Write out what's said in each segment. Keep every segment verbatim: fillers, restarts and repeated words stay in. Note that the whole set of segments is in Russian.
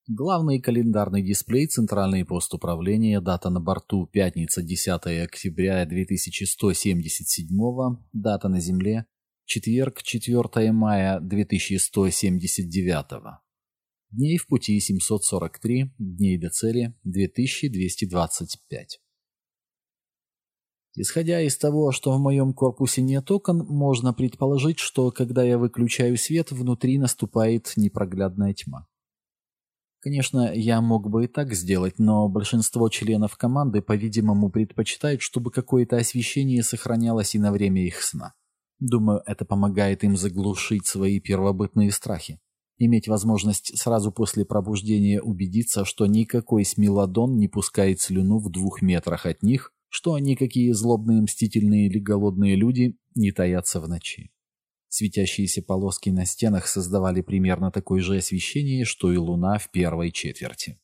Главный календарный дисплей, центральный пост управления, дата на борту пятница десятое октября две тысячи сто семьдесят седьмого, дата на Земле четверг четвёртое мая две тысячи сто семьдесят девятого. Дней в пути семьсот сорок три, дней до цели две тысячи двести двадцать пять. Исходя из того, что в моем корпусе нет окон, можно предположить, что когда я выключаю свет, внутри наступает непроглядная тьма. Конечно, я мог бы и так сделать, но большинство членов команды, по-видимому, предпочитают, чтобы какое-то освещение сохранялось и на время их сна. Думаю, это помогает им заглушить свои первобытные страхи. Иметь возможность сразу после пробуждения убедиться, что никакой смелодон не пускает слюну в двух метрах от них, что никакие злобные, мстительные или голодные люди не таятся в ночи. Светящиеся полоски на стенах создавали примерно такое же освещение, что и луна в первой четверти.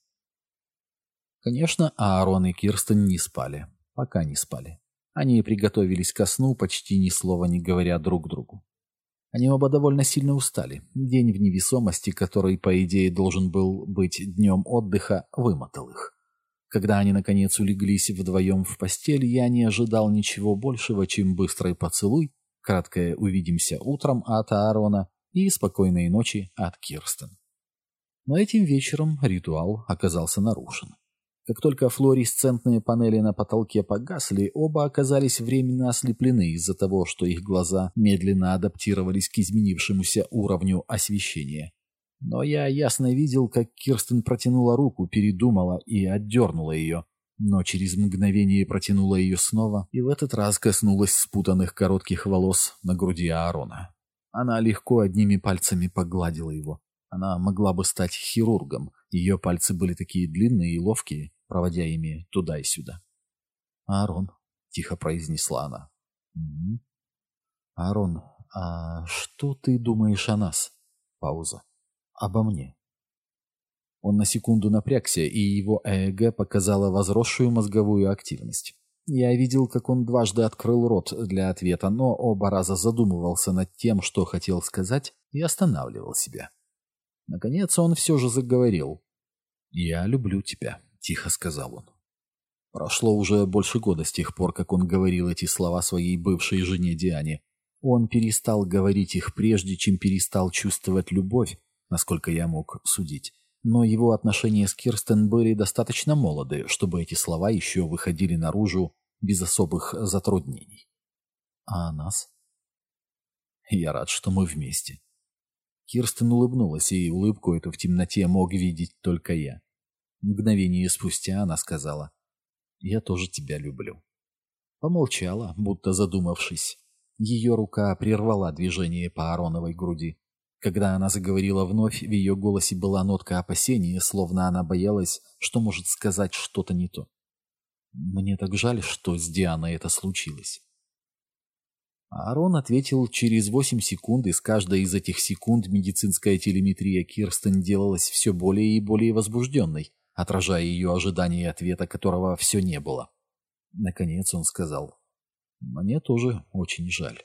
Конечно, Аарон и Кирстен не спали. Пока не спали. Они приготовились ко сну, почти ни слова не говоря друг другу. Они оба довольно сильно устали. День в невесомости, который, по идее, должен был быть днем отдыха, вымотал их. Когда они, наконец, улеглись вдвоем в постель, я не ожидал ничего большего, чем быстрый поцелуй, краткое «увидимся утром» от Аарона и спокойной ночи от Кирстен. Но этим вечером ритуал оказался нарушен. Как только флуоресцентные панели на потолке погасли, оба оказались временно ослеплены из-за того, что их глаза медленно адаптировались к изменившемуся уровню освещения. Но я ясно видел, как Кирстен протянула руку, передумала и отдернула ее. Но через мгновение протянула ее снова и в этот раз коснулась спутанных коротких волос на груди Аарона. Она легко одними пальцами погладила его. Она могла бы стать хирургом. Ее пальцы были такие длинные и ловкие, проводя ими туда и сюда. «Аарон», — тихо произнесла она. «М-м. Аарон, а что ты думаешь о нас?» Пауза. «Обо мне». Он на секунду напрягся, и его ЭЭГ показало возросшую мозговую активность. Я видел, как он дважды открыл рот для ответа, но оба раза задумывался над тем, что хотел сказать, и останавливал себя. Наконец он все же заговорил. «Я люблю тебя», — тихо сказал он. Прошло уже больше года с тех пор, как он говорил эти слова своей бывшей жене Диане. Он перестал говорить их прежде, чем перестал чувствовать любовь, насколько я мог судить. Но его отношения с Кирстен были достаточно молоды, чтобы эти слова еще выходили наружу без особых затруднений. А о нас? Я рад, что мы вместе. Кирстен улыбнулась, и улыбку эту в темноте мог видеть только я. Мгновение спустя она сказала: «Я тоже тебя люблю». Помолчала, будто задумавшись. Ее рука прервала движение по Аароновой груди. Когда она заговорила вновь, в ее голосе была нотка опасения, словно она боялась, что может сказать что-то не то. «Мне так жаль, что с Дианой это случилось». Аарон ответил через восемь секунд, и с каждой из этих секунд медицинская телеметрия Кирстен делалась все более и более возбужденной, отражая ее ожидание ответа, которого все не было. Наконец он сказал: «Мне тоже очень жаль».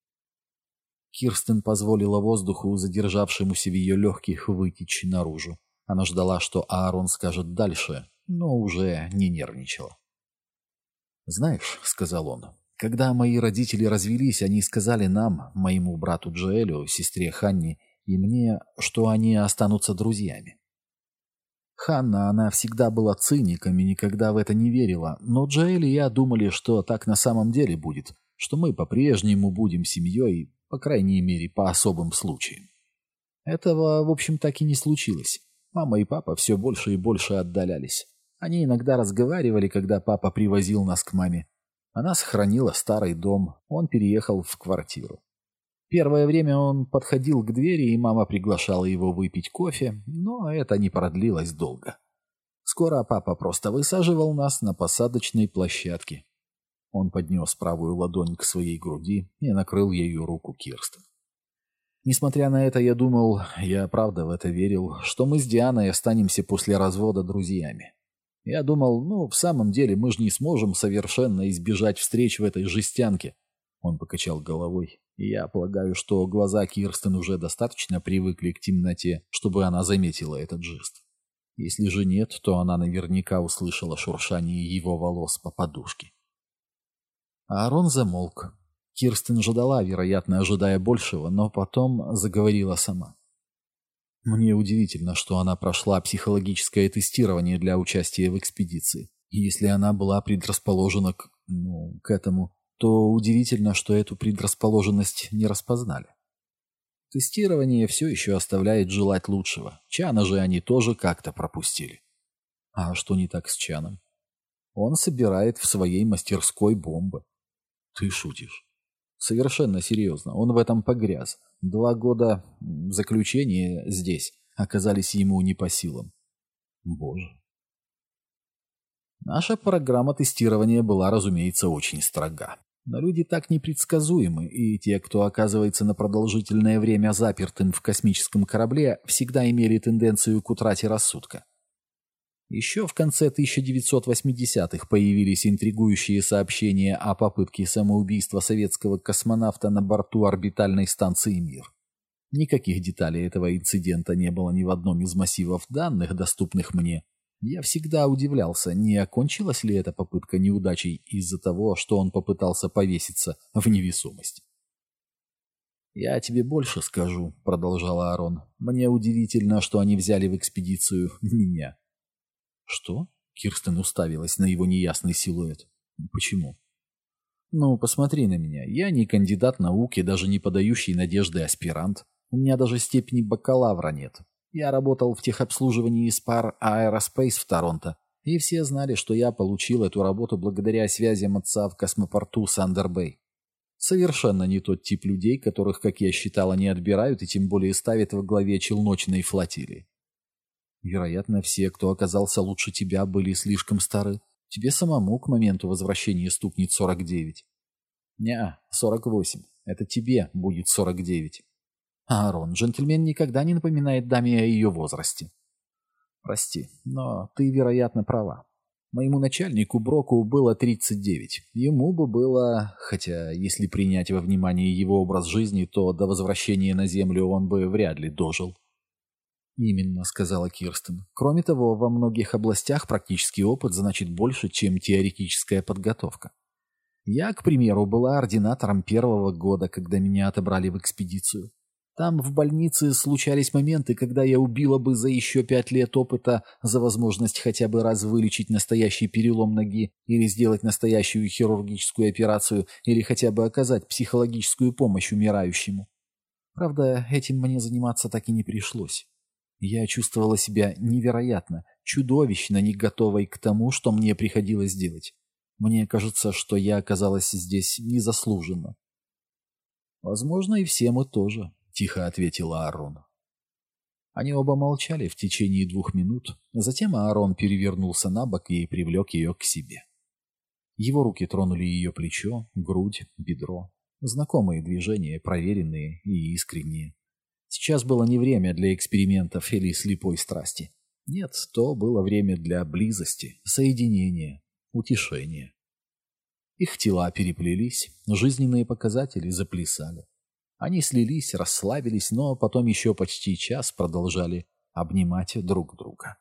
Кирстен позволила воздуху, задержавшемуся в ее легких, вытечь наружу. Она ждала, что Аарон скажет дальше, но уже не нервничала. «Знаешь», — сказал он, — «когда мои родители развелись, они сказали нам, моему брату Джоэлю, сестре Ханне и мне, что они останутся друзьями. Ханна, она всегда была циником и никогда в это не верила, но Джоэль и я думали, что так на самом деле будет, что мы по-прежнему будем семьей, по крайней мере, по особым случаям. Этого, в общем, так и не случилось. Мама и папа все больше и больше отдалялись. Они иногда разговаривали, когда папа привозил нас к маме. Она сохранила старый дом, он переехал в квартиру. Первое время он подходил к двери, и мама приглашала его выпить кофе, но это не продлилось долго. Скоро папа просто высаживал нас на посадочной площадке. Он поднес правую ладонь к своей груди и накрыл ею руку Кирстен. Несмотря на это, я думал, я правда в это верил, что мы с Дианой останемся после развода друзьями. Я думал, ну, в самом деле, мы же не сможем совершенно избежать встреч в этой жестянке. Он покачал головой, и я полагаю, что глаза Кирстен уже достаточно привыкли к темноте, чтобы она заметила этот жест. Если же нет, то она наверняка услышала шуршание его волос по подушке. Аарон замолк. Кирстен ждала, вероятно, ожидая большего, но потом заговорила сама. Мне удивительно, что она прошла психологическое тестирование для участия в экспедиции. И если она была предрасположена к, ну, к этому, то удивительно, что эту предрасположенность не распознали. Тестирование все еще оставляет желать лучшего. Чана же они тоже как-то пропустили. А что не так с Чаном? Он собирает в своей мастерской бомбы. Ты шутишь. Совершенно серьезно. Он в этом погряз. Два года заключения здесь оказались ему не по силам. Боже. Наша программа тестирования была, разумеется, очень строга. Но люди так непредсказуемы, и те, кто оказывается на продолжительное время запертым в космическом корабле, всегда имели тенденцию к утрате рассудка. Еще в конце тысяча девятьсот восьмидесятых появились интригующие сообщения о попытке самоубийства советского космонавта на борту орбитальной станции «Мир». Никаких деталей этого инцидента не было ни в одном из массивов данных, доступных мне. Я всегда удивлялся, не окончилась ли эта попытка неудачей из-за того, что он попытался повеситься в невесомости. «Я тебе больше скажу», — продолжал Аарон. «Мне удивительно, что они взяли в экспедицию меня». «Что?» — Кирстен уставилась на его неясный силуэт. «Почему?» «Ну, посмотри на меня. Я не кандидат наук и даже не подающий надежды аспирант. У меня даже степени бакалавра нет. Я работал в техобслуживании Spar Aerospace в Торонто, и все знали, что я получил эту работу благодаря связям отца в космопорту Сандер-Бэй. Совершенно не тот тип людей, которых, как я считала, не отбирают и тем более ставят во главе челночной флотилии. Вероятно, все, кто оказался лучше тебя, были слишком стары. Тебе самому к моменту возвращения стукнет сорок девять. Неа, сорок восемь. Это тебе будет сорок девять. Аарон, джентльмен никогда не напоминает даме о ее возрасте. Прости, но ты, вероятно, права. Моему начальнику Броку было тридцать девять. Ему бы было... Хотя, если принять во внимание его образ жизни, то до возвращения на Землю он бы вряд ли дожил. «Именно», — сказала Кирстен. «Кроме того, во многих областях практический опыт значит больше, чем теоретическая подготовка. Я, к примеру, была ординатором первого года, когда меня отобрали в экспедицию. Там в больнице случались моменты, когда я убила бы за еще пять лет опыта за возможность хотя бы раз вылечить настоящий перелом ноги или сделать настоящую хирургическую операцию или хотя бы оказать психологическую помощь умирающему. Правда, этим мне заниматься так и не пришлось. Я чувствовала себя невероятно, чудовищно не готовой к тому, что мне приходилось делать. Мне кажется, что я оказалась здесь незаслуженно. Возможно, и все мы тоже. — тихо ответила Аарон. Они оба молчали в течение двух минут. Затем Аарон перевернулся на бок и привлек ее к себе. Его руки тронули ее плечо, грудь, бедро. Знакомые движения, проверенные и искренние. Сейчас было не время для экспериментов или слепой страсти. Нет, то было время для близости, соединения, утешения. Их тела переплелись, жизненные показатели заплясали. Они слились, расслабились, но потом еще почти час продолжали обнимать друг друга.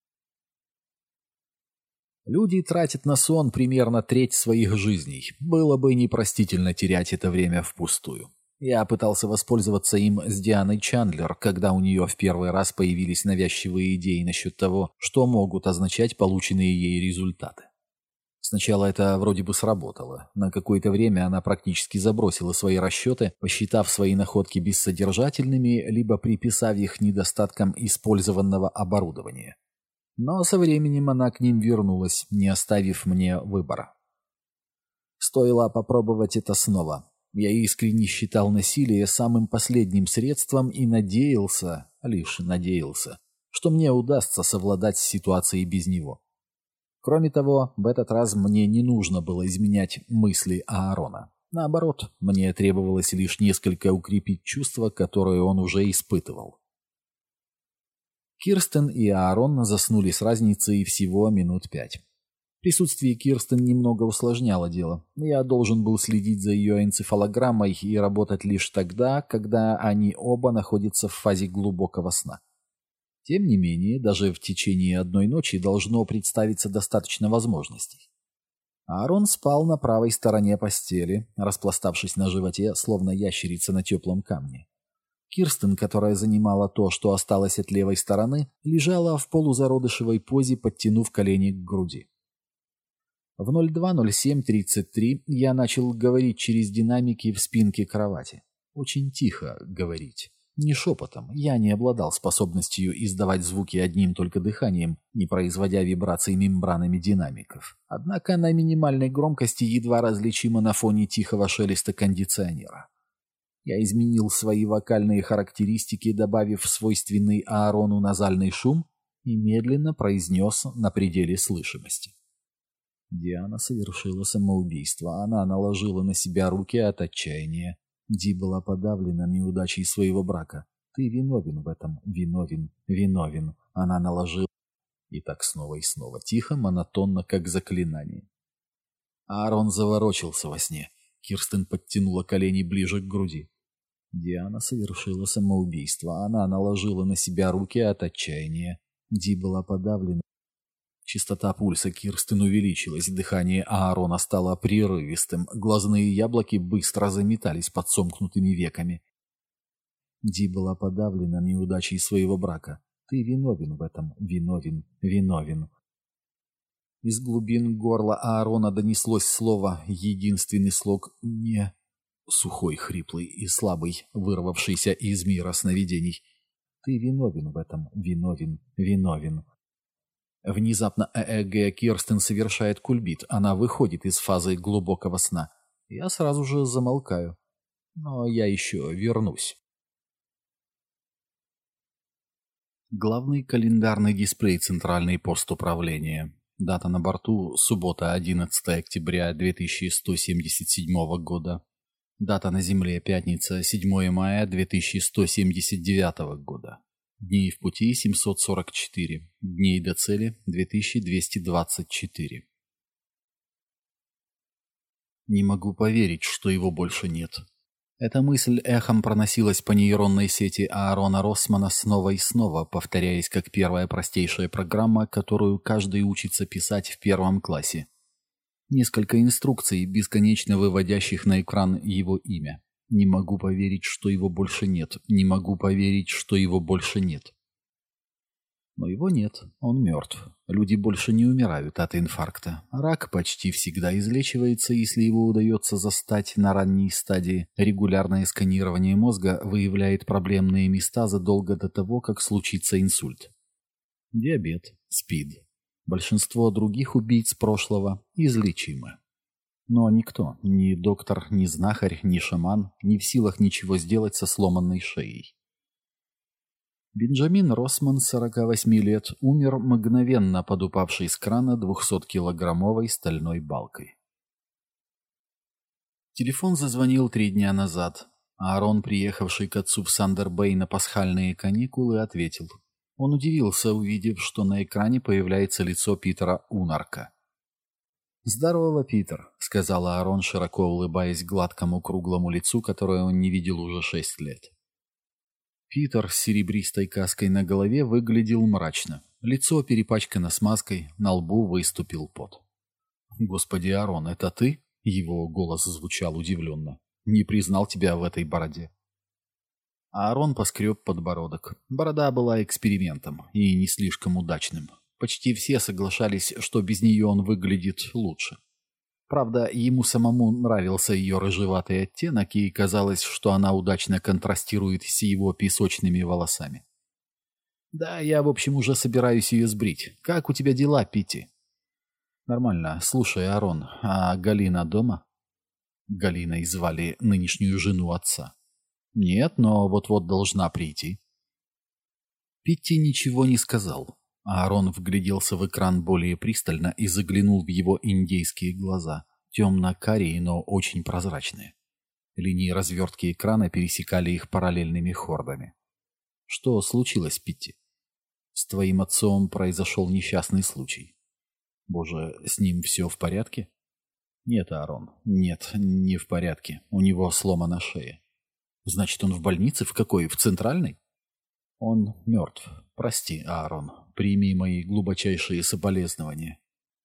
Люди тратят на сон примерно треть своих жизней. Было бы непростительно терять это время впустую. Я пытался воспользоваться им с Дианой Чандлер, когда у нее в первый раз появились навязчивые идеи насчет того, что могут означать полученные ей результаты. Сначала это вроде бы сработало. На какое-то время она практически забросила свои расчеты, посчитав свои находки бессодержательными, либо приписав их недостаткам использованного оборудования. Но со временем она к ним вернулась, не оставив мне выбора. Стоило попробовать это снова. Я искренне считал насилие самым последним средством и надеялся, лишь надеялся, что мне удастся совладать с ситуацией без него. Кроме того, в этот раз мне не нужно было изменять мысли Аарона. Наоборот, мне требовалось лишь несколько укрепить чувства, которые он уже испытывал. Кирстен и Аарон заснули с разницей всего минут пять. Присутствие Кирстен немного усложняло дело. Я должен был следить за ее энцефалограммой и работать лишь тогда, когда они оба находятся в фазе глубокого сна. Тем не менее, даже в течение одной ночи должно представиться достаточно возможностей. Аарон спал на правой стороне постели, распластавшись на животе, словно ящерица на теплом камне. Кирстен, которая занимала то, что осталось от левой стороны, лежала в полузародышевой позе, подтянув колени к груди. В ноль два ноль семь тридцать три я начал говорить через динамики в спинке кровати. Очень тихо говорить. Не шепотом, я не обладал способностью издавать звуки одним только дыханием, не производя вибраций мембранами динамиков. Однако на минимальной громкости едва различимо на фоне тихого шелеста кондиционера. Я изменил свои вокальные характеристики, добавив свойственный Аарону назальный шум, и медленно произнес на пределе слышимости. Диана совершила самоубийство. Она наложила на себя руки от отчаяния. Ди была подавлена неудачей своего брака. Ты виновен в этом, виновен, виновен. Она наложила... И так снова и снова, тихо, монотонно, как заклинание. Аарон заворочился во сне. Кирстен подтянула колени ближе к груди. Диана совершила самоубийство. Она наложила на себя руки от отчаяния. Ди была подавлена. Частота пульса Кирстен увеличилась, дыхание Аарона стало прерывистым, глазные яблоки быстро заметались под сомкнутыми веками. Ди была подавлена неудачей своего брака. Ты виновен в этом, виновен, виновен. Из глубин горла Аарона донеслось слово, единственный слог «не», сухой, хриплый и слабый, вырвавшийся из мира сновидений. Ты виновен в этом, виновен, виновен. Внезапно ЭЭГ Кирстен совершает кульбит. Она выходит из фазы глубокого сна. Я сразу же замолкаю. Но я еще вернусь. Главный календарный дисплей Центральный пост управления. Дата на борту – суббота, одиннадцатое октября две тысячи сто семьдесят седьмого года. Дата на Земле – пятница, седьмое мая две тысячи сто семьдесят девятого года. Дней в пути семьсот сорок четыре. Дней до цели две тысячи двести двадцать четыре. Не могу поверить, что его больше нет. Эта мысль эхом проносилась по нейронной сети Аарона Россмана снова и снова, повторяясь как первая простейшая программа, которую каждый учится писать в первом классе. Несколько инструкций, бесконечно выводящих на экран его имя. Не могу поверить, что его больше нет. Не могу поверить, что его больше нет. Но его нет. Он мертв. Люди больше не умирают от инфаркта. Рак почти всегда излечивается, если его удается застать на ранней стадии. Регулярное сканирование мозга выявляет проблемные места задолго до того, как случится инсульт. Диабет, СПИД. Большинство других убийц прошлого излечимы. Но никто, ни доктор, ни знахарь, ни шаман, не в силах ничего сделать со сломанной шеей. Бенджамин Россман, сорока восьми лет, умер мгновенно под упавшей с крана двухсоткилограммовой стальной балкой. Телефон зазвонил три дня назад. Аарон, приехавший к отцу в Сандер-Бэй на пасхальные каникулы, ответил. Он удивился, увидев, что на экране появляется лицо Питера Унарка. «Здорово, Питер», — сказал Аарон, широко улыбаясь гладкому круглому лицу, которое он не видел уже шесть лет. Питер с серебристой каской на голове выглядел мрачно. Лицо перепачкано смазкой, на лбу выступил пот. «Господи, Аарон, это ты?» — его голос звучал удивленно. «Не признал тебя в этой бороде». Аарон поскреб подбородок. Борода была экспериментом и не слишком удачным. Почти все соглашались, что без нее он выглядит лучше. Правда, ему самому нравился ее рыжеватый оттенок, и казалось, что она удачно контрастирует с его песочными волосами. «Да, я, в общем, уже собираюсь ее сбрить. Как у тебя дела, Питти?» «Нормально. Слушай, Аарон, а Галина дома?» Галиной звали нынешнюю жену отца. «Нет, но вот-вот должна прийти». Питти ничего не сказал. Аарон вгляделся в экран более пристально и заглянул в его индейские глаза, темно-карие, но очень прозрачные. Линии развертки экрана пересекали их параллельными хордами. «Что случилось, Питти?» «С твоим отцом произошел несчастный случай». «Боже, с ним все в порядке?» «Нет, Аарон, нет, не в порядке. У него сломана шея». «Значит, он в больнице? В какой? В центральной?» Он мертв. Прости, Аарон. Прими мои глубочайшие соболезнования.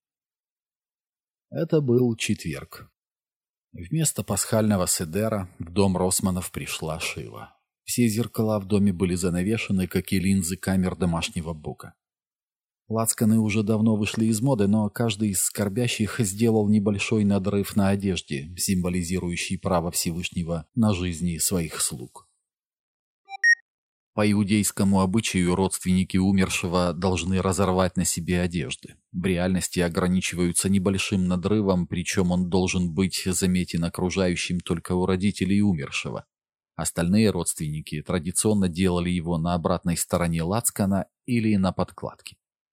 Это был четверг. Вместо пасхального седера в дом Росманов пришла Шива. Все зеркала в доме были занавешены, как и линзы камер домашнего бука. Лацканы уже давно вышли из моды, но каждый из скорбящих сделал небольшой надрыв на одежде, символизирующий право Всевышнего на жизни своих слуг. По иудейскому обычаю родственники умершего должны разорвать на себе одежды. В реальности ограничиваются небольшим надрывом, причем он должен быть заметен окружающим только у родителей умершего. Остальные родственники традиционно делали его на обратной стороне лацкана или на подкладке.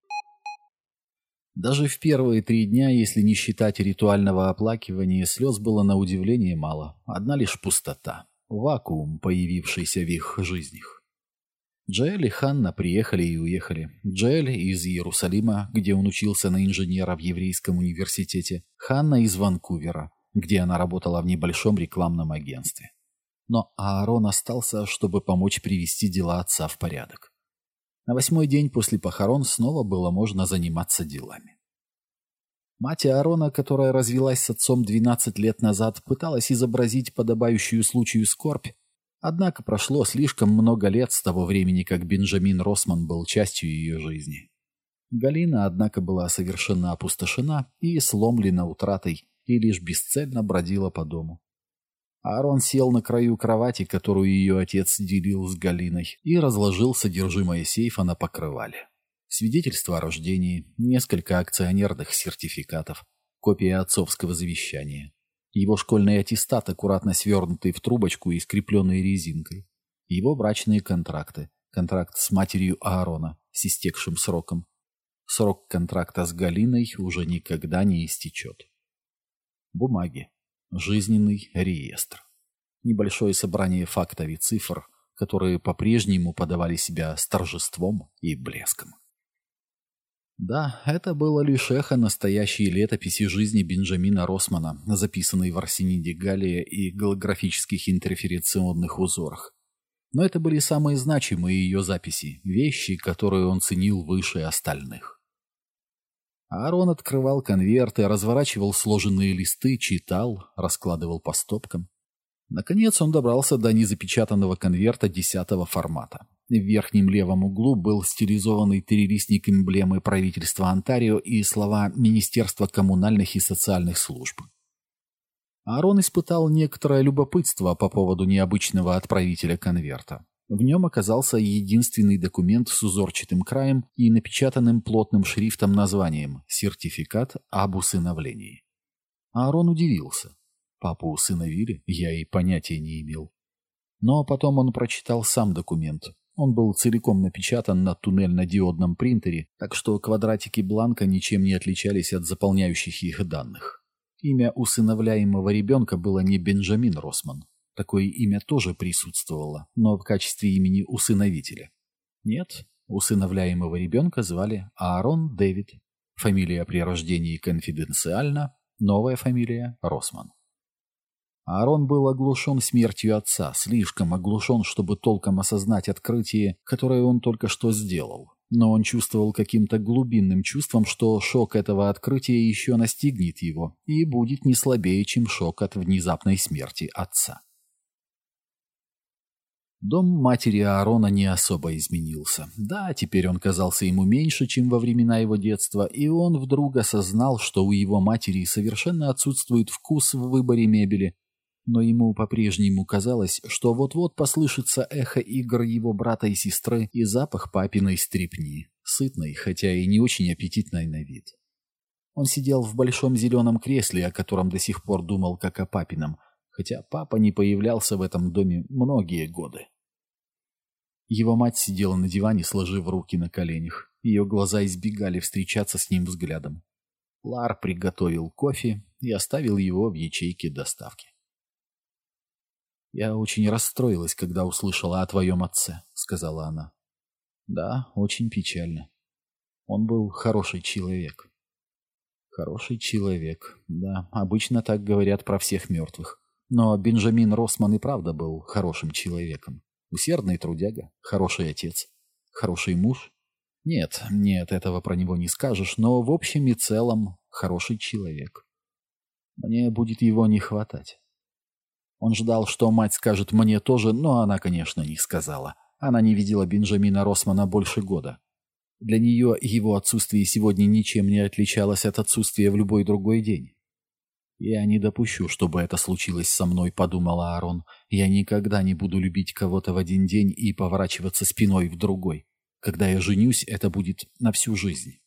Даже в первые три дня, если не считать ритуального оплакивания, слез было на удивление мало. Одна лишь пустота, вакуум, появившийся в их жизнях. Джоэль и Ханна приехали и уехали. Джоэль из Иерусалима, где он учился на инженера в еврейском университете. Ханна из Ванкувера, где она работала в небольшом рекламном агентстве. Но Аарон остался, чтобы помочь привести дела отца в порядок. На восьмой день после похорон снова было можно заниматься делами. Мать Аарона, которая развелась с отцом двенадцать лет назад, пыталась изобразить подобающую случаю скорбь. Однако прошло слишком много лет с того времени, как Бенджамин Росман был частью ее жизни. Галина, однако, была совершенно опустошена и сломлена утратой, и лишь бесцельно бродила по дому. Аарон сел на краю кровати, которую ее отец делил с Галиной, и разложил содержимое сейфа на покрывале. Свидетельство о рождении, несколько акционерных сертификатов, копия отцовского завещания, его школьный аттестат, аккуратно свернутый в трубочку и скрепленный резинкой, его брачные контракты, контракт с матерью Аарона с истекшим сроком. Срок контракта с Галиной уже никогда не истечет. Бумаги. Жизненный реестр. Небольшое собрание фактов и цифр, которые по-прежнему подавали себя с торжеством и блеском. Да, это было лишь эхо настоящей летописи жизни Бенджамина Росмана, записанной в Арсениде Галлия и голографических интерференционных узорах. Но это были самые значимые ее записи, вещи, которые он ценил выше остальных. Аарон открывал конверты, разворачивал сложенные листы, читал, раскладывал по стопкам. Наконец он добрался до незапечатанного конверта десятого формата. В верхнем левом углу был стилизованный трилистник эмблемы правительства Онтарио и слова Министерства коммунальных и социальных служб. Аарон испытал некоторое любопытство по поводу необычного отправителя конверта. В нем оказался единственный документ с узорчатым краем и напечатанным плотным шрифтом названием «Сертификат об усыновлении». Аарон удивился. Папу усыновили, я и понятия не имел. Но потом он прочитал сам документ. Он был целиком напечатан на туннельно-диодном принтере, так что квадратики бланка ничем не отличались от заполняющих их данных. Имя усыновляемого ребенка было не Бенджамин Росман. Такое имя тоже присутствовало, но в качестве имени усыновителя. Нет, усыновляемого ребенка звали Аарон Дэвид. Фамилия при рождении конфиденциальна, новая фамилия Росман. Аарон был оглушен смертью отца, слишком оглушен, чтобы толком осознать открытие, которое он только что сделал. Но он чувствовал каким-то глубинным чувством, что шок этого открытия еще настигнет его и будет не слабее, чем шок от внезапной смерти отца. Дом матери Аарона не особо изменился. Да, теперь он казался ему меньше, чем во времена его детства, и он вдруг осознал, что у его матери совершенно отсутствует вкус в выборе мебели. Но ему по-прежнему казалось, что вот-вот послышится эхо игр его брата и сестры и запах папиной стрипни, сытной, хотя и не очень аппетитной на вид. Он сидел в большом зеленом кресле, о котором до сих пор думал как о папином, хотя папа не появлялся в этом доме многие годы. Его мать сидела на диване, сложив руки на коленях. Ее глаза избегали встречаться с ним взглядом. Лар приготовил кофе и оставил его в ячейке доставки. «Я очень расстроилась, когда услышала о твоем отце», — сказала она. «Да, очень печально. Он был хороший человек». «Хороший человек, да, обычно так говорят про всех мертвых. Но Бенджамин Росман и правда был хорошим человеком. Усердный трудяга, хороший отец. Хороший муж? Нет, нет, этого про него не скажешь, но в общем и целом хороший человек. Мне будет его не хватать. Он ждал, что мать скажет мне тоже, но она, конечно, не сказала. Она не видела Бенджамина Росмана больше года. Для нее его отсутствие сегодня ничем не отличалось от отсутствия в любой другой день. «Я не допущу, чтобы это случилось со мной», — подумала Аарон. «Я никогда не буду любить кого-то в один день и поворачиваться спиной в другой. Когда я женюсь, это будет на всю жизнь».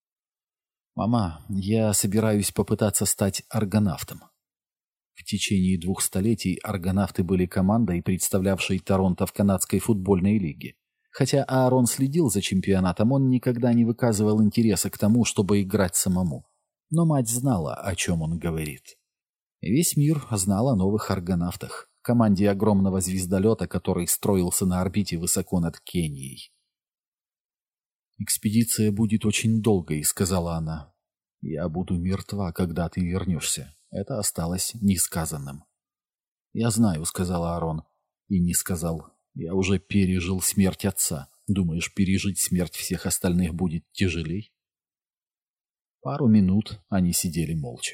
«Мама, я собираюсь попытаться стать аргонавтом». В течение двух столетий аргонавты были командой, представлявшей Торонто в канадской футбольной лиге. Хотя Аарон следил за чемпионатом, он никогда не выказывал интереса к тому, чтобы играть самому. Но мать знала, о чем он говорит. Весь мир знал о новых аргонавтах, команде огромного звездолета, который строился на орбите высоко над Кенией. «Экспедиция будет очень долгой», — сказала она. «Я буду мертва, когда ты вернешься». Это осталось несказанным. «Я знаю», — сказал Аарон. И не сказал. «Я уже пережил смерть отца. Думаешь, пережить смерть всех остальных будет тяжелей?» Пару минут они сидели молча.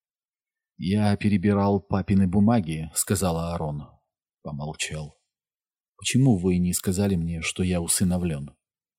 «Я перебирал папины бумаги», — сказал Аарон. Помолчал. «Почему вы не сказали мне, что я усыновлен?»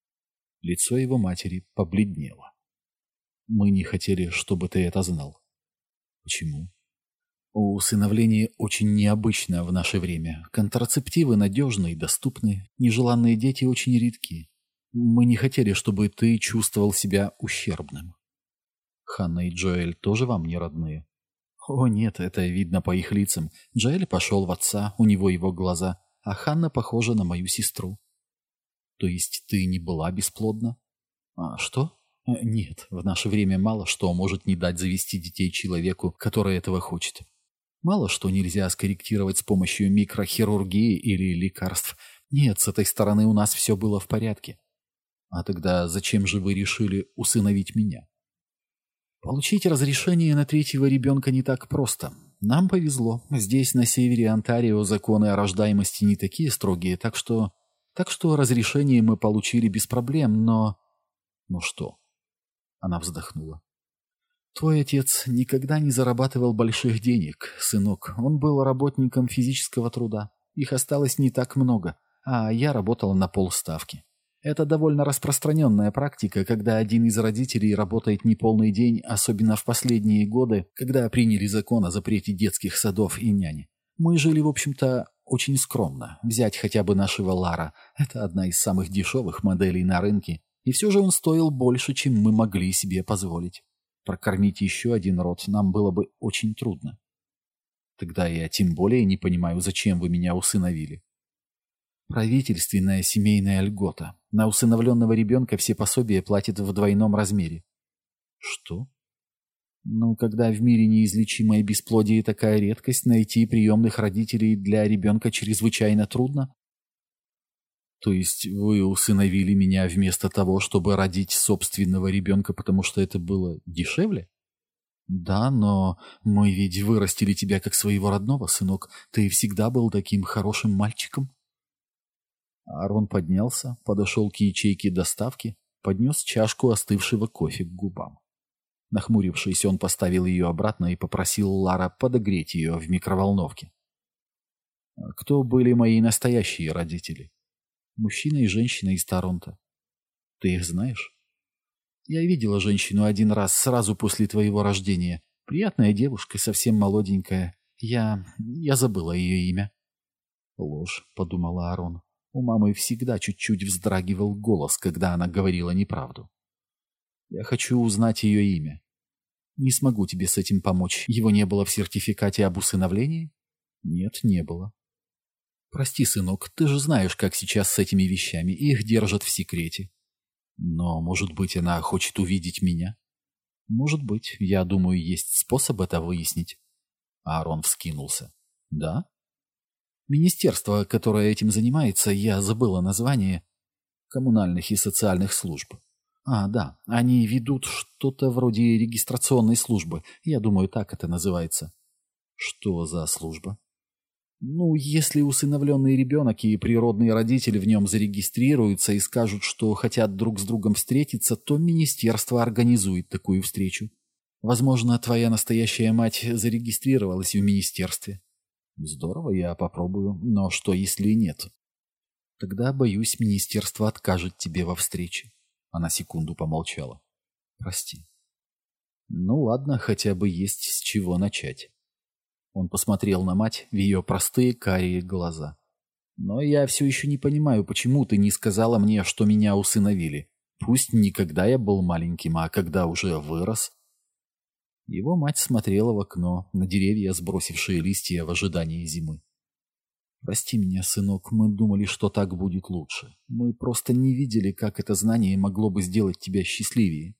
Лицо его матери побледнело. «Мы не хотели, чтобы ты это знал». «Почему?» «Усыновление очень необычно в наше время. Контрацептивы надежны и доступны. Нежеланные дети очень редки. Мы не хотели, чтобы ты чувствовал себя ущербным». «Ханна и Джоэль тоже вам не родные?» «О, нет, это видно по их лицам. Джоэль пошел в отца, у него его глаза, а Ханна похожа на мою сестру». «То есть ты не была бесплодна?» «А что?» «Нет, в наше время мало что может не дать завести детей человеку, который этого хочет. Мало что нельзя скорректировать с помощью микрохирургии или лекарств. Нет, с этой стороны у нас все было в порядке». «А тогда зачем же вы решили усыновить меня?» «Получить разрешение на третьего ребенка не так просто. Нам повезло. Здесь, на севере Онтарио, законы о рождаемости не такие строгие, так что... Так что разрешение мы получили без проблем, но...» «Ну что?» Она вздохнула. «Твой отец никогда не зарабатывал больших денег, сынок. Он был работником физического труда. Их осталось не так много, а я работала на полставки. Это довольно распространенная практика, когда один из родителей работает неполный день, особенно в последние годы, когда приняли закон о запрете детских садов и няни. Мы жили, в общем-то, очень скромно. Взять хотя бы нашего Лара. Это одна из самых дешевых моделей на рынке. И все же он стоил больше, чем мы могли себе позволить. Прокормить еще один род нам было бы очень трудно. Тогда я тем более не понимаю, зачем вы меня усыновили». «Правительственная семейная льгота. На усыновленного ребенка все пособия платят в двойном размере». «Что?» «Ну, когда в мире неизлечимое бесплодие такая редкость, найти приемных родителей для ребенка чрезвычайно трудно». «То есть вы усыновили меня вместо того, чтобы родить собственного ребенка, потому что это было дешевле?» «Да, но мы ведь вырастили тебя как своего родного, сынок. Ты всегда был таким хорошим мальчиком». Аарон поднялся, подошел к ячейке доставки, поднес чашку остывшего кофе к губам. Нахмурившись, он поставил ее обратно и попросил Лара подогреть ее в микроволновке. «Кто были мои настоящие родители?» «Мужчина и женщина из Торонто». «Ты их знаешь?» «Я видела женщину один раз, сразу после твоего рождения. Приятная девушка, совсем молоденькая. Я... я забыла ее имя». «Ложь», — подумал Аарон. У мамы всегда чуть-чуть вздрагивал голос, когда она говорила неправду. «Я хочу узнать ее имя. Не смогу тебе с этим помочь. Его не было в сертификате об усыновлении?» «Нет, не было». «Прости, сынок, ты же знаешь, как сейчас с этими вещами. Их держат в секрете». «Но, может быть, она хочет увидеть меня?» «Может быть. Я думаю, есть способ это выяснить». Аарон вскинулся. «Да?» «Министерство, которое этим занимается, я забыла название, коммунальных и социальных служб. А, да, они ведут что-то вроде регистрационной службы. Я думаю, так это называется». «Что за служба?» Ну, если усыновленный ребенок и природные родители в нем зарегистрируются и скажут, что хотят друг с другом встретиться, то министерство организует такую встречу. Возможно, твоя настоящая мать зарегистрировалась в министерстве. Здорово, я попробую. Но что, если нет? Тогда, боюсь, министерство откажет тебе во встрече. Она секунду помолчала. Прости. Ну ладно, хотя бы есть с чего начать. Он посмотрел на мать в ее простые карие глаза. «Но я все еще не понимаю, почему ты не сказала мне, что меня усыновили. Пусть не когда я был маленьким, а когда уже вырос». Его мать смотрела в окно, на деревья, сбросившие листья в ожидании зимы. «Прости меня, сынок, мы думали, что так будет лучше. Мы просто не видели, как это знание могло бы сделать тебя счастливее».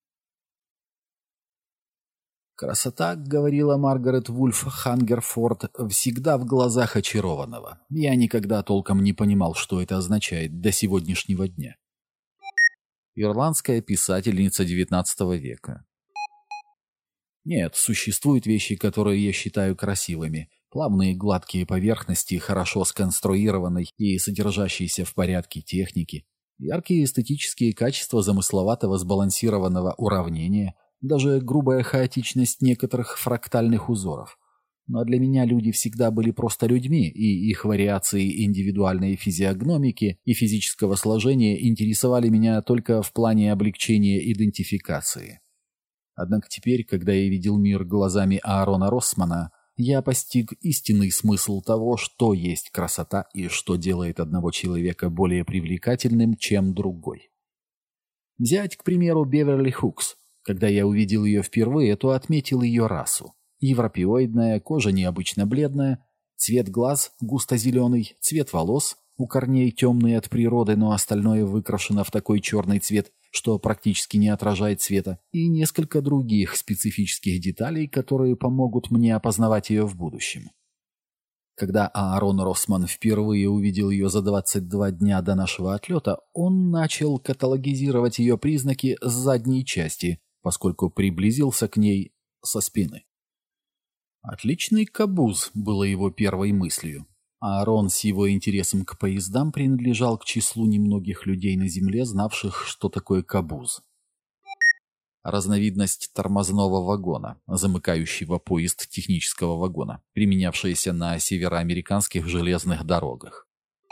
«Красота, — говорила Маргарет Вульф Хангерфорд, — всегда в глазах очарованного. Я никогда толком не понимал, что это означает до сегодняшнего дня». Ирландская писательница девятнадцатого века. Нет, существуют вещи, которые я считаю красивыми. Плавные гладкие поверхности, хорошо сконструированной и содержащейся в порядке техники. Яркие эстетические качества замысловатого сбалансированного уравнения. Даже грубая хаотичность некоторых фрактальных узоров. Но для меня люди всегда были просто людьми, и их вариации индивидуальной физиогномики и физического сложения интересовали меня только в плане облегчения идентификации. Однако теперь, когда я видел мир глазами Аарона Россмана, я постиг истинный смысл того, что есть красота и что делает одного человека более привлекательным, чем другой. Взять, к примеру, Беверли Хукс. Когда я увидел ее впервые, то отметил ее расу. Европеоидная, кожа необычно бледная, цвет глаз густо-зеленый, цвет волос у корней темный от природы, но остальное выкрашено в такой черный цвет, что практически не отражает света, и несколько других специфических деталей, которые помогут мне опознавать ее в будущем. Когда Аарон Россман впервые увидел ее за двадцать два дня до нашего отлета, он начал каталогизировать ее признаки с задней части, поскольку приблизился к ней со спины. «Отличный кабуз» было его первой мыслью. Аарон с его интересом к поездам принадлежал к числу немногих людей на Земле, знавших, что такое кабуз. Разновидность тормозного вагона, замыкающего поезд технического вагона, применявшаяся на североамериканских железных дорогах.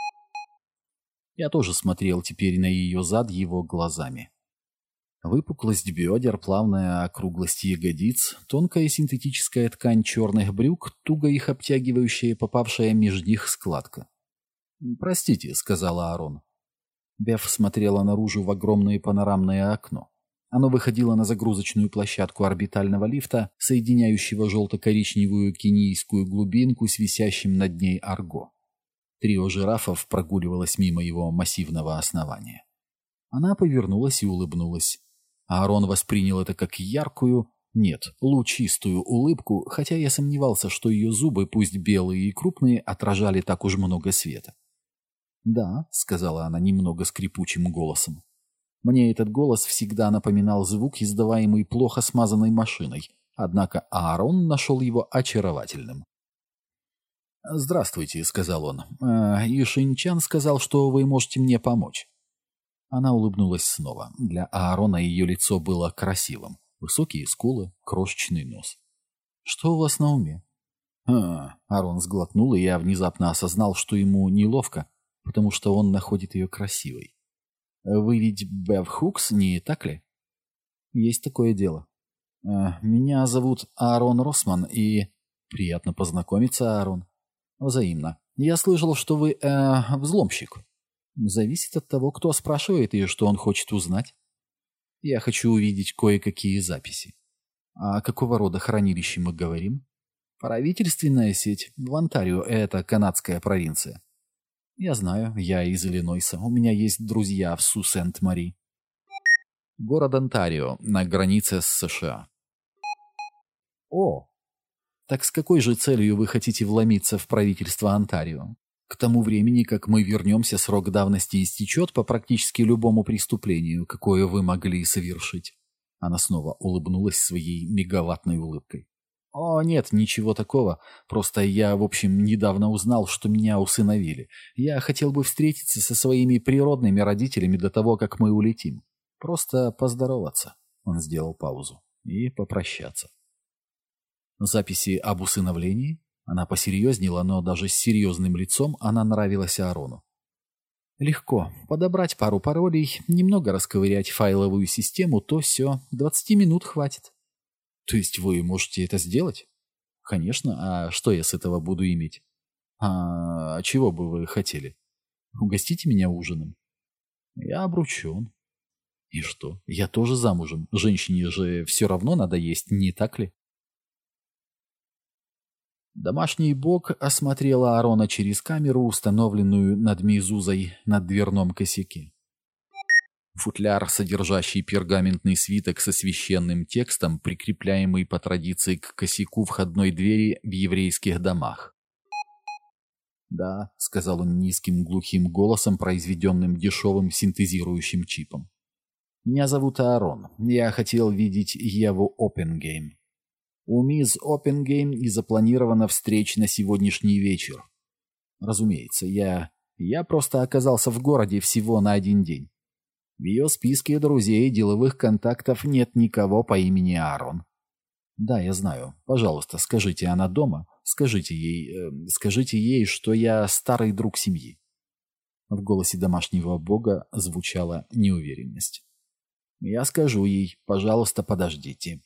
Я тоже смотрел теперь на ее зад его глазами. Выпуклость бедер, плавная округлость ягодиц, тонкая синтетическая ткань черных брюк, туго их обтягивающая попавшая между них складка. «Простите», — сказала Аарон. Беф смотрела наружу в огромное панорамное окно. Оно выходило на загрузочную площадку орбитального лифта, соединяющего желто-коричневую кенийскую глубинку с висящим над ней Арго. Трио жирафов прогуливалось мимо его массивного основания. Она повернулась и улыбнулась. Аарон воспринял это как яркую, нет, лучистую улыбку, хотя я сомневался, что ее зубы, пусть белые и крупные, отражали так уж много света. «Да», — сказала она немного скрипучим голосом. Мне этот голос всегда напоминал звук, издаваемый плохо смазанной машиной, однако Аарон нашел его очаровательным. «Здравствуйте», — сказал он. «Э, «И Шинчан сказал, что вы можете мне помочь». Она улыбнулась снова. Для Аарона ее лицо было красивым. Высокие скулы, крошечный нос. «Что у вас на уме?» «А...» — Аарон сглотнул, и я внезапно осознал, что ему неловко, потому что он находит ее красивой. «Вы ведь Бев Хукс, не так ли?» «Есть такое дело. Э, меня зовут Аарон Россман, и...» «Приятно познакомиться, Аарон». «Взаимно. Я слышал, что вы, э, взломщик». «Зависит от того, кто спрашивает и что он хочет узнать. Я хочу увидеть кое-какие записи». «А какого рода хранилище мы говорим?» «Правительственная сеть. В Онтарио, это канадская провинция». «Я знаю, я из Иллинойса. У меня есть друзья в Су-Сент-Мари». «Город Онтарио, на границе с США». «О! Так с какой же целью вы хотите вломиться в правительство Онтарио? К тому времени, как мы вернемся, срок давности истечет по практически любому преступлению, какое вы могли совершить». Она снова улыбнулась своей мегаваттной улыбкой. О, нет, ничего такого. Просто я, в общем, недавно узнал, что меня усыновили. Я хотел бы встретиться со своими природными родителями до того, как мы улетим. Просто поздороваться. Он сделал паузу. И попрощаться. Записи об усыновлении? Она посерьезнела, но даже с серьезным лицом она нравилась Аарону. Легко. Подобрать пару паролей, немного расковырять файловую систему, то все. двадцати минут хватит. То есть вы можете это сделать? Конечно. А что я с этого буду иметь? А, а чего бы вы хотели? Угостите меня ужином. Я обручен. И что? Я тоже замужем. Женщине же все равно надо есть, не так ли? Домашний бог осмотрела Аарона через камеру, установленную над мейзузой на дверном косяке. Футляр, содержащий пергаментный свиток со священным текстом, прикрепляемый по традиции к косяку входной двери в еврейских домах. «Да», — сказал он низким глухим голосом, произведенным дешевым синтезирующим чипом. «Меня зовут Аарон. Я хотел видеть Еву Оппенгейм. У мисс Оппенгейм и запланирована встреча на сегодняшний вечер. Разумеется, я... я просто оказался в городе всего на один день. В ее списке друзей и деловых контактов нет никого по имени Аарон. Да, я знаю. Пожалуйста, скажите, она дома? Скажите ей... Э, скажите ей, что я старый друг семьи». В голосе домашнего бога звучала неуверенность. «Я скажу ей. Пожалуйста, подождите».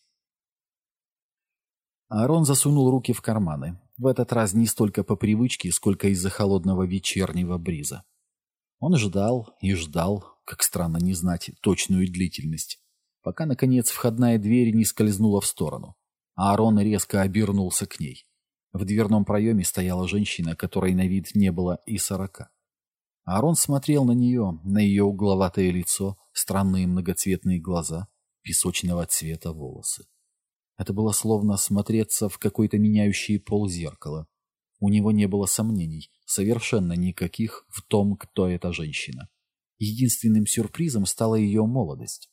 Аарон засунул руки в карманы. В этот раз не столько по привычке, сколько из-за холодного вечернего бриза. Он ждал и ждал, как странно не знать точную длительность, пока, наконец, входная дверь не скользнула в сторону. Аарон резко обернулся к ней. В дверном проеме стояла женщина, которой на вид не было и сорока. Аарон смотрел на нее, на ее угловатое лицо, странные многоцветные глаза, песочного цвета волосы. Это было словно смотреться в какой-то меняющий пол зеркала. У него не было сомнений, совершенно никаких, в том, кто эта женщина. Единственным сюрпризом стала ее молодость.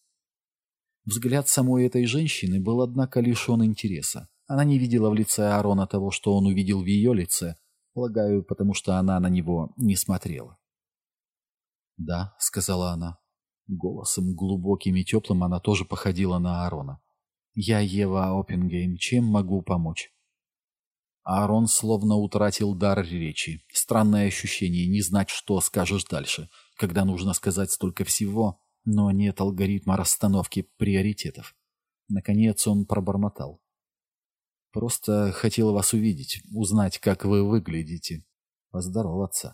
Взгляд самой этой женщины был, однако, лишен интереса. Она не видела в лице Аарона того, что он увидел в ее лице, полагаю, потому что она на него не смотрела. «Да», — сказала она. Голосом глубоким и теплым она тоже походила на Аарона. «Я Ева Оппенгейм. Чем могу помочь?» Аарон словно утратил дар речи. Странное ощущение не знать, что скажешь дальше, когда нужно сказать столько всего, но нет алгоритма расстановки приоритетов. Наконец он пробормотал. «Просто хотел вас увидеть, узнать, как вы выглядите. Поздороваться».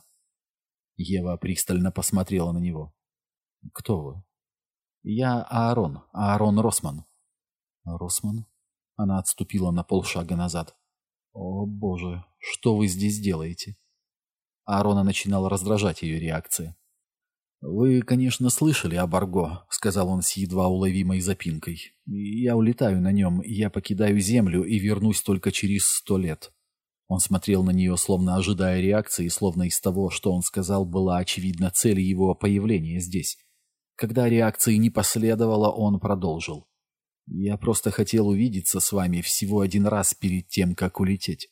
Ева пристально посмотрела на него. «Кто вы?» «Я Аарон, Аарон Росман». «Росман?» Она отступила на полшага назад. «О, боже, что вы здесь делаете?» Аарона начинала раздражать ее реакция. «Вы, конечно, слышали об Арго», — сказал он с едва уловимой запинкой. «Я улетаю на нем, я покидаю Землю и вернусь только через сто лет». Он смотрел на нее, словно ожидая реакции, словно из того, что он сказал, была очевидна цель его появления здесь. Когда реакции не последовало, он продолжил. «Я просто хотел увидеться с вами всего один раз перед тем, как улететь».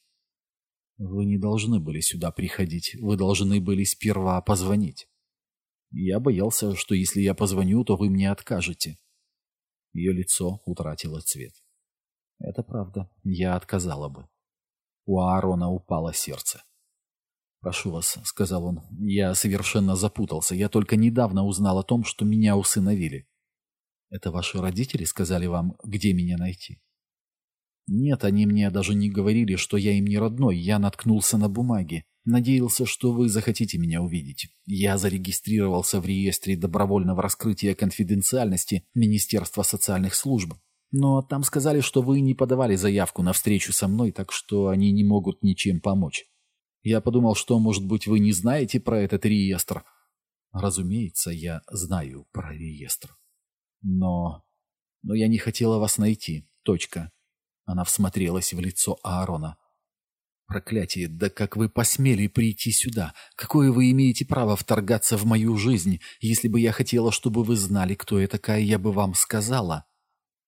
«Вы не должны были сюда приходить. Вы должны были сперва позвонить». «Я боялся, что если я позвоню, то вы мне откажете». Ее лицо утратило цвет. «Это правда. Я отказала бы». У Аарона упало сердце. «Прошу вас», — сказал он, — «я совершенно запутался. Я только недавно узнал о том, что меня усыновили». «Это ваши родители сказали вам, где меня найти?» «Нет, они мне даже не говорили, что я им не родной. Я наткнулся на бумаги. Надеялся, что вы захотите меня увидеть. Я зарегистрировался в реестре добровольного раскрытия конфиденциальности Министерства социальных служб. Но там сказали, что вы не подавали заявку на встречу со мной, так что они не могут ничем помочь. Я подумал, что, может быть, вы не знаете про этот реестр». «Разумеется, я знаю про реестр. Но... но я не хотела вас найти. Точка». Она всмотрелась в лицо Аарона. «Проклятие, да как вы посмели прийти сюда? Какое вы имеете право вторгаться в мою жизнь? Если бы я хотела, чтобы вы знали, кто я такая, я бы вам сказала».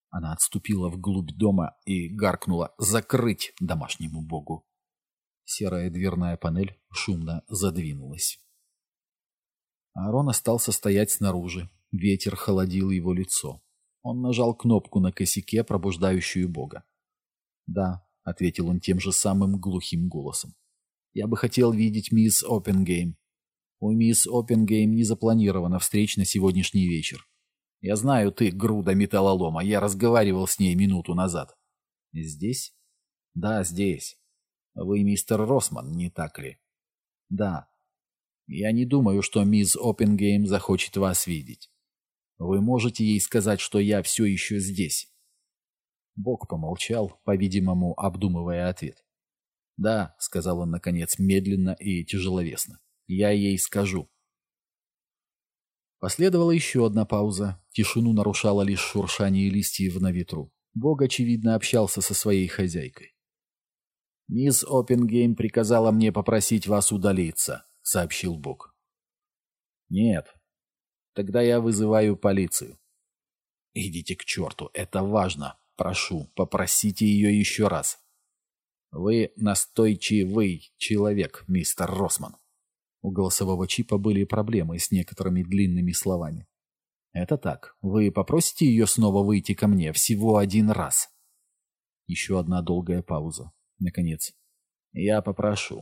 Она отступила вглубь дома и гаркнула «Закрыть домашнему богу!». Серая дверная панель шумно задвинулась. Аарон остался стоять снаружи. Ветер холодил его лицо. Он нажал кнопку на косяке, пробуждающую бога. «Да», — ответил он тем же самым глухим голосом. «Я бы хотел видеть мисс Оппенгейм. У мисс Оппенгейм не запланирована встреч на сегодняшний вечер. Я знаю, ты груда металлолома. Я разговаривал с ней минуту назад». «Здесь?» «Да, здесь. Вы мистер Росман, не так ли?» «Да. Я не думаю, что мисс Оппенгейм захочет вас видеть. Вы можете ей сказать, что я все еще здесь?» Бог помолчал, по-видимому, обдумывая ответ. «Да», — сказал он, наконец, медленно и тяжеловесно. «Я ей скажу». Последовала еще одна пауза. Тишину нарушало лишь шуршание листьев на ветру. Бог, очевидно, общался со своей хозяйкой. «Мисс Оппенгейм приказала мне попросить вас удалиться», — сообщил Бог. «Нет. Тогда я вызываю полицию». «Идите к черту, это важно. Прошу, попросите ее еще раз». «Вы настойчивый человек, мистер Росман». У голосового чипа были проблемы с некоторыми длинными словами. «Это так. Вы попросите ее снова выйти ко мне всего один раз?» Еще одна долгая пауза. Наконец. «Я попрошу».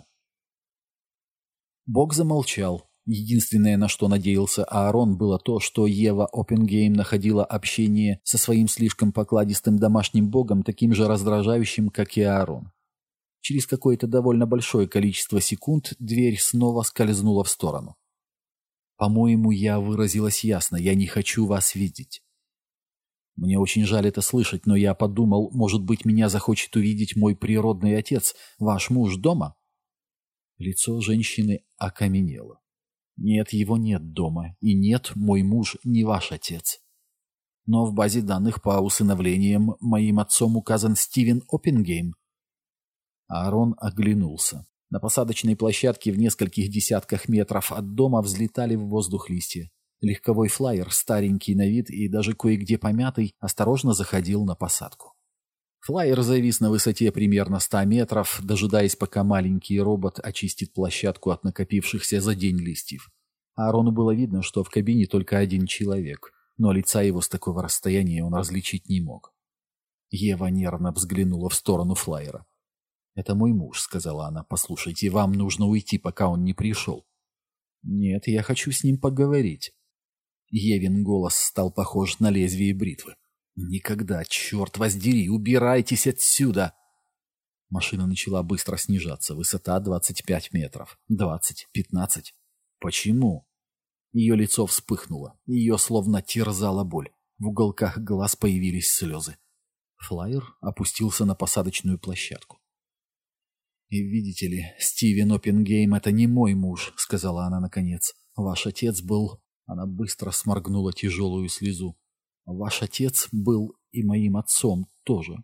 Бог замолчал. Единственное, на что надеялся Аарон, было то, что Ева Оппенгейм находила общение со своим слишком покладистым домашним богом таким же раздражающим, как и Аарон. Через какое-то довольно большое количество секунд дверь снова скользнула в сторону. «По-моему, я выразилась ясно. Я не хочу вас видеть». «Мне очень жаль это слышать, но я подумал, может быть, меня захочет увидеть мой природный отец, ваш муж дома?» Лицо женщины окаменело. «Нет, его нет дома, и нет, мой муж не ваш отец. Но в базе данных по усыновлениям моим отцом указан Стивен Оппенгейм». Аарон оглянулся. На посадочной площадке в нескольких десятках метров от дома взлетали в воздух листья. Легковой флайер, старенький на вид и даже кое-где помятый, осторожно заходил на посадку. Флайер завис на высоте примерно ста метров, дожидаясь, пока маленький робот очистит площадку от накопившихся за день листьев. Аарону было видно, что в кабине только один человек, но лица его с такого расстояния он различить не мог. Ева нервно взглянула в сторону флайера. «Это мой муж», — сказала она. «Послушайте, вам нужно уйти, пока он не пришел». «Нет, я хочу с ним поговорить». Евин голос стал похож на лезвие бритвы. «Никогда, черт воздери, убирайтесь отсюда!» Машина начала быстро снижаться. Высота двадцать пять метров. двадцать, пятнадцать. Почему? Ее лицо вспыхнуло. Ее словно терзала боль. В уголках глаз появились слезы. Флайер опустился на посадочную площадку. «И видите ли, Стивен Оппенгейм — это не мой муж», — сказала она наконец. «Ваш отец был...» Она быстро сморгнула тяжелую слезу. «Ваш отец был и моим отцом тоже».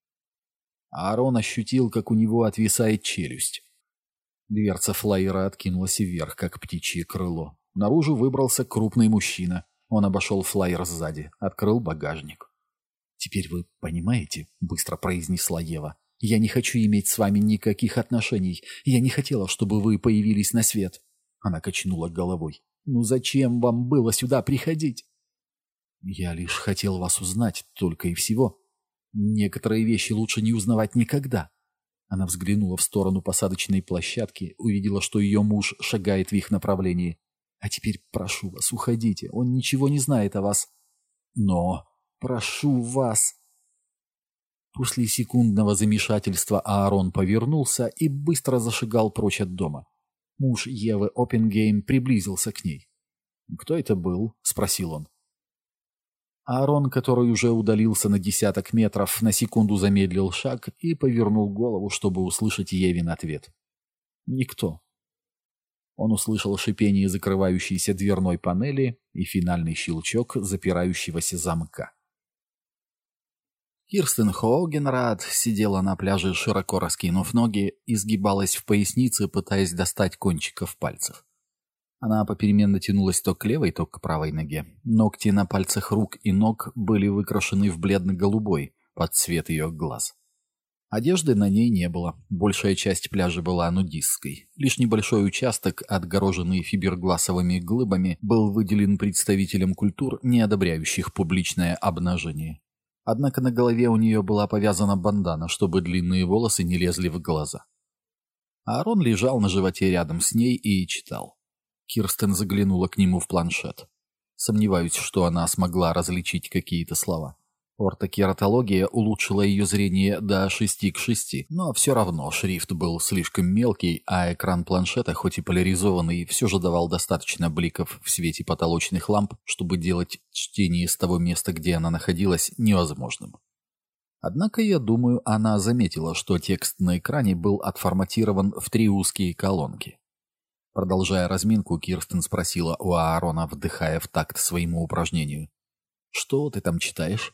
Аарон ощутил, как у него отвисает челюсть. Дверца флайера откинулась вверх, как птичье крыло. Наружу выбрался крупный мужчина. Он обошел флайер сзади, открыл багажник. «Теперь вы понимаете?» — быстро произнесла Ева. «Я не хочу иметь с вами никаких отношений. Я не хотела, чтобы вы появились на свет». Она качнула головой. «Ну зачем вам было сюда приходить?» «Я лишь хотел вас узнать, только и всего. Некоторые вещи лучше не узнавать никогда». Она взглянула в сторону посадочной площадки, увидела, что ее муж шагает в их направлении. «А теперь прошу вас, уходите. Он ничего не знает о вас». «Но... прошу вас...» После секундного замешательства Аарон повернулся и быстро зашагал прочь от дома. Муж Евы Оппенгейм приблизился к ней. «Кто это был?» — спросил он. Аарон, который уже удалился на десяток метров, на секунду замедлил шаг и повернул голову, чтобы услышать Евин ответ. «Никто». Он услышал шипение закрывающейся дверной панели и финальный щелчок запирающегося замка. Кирстен Хоогенрад сидела на пляже, широко раскинув ноги, и сгибалась в пояснице, пытаясь достать кончиков пальцев. Она попеременно тянулась то к левой, то к правой ноге. Ногти на пальцах рук и ног были выкрашены в бледно-голубой, под цвет ее глаз. Одежды на ней не было. Большая часть пляжа была нудистской. Лишь небольшой участок, отгороженный фибергласовыми глыбами, был выделен представителям культур, не одобряющих публичное обнажение. Однако на голове у нее была повязана бандана, чтобы длинные волосы не лезли в глаза. Аарон лежал на животе рядом с ней и читал. Кирстен заглянула к нему в планшет. Сомневаюсь, что она смогла различить какие-то слова. Ортокератология улучшила ее зрение до шести к шести, но все равно шрифт был слишком мелкий, а экран планшета, хоть и поляризованный, все же давал достаточно бликов в свете потолочных ламп, чтобы делать чтение с того места, где она находилась, невозможным. Однако, я думаю, она заметила, что текст на экране был отформатирован в три узкие колонки. Продолжая разминку, Кирстен спросила у Аарона, вдыхая в такт своему упражнению: «Что ты там читаешь?»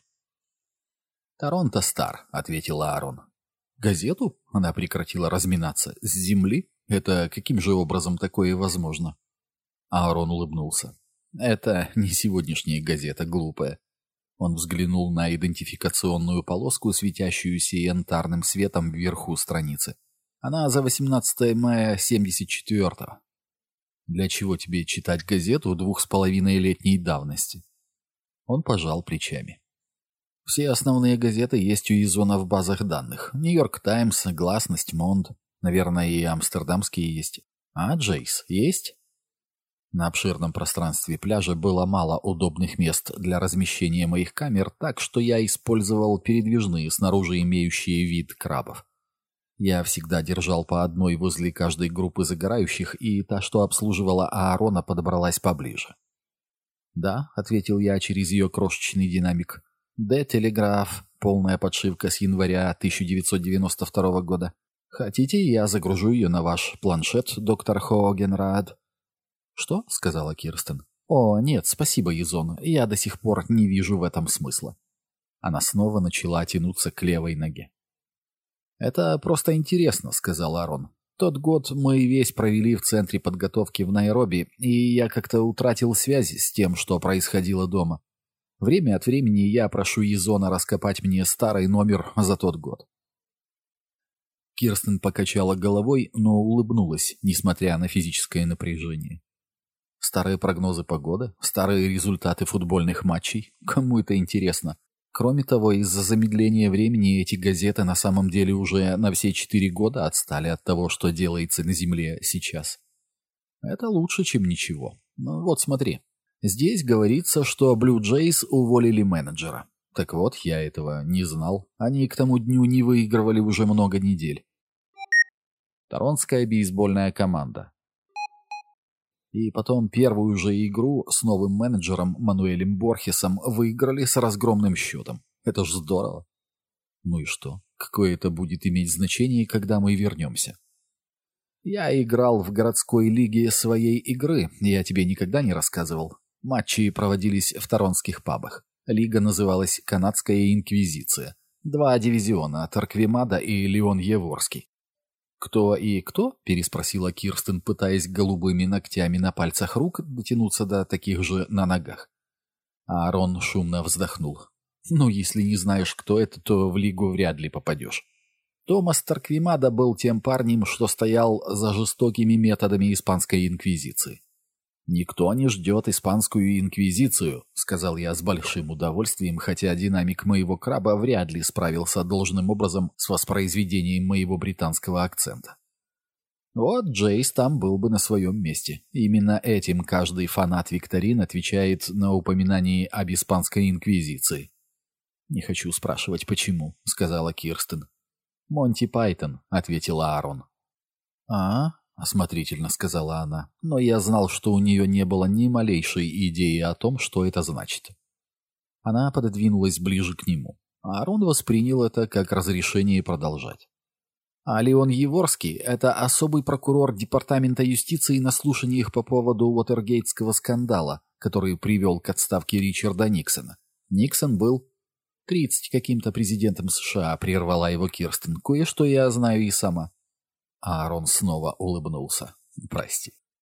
«Торонто Стар», — ответил Аарон. «Газету?» — она прекратила разминаться. «С земли? Это каким же образом такое возможно?» Аарон улыбнулся. «Это не сегодняшняя газета, глупая». Он взглянул на идентификационную полоску, светящуюся янтарным светом вверху страницы. «Она за восемнадцатое мая семьдесят четвёртого. «Для чего тебе читать газету двух с половиной летней давности?» Он пожал плечами. «Все основные газеты есть у Изона в базах данных. Нью-Йорк Таймс, Гласность, Монд. Наверное, и амстердамские есть. А Джейс есть?» На обширном пространстве пляжа было мало удобных мест для размещения моих камер, так что я использовал передвижные, снаружи имеющие вид крабов. Я всегда держал по одной возле каждой группы загорающих, и та, что обслуживала Аарона, подобралась поближе. «Да», — ответил я через ее крошечный динамик. «Де Телеграф, полная подшивка с января тысяча девятьсот девяносто второго года. Хотите, я загружу ее на ваш планшет, доктор Хоогенрад?» «Что?» — сказала Кирстен. «О, нет, спасибо, Изон, я до сих пор не вижу в этом смысла». Она снова начала тянуться к левой ноге. «Это просто интересно», — сказал Аарон. «Тот год мы весь провели в центре подготовки в Найроби, и я как-то утратил связь с тем, что происходило дома. Время от времени я прошу Изона раскопать мне старый номер за тот год». Кирстен покачала головой, но улыбнулась, несмотря на физическое напряжение. «Старые прогнозы погоды? Старые результаты футбольных матчей? Кому это интересно? Кроме того, из-за замедления времени эти газеты на самом деле уже на все четыре года отстали от того, что делается на Земле сейчас. Это лучше, чем ничего. Ну вот смотри. Здесь говорится, что Blue Jays уволили менеджера. Так вот, я этого не знал. Они к тому дню не выигрывали уже много недель. Торонтская бейсбольная команда. И потом первую же игру с новым менеджером Мануэлем Борхесом выиграли с разгромным счетом. Это ж здорово. Ну и что? Какое это будет иметь значение, когда мы вернемся? Я играл в городской лиге своей игры, я тебе никогда не рассказывал. Матчи проводились в торонтских пабах. Лига называлась «Канадская инквизиция». Два дивизиона – Торквемада и Леон Еворский. «Кто и кто?» – переспросила Кирстен, пытаясь голубыми ногтями на пальцах рук дотянуться до таких же на ногах. Аарон шумно вздохнул. «Ну, если не знаешь, кто это, то в лигу вряд ли попадешь». Томас Торквемада был тем парнем, что стоял за жестокими методами испанской инквизиции. «Никто не ждет испанскую инквизицию», — сказал я с большим удовольствием, хотя динамик моего краба вряд ли справился должным образом с воспроизведением моего британского акцента. Вот Джейс там был бы на своем месте. Именно этим каждый фанат викторин отвечает на упоминание об испанской инквизиции. «Не хочу спрашивать, почему», — сказала Кирстен. «Монти Пайтон», — ответила Аарон. «А?» — осмотрительно сказала она, но я знал, что у нее не было ни малейшей идеи о том, что это значит. Она пододвинулась ближе к нему. Аарон воспринял это как разрешение продолжать. А Леон Еворский — это особый прокурор Департамента юстиции на слушаниях по поводу Уотергейтского скандала, который привел к отставке Ричарда Никсона. Никсон был тридцать каким-то президентом США, прервала его Кирстен. Кое-что я знаю и сама. Аарон снова улыбнулся. «Прости».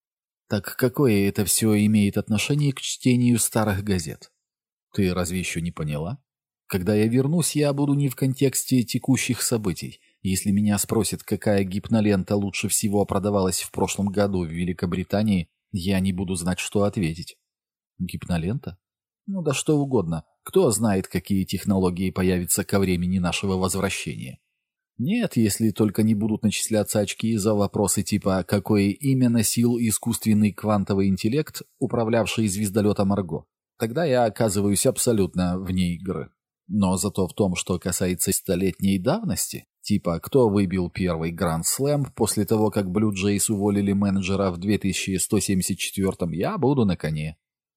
Так какое это все имеет отношение к чтению старых газет? Ты разве еще не поняла? Когда я вернусь, я буду не в контексте текущих событий. Если меня спросят, какая гипнолента лучше всего продавалась в прошлом году в Великобритании, я не буду знать, что ответить. Гипнолента? Ну да что угодно. Кто знает, какие технологии появятся ко времени нашего возвращения. Нет, если только не будут начисляться очки за вопросы типа «какое имя носил искусственный квантовый интеллект, управлявший звездолетом Марго?». Тогда я оказываюсь абсолютно вне игры. Но зато в том, что касается столетней давности, типа «кто выбил первый Гранд-слэм после того, как Блю Джейс уволили менеджера в две тысячи сто семьдесят четвёртом, я буду на коне».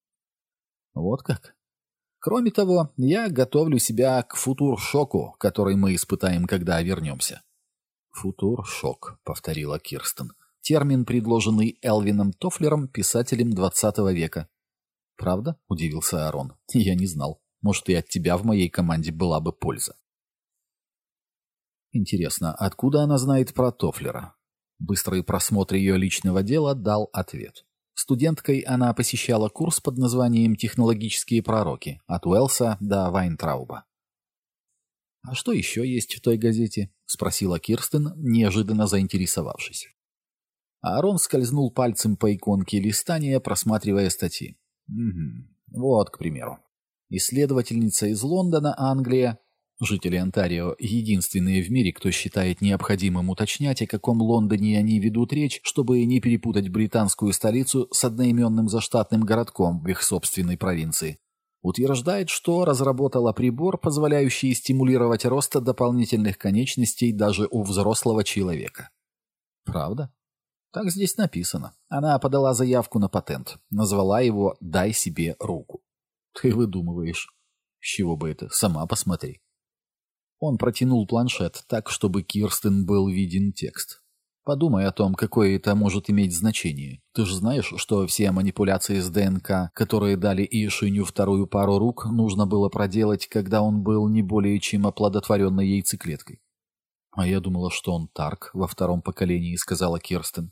Вот как? Кроме того, я готовлю себя к футур-шоку, который мы испытаем, когда вернемся. «Футур-шок», — повторила Кирстен. Термин, предложенный Элвином Тофлером, писателем двадцатого века. «Правда?» — удивился Арон. «Я не знал. Может, и от тебя в моей команде была бы польза». Интересно, откуда она знает про Тофлера? Быстрый просмотр ее личного дела дал ответ. Студенткой она посещала курс под названием «Технологические пророки» от Уэллса до Вайнтрауба. «А что еще есть в той газете?» — спросила Кирстен, неожиданно заинтересовавшись. Аарон скользнул пальцем по иконке листания, просматривая статьи. Угу. Вот, к примеру. Исследовательница из Лондона, Англия. Жители Онтарио — единственные в мире, кто считает необходимым уточнять, о каком Лондоне они ведут речь, чтобы не перепутать британскую столицу с одноименным заштатным городком в их собственной провинции. Утверждает, что разработала прибор, позволяющий стимулировать рост дополнительных конечностей даже у взрослого человека. Правда? Так здесь написано. Она подала заявку на патент. Назвала его «Дай себе руку». Ты выдумываешь. С чего бы это? Сама посмотри. Он протянул планшет так, чтобы Кирстен был виден текст. Подумай о том, какое это может иметь значение. Ты же знаешь, что все манипуляции с ДНК, которые дали Ишиню вторую пару рук, нужно было проделать, когда он был не более чем оплодотворенной яйцеклеткой. А я думала, что он Тарк во втором поколении, сказала Кирстен.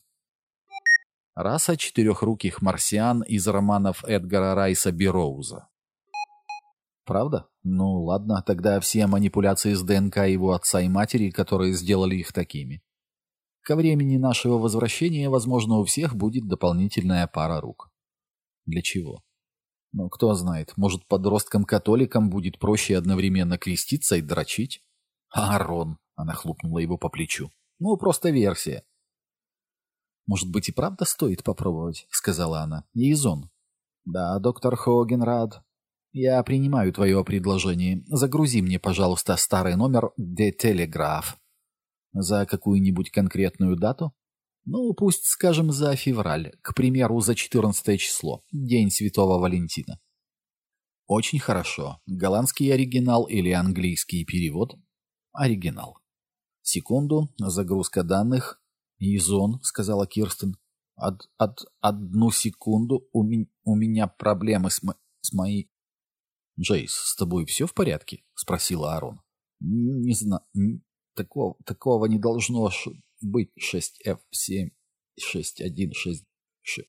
Раса четырехруких марсиан из романов Эдгара Райса Берроуза. Правда? Ну ладно, тогда все манипуляции с ДНК его отца и матери, которые сделали их такими. Ко времени нашего возвращения, возможно, у всех будет дополнительная пара рук. Для чего? Ну, кто знает, может, подросткам-католикам будет проще одновременно креститься и дрочить? Аарон, она хлопнула его по плечу. Ну, просто версия. Может быть, и правда стоит попробовать, сказала она. Иезон. Да, доктор Хогенрад. Я принимаю твое предложение. Загрузи мне, пожалуйста, старый номер «Де Телеграф». За какую-нибудь конкретную дату? Ну, пусть, скажем, за февраль, к примеру, за четырнадцатое число, День Святого Валентина. Очень хорошо. Голландский оригинал или английский перевод? Оригинал. Секунду, загрузка данных. Изон, сказала Кирстен. Од, од, одну секунду, у, ми, у меня проблемы с, мо, с моей... Джейс, с тобой все в порядке? Спросила Аарон. Не знаю... Такого, такого не должно быть. шесть эф семь, шесть один шесть шесть.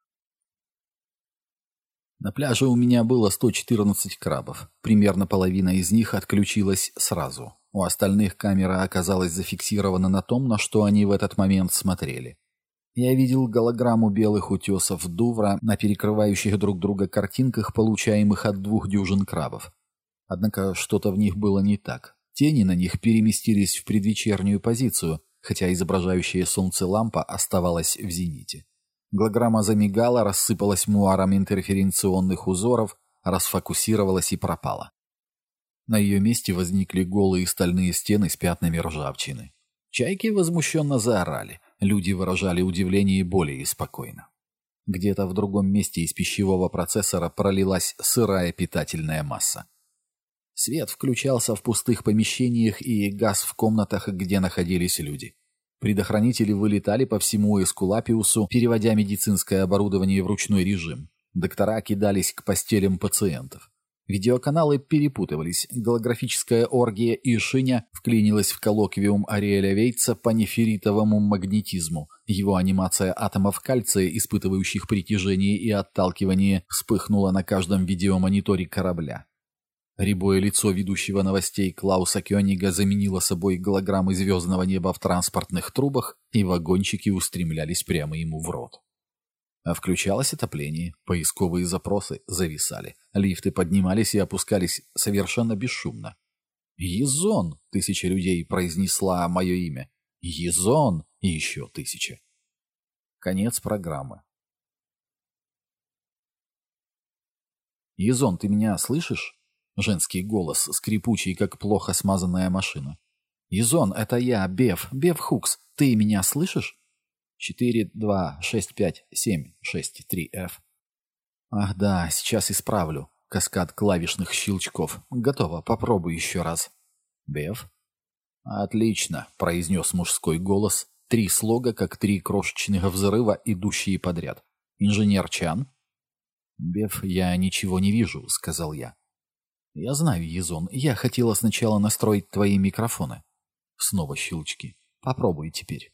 На пляже у меня было сто четырнадцать крабов. Примерно половина из них отключилась сразу. У остальных камера оказалась зафиксирована на том, на что они в этот момент смотрели. Я видел голограмму белых утесов Дувра на перекрывающих друг друга картинках, получаемых от двух дюжин крабов. Однако что-то в них было не так. Тени на них переместились в предвечернюю позицию, хотя изображающая солнце лампа оставалась в зените. Голограмма замигала, рассыпалась муаром интерференционных узоров, расфокусировалась и пропала. На ее месте возникли голые стальные стены с пятнами ржавчины. Чайки возмущенно заорали, люди выражали удивление более спокойно. Где-то в другом месте из пищевого процессора пролилась сырая питательная масса. Свет включался в пустых помещениях и газ в комнатах, где находились люди. Предохранители вылетали по всему Эскулапиусу, переводя медицинское оборудование в ручной режим. Доктора кидались к постелям пациентов. Видеоканалы перепутывались, голографическая оргия Ишиня вклинилась в коллоквиум Ариэля Вейтса по неферитовому магнетизму. Его анимация атомов кальция, испытывающих притяжение и отталкивание, вспыхнула на каждом видеомониторе корабля. Рябое лицо ведущего новостей Клауса Кёнига заменило собой голограммы звездного неба в транспортных трубах, и вагончики устремлялись прямо ему в рот. А включалось отопление, поисковые запросы зависали, лифты поднимались и опускались совершенно бесшумно. «Езон!» — тысяча людей произнесла мое имя. «Езон!» — и еще тысяча. Конец программы. «Езон, ты меня слышишь?» Женский голос, скрипучий, как плохо смазанная машина. «Езон, это я, Беф, Беф Хукс, ты меня слышишь?» четыре, два, шесть, пять, семь, шесть, три, эф. Ах да, сейчас исправлю. Каскад клавишных щелчков. Готово, попробуй еще раз. Беф? Отлично, произнес мужской голос. Три слога, как три крошечных взрыва, идущие подряд. Инженер Чан? Беф, я ничего не вижу, сказал я. Я знаю, Езон, я хотела сначала настроить твои микрофоны. Снова щелчки. Попробуй теперь.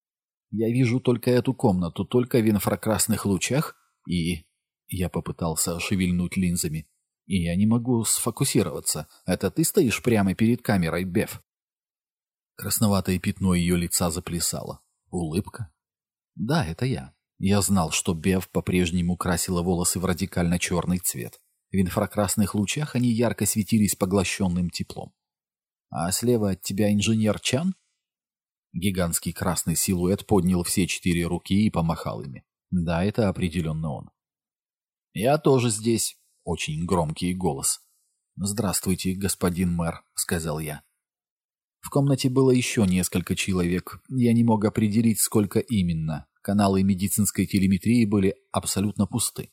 Я вижу только эту комнату, только в инфракрасных лучах, и... Я попытался шевельнуть линзами. И я не могу сфокусироваться. Это ты стоишь прямо перед камерой, Беф? Красноватое пятно ее лица заплясало. Улыбка? Да, это я. Я знал, что Беф по-прежнему красила волосы в радикально черный цвет. В инфракрасных лучах они ярко светились поглощенным теплом. А слева от тебя инженер Чан? Гигантский красный силуэт поднял все четыре руки и помахал ими. Да, это определенно он. «Я тоже здесь», — очень громкий голос. «Здравствуйте, господин мэр», — сказал я. В комнате было еще несколько человек. Я не мог определить, сколько именно. Каналы медицинской телеметрии были абсолютно пусты.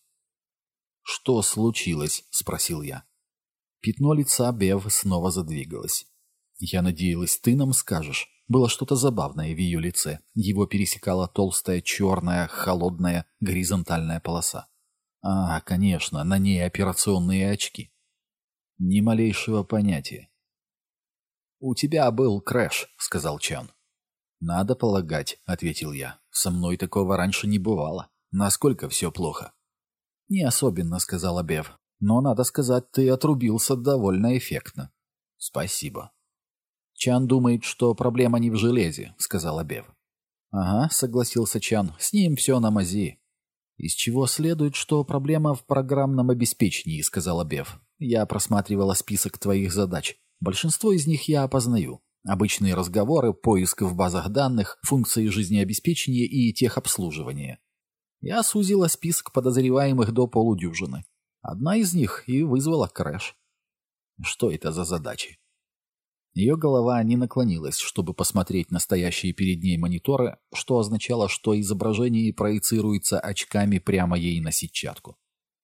«Что случилось?» — спросил я. Пятно лица Бев снова задвигалось. «Я надеялась, ты нам скажешь». Было что-то забавное в ее лице. Его пересекала толстая, черная, холодная, горизонтальная полоса. А, конечно, на ней операционные очки. Ни малейшего понятия. «У тебя был крэш», — сказал Чан. «Надо полагать», — ответил я. «Со мной такого раньше не бывало. Насколько все плохо?» «Не особенно», — сказала Бев. «Но, надо сказать, ты отрубился довольно эффектно». «Спасибо». «Чан думает, что проблема не в железе», — сказала Бев. «Ага», — согласился Чан, — «с ним все на мази». «Из чего следует, что проблема в программном обеспечении», — сказала Бев. «Я просматривала список твоих задач. Большинство из них я опознаю. Обычные разговоры, поиск в базах данных, функции жизнеобеспечения и техобслуживания. Я сузила список подозреваемых до полудюжины. Одна из них и вызвала крэш». «Что это за задачи?» Ее голова не наклонилась, чтобы посмотреть на стоящие перед ней мониторы, что означало, что изображение проецируется очками прямо ей на сетчатку.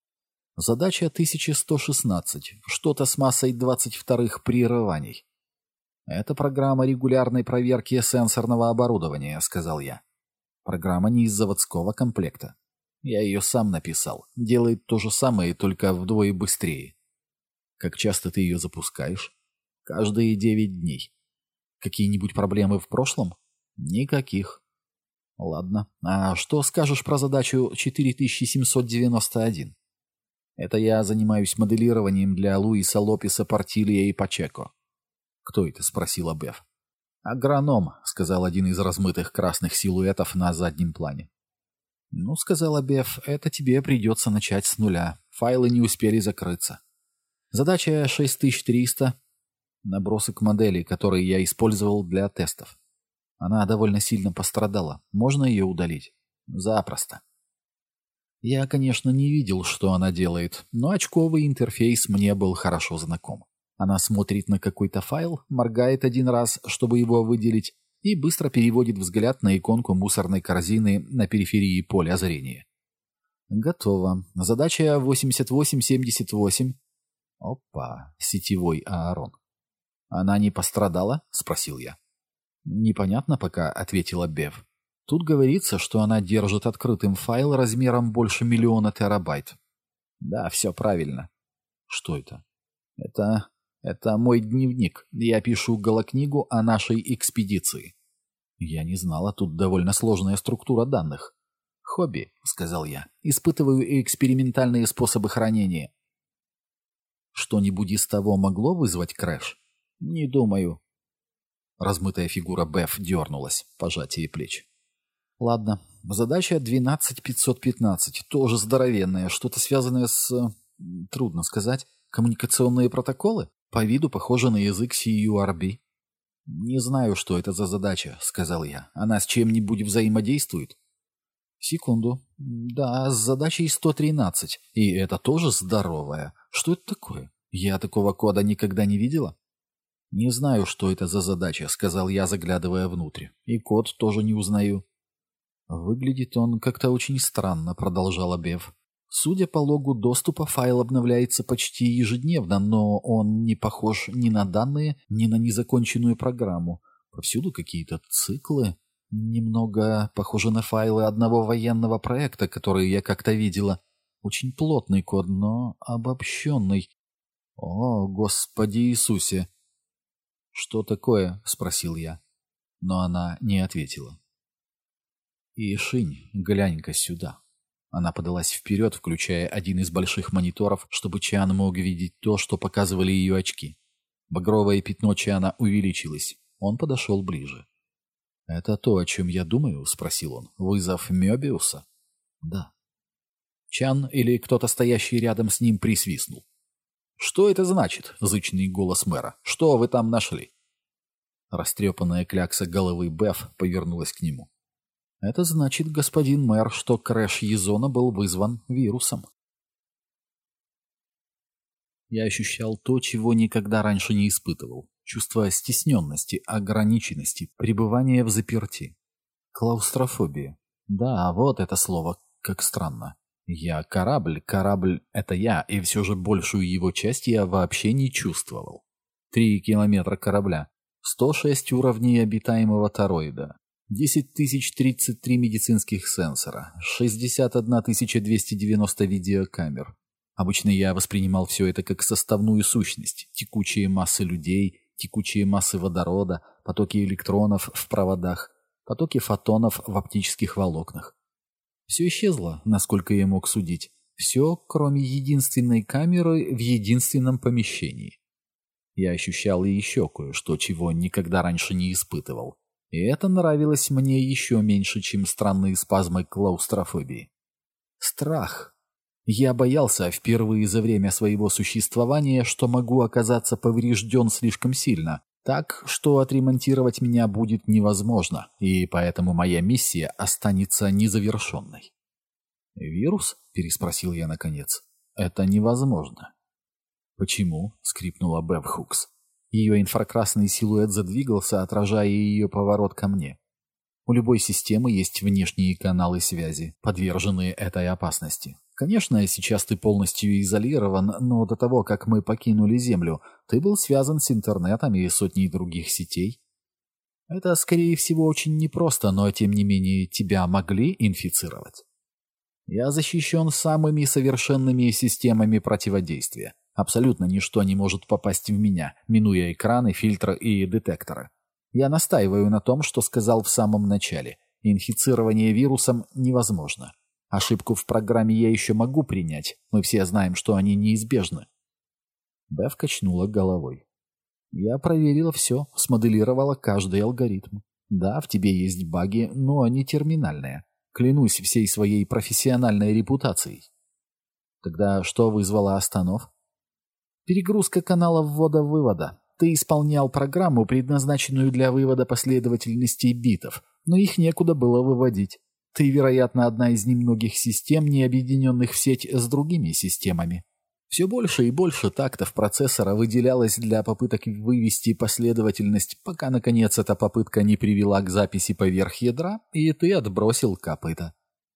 Задача тысяча сто шестнадцать. Что-то с массой двадцать вторых прерываний. «Это программа регулярной проверки сенсорного оборудования», — сказал я. «Программа не из заводского комплекта. Я ее сам написал. Делает то же самое, только вдвое быстрее». «Как часто ты ее запускаешь?» «Каждые девять дней». «Какие-нибудь проблемы в прошлом?» «Никаких». «Ладно. А что скажешь про задачу четыре тысячи семьсот девяносто один?» «Это я занимаюсь моделированием для Луиса Лопеса Портилья и Пачеко». «Кто это?» — спросила Бев. «Агроном», — сказал один из размытых красных силуэтов на заднем плане. «Ну, — сказала Бев, — это тебе придется начать с нуля. Файлы не успели закрыться. Задача шесть тысяч триста. Набросок модели, который я использовал для тестов. Она довольно сильно пострадала. Можно ее удалить?» «Запросто». Я, конечно, не видел, что она делает, но очковый интерфейс мне был хорошо знаком. Она смотрит на какой-то файл, моргает один раз, чтобы его выделить, и быстро переводит взгляд на иконку мусорной корзины на периферии поля зрения. Готово. Задача восемьдесят восемь семьдесят восемь. Опа, сетевой Аарон. «Она не пострадала?» — спросил я. «Непонятно пока», — ответила Бев. «Тут говорится, что она держит открытым файл размером больше миллиона терабайт». «Да, все правильно». Что это? Это... это мой дневник. Я пишу голокнигу о нашей экспедиции. Я не знала, тут довольно сложная структура данных. «Хобби», — сказал я. «Испытываю экспериментальные способы хранения». «Что-нибудь из того могло вызвать крэш?» «Не думаю». Размытая фигура Беф дернулась, пожатие плеч. «Ладно, задача двенадцать пятьсот пятнадцать, тоже здоровенная, что-то связанное с... трудно сказать, коммуникационные протоколы? По виду похоже на язык си ю ар би». «Не знаю, что это за задача», — сказал я. «Она с чем-нибудь взаимодействует?» «Секунду. Да, с задачей сто тринадцать. И это тоже здоровая. Что это такое? Я такого кода никогда не видела?» «Не знаю, что это за задача», — сказал я, заглядывая внутрь. «И код тоже не узнаю». «Выглядит он как-то очень странно», — продолжала Бев. «Судя по логу доступа, файл обновляется почти ежедневно, но он не похож ни на данные, ни на незаконченную программу. Повсюду какие-то циклы. Немного похожи на файлы одного военного проекта, которые я как-то видела. Очень плотный код, но обобщенный. О, Господи Иисусе!» «Что такое?» — спросил я. Но она не ответила. «Ишинь, глянь-ка сюда». Она подалась вперед, включая один из больших мониторов, чтобы Чиан мог видеть то, что показывали ее очки. Багровое пятно Чиана увеличилось. Он подошел ближе. «Это то, о чем я думаю?» — спросил он. «Вызов Мёбиуса?» «Да». Чан или кто-то, стоящий рядом с ним, присвистнул. «Что это значит?» — зычный голос мэра. «Что вы там нашли?» Растрепанная клякса головы Беф повернулась к нему. «Это значит, господин мэр, что крэш Езона был вызван вирусом». Я ощущал то, чего никогда раньше не испытывал. Чувство стесненности, ограниченности, пребывания в заперти. Клаустрофобия. Да, вот это слово, как странно. Я корабль, корабль — это я, и все же большую его часть я вообще не чувствовал. Три километра корабля, сто шесть уровней обитаемого тороида, десять тысяч тридцать три медицинских сенсора, шестьдесят одна тысяча двести девяносто видеокамер. Обычно я воспринимал все это как составную сущность, текучие массы людей, текучие массы водорода, потоки электронов в проводах, потоки фотонов в оптических волокнах. Все исчезло, насколько я мог судить. Все, кроме единственной камеры в единственном помещении. Я ощущал и еще кое-что, чего никогда раньше не испытывал. И это нравилось мне еще меньше, чем странные спазмы клаустрофобии. Страх. Я боялся впервые за время своего существования, что могу оказаться поврежден слишком сильно, так, что отремонтировать меня будет невозможно, и поэтому моя миссия останется незавершенной. «Вирус?» — переспросил я наконец. «Это невозможно». «Почему?» — скрипнула Бэб Хукс. Ее инфракрасный силуэт задвигался, отражая ее поворот ко мне. У любой системы есть внешние каналы связи, подверженные этой опасности. Конечно, сейчас ты полностью изолирован, но до того, как мы покинули Землю, ты был связан с интернетом и сотней других сетей. Это, скорее всего, очень непросто, но, тем не менее, тебя могли инфицировать. Я защищен самыми совершенными системами противодействия. Абсолютно ничто не может попасть в меня, минуя экраны, фильтры и детекторы. Я настаиваю на том, что сказал в самом начале. Инфицирование вирусом невозможно. Ошибку в программе я еще могу принять. Мы все знаем, что они неизбежны. Беф качнула головой. Я проверила все, смоделировала каждый алгоритм. Да, в тебе есть баги, но они терминальные. Клянусь всей своей профессиональной репутацией. Тогда что вызвало останов? Перегрузка канала ввода-вывода. Ты исполнял программу, предназначенную для вывода последовательностей битов, но их некуда было выводить. Ты, вероятно, одна из немногих систем, не объединенных в сеть с другими системами. Все больше и больше тактов процессора выделялось для попыток вывести последовательность, пока, наконец, эта попытка не привела к записи поверх ядра, и ты отбросил копыта.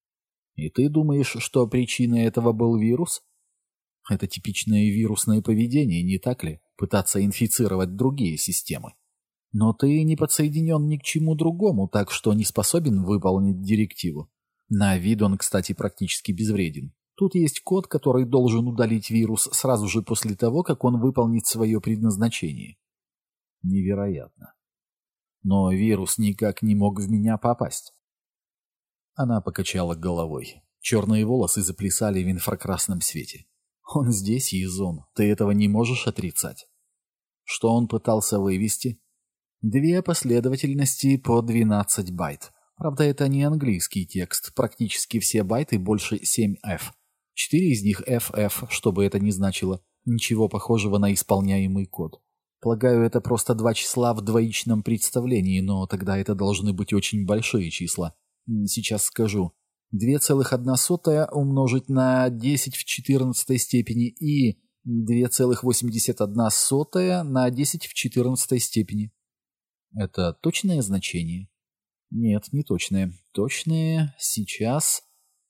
И ты думаешь, что причиной этого был вирус? Это типичное вирусное поведение, не так ли? Пытаться инфицировать другие системы. Но ты не подсоединен ни к чему другому, так что не способен выполнить директиву. На вид он, кстати, практически безвреден. Тут есть код, который должен удалить вирус сразу же после того, как он выполнит свое предназначение. Невероятно. Но вирус никак не мог в меня попасть. Она покачала головой. Черные волосы заплясали в инфракрасном свете. Он здесь, Язон. Ты этого не можешь отрицать. Что он пытался вывести? Две последовательности по двенадцать байт. Правда, это не английский текст. Практически все байты больше семь эф. Четыре из них эф эф, что бы это ни значило. Ничего похожего на исполняемый код. Полагаю, это просто два числа в двоичном представлении, но тогда это должны быть очень большие числа. Сейчас скажу. две целых одна сотая умножить на десять в четырнадцатой степени и две целых восемьдесят одна сотая на десять в четырнадцатой степени. Это точное значение? Нет, не точное. Точное сейчас...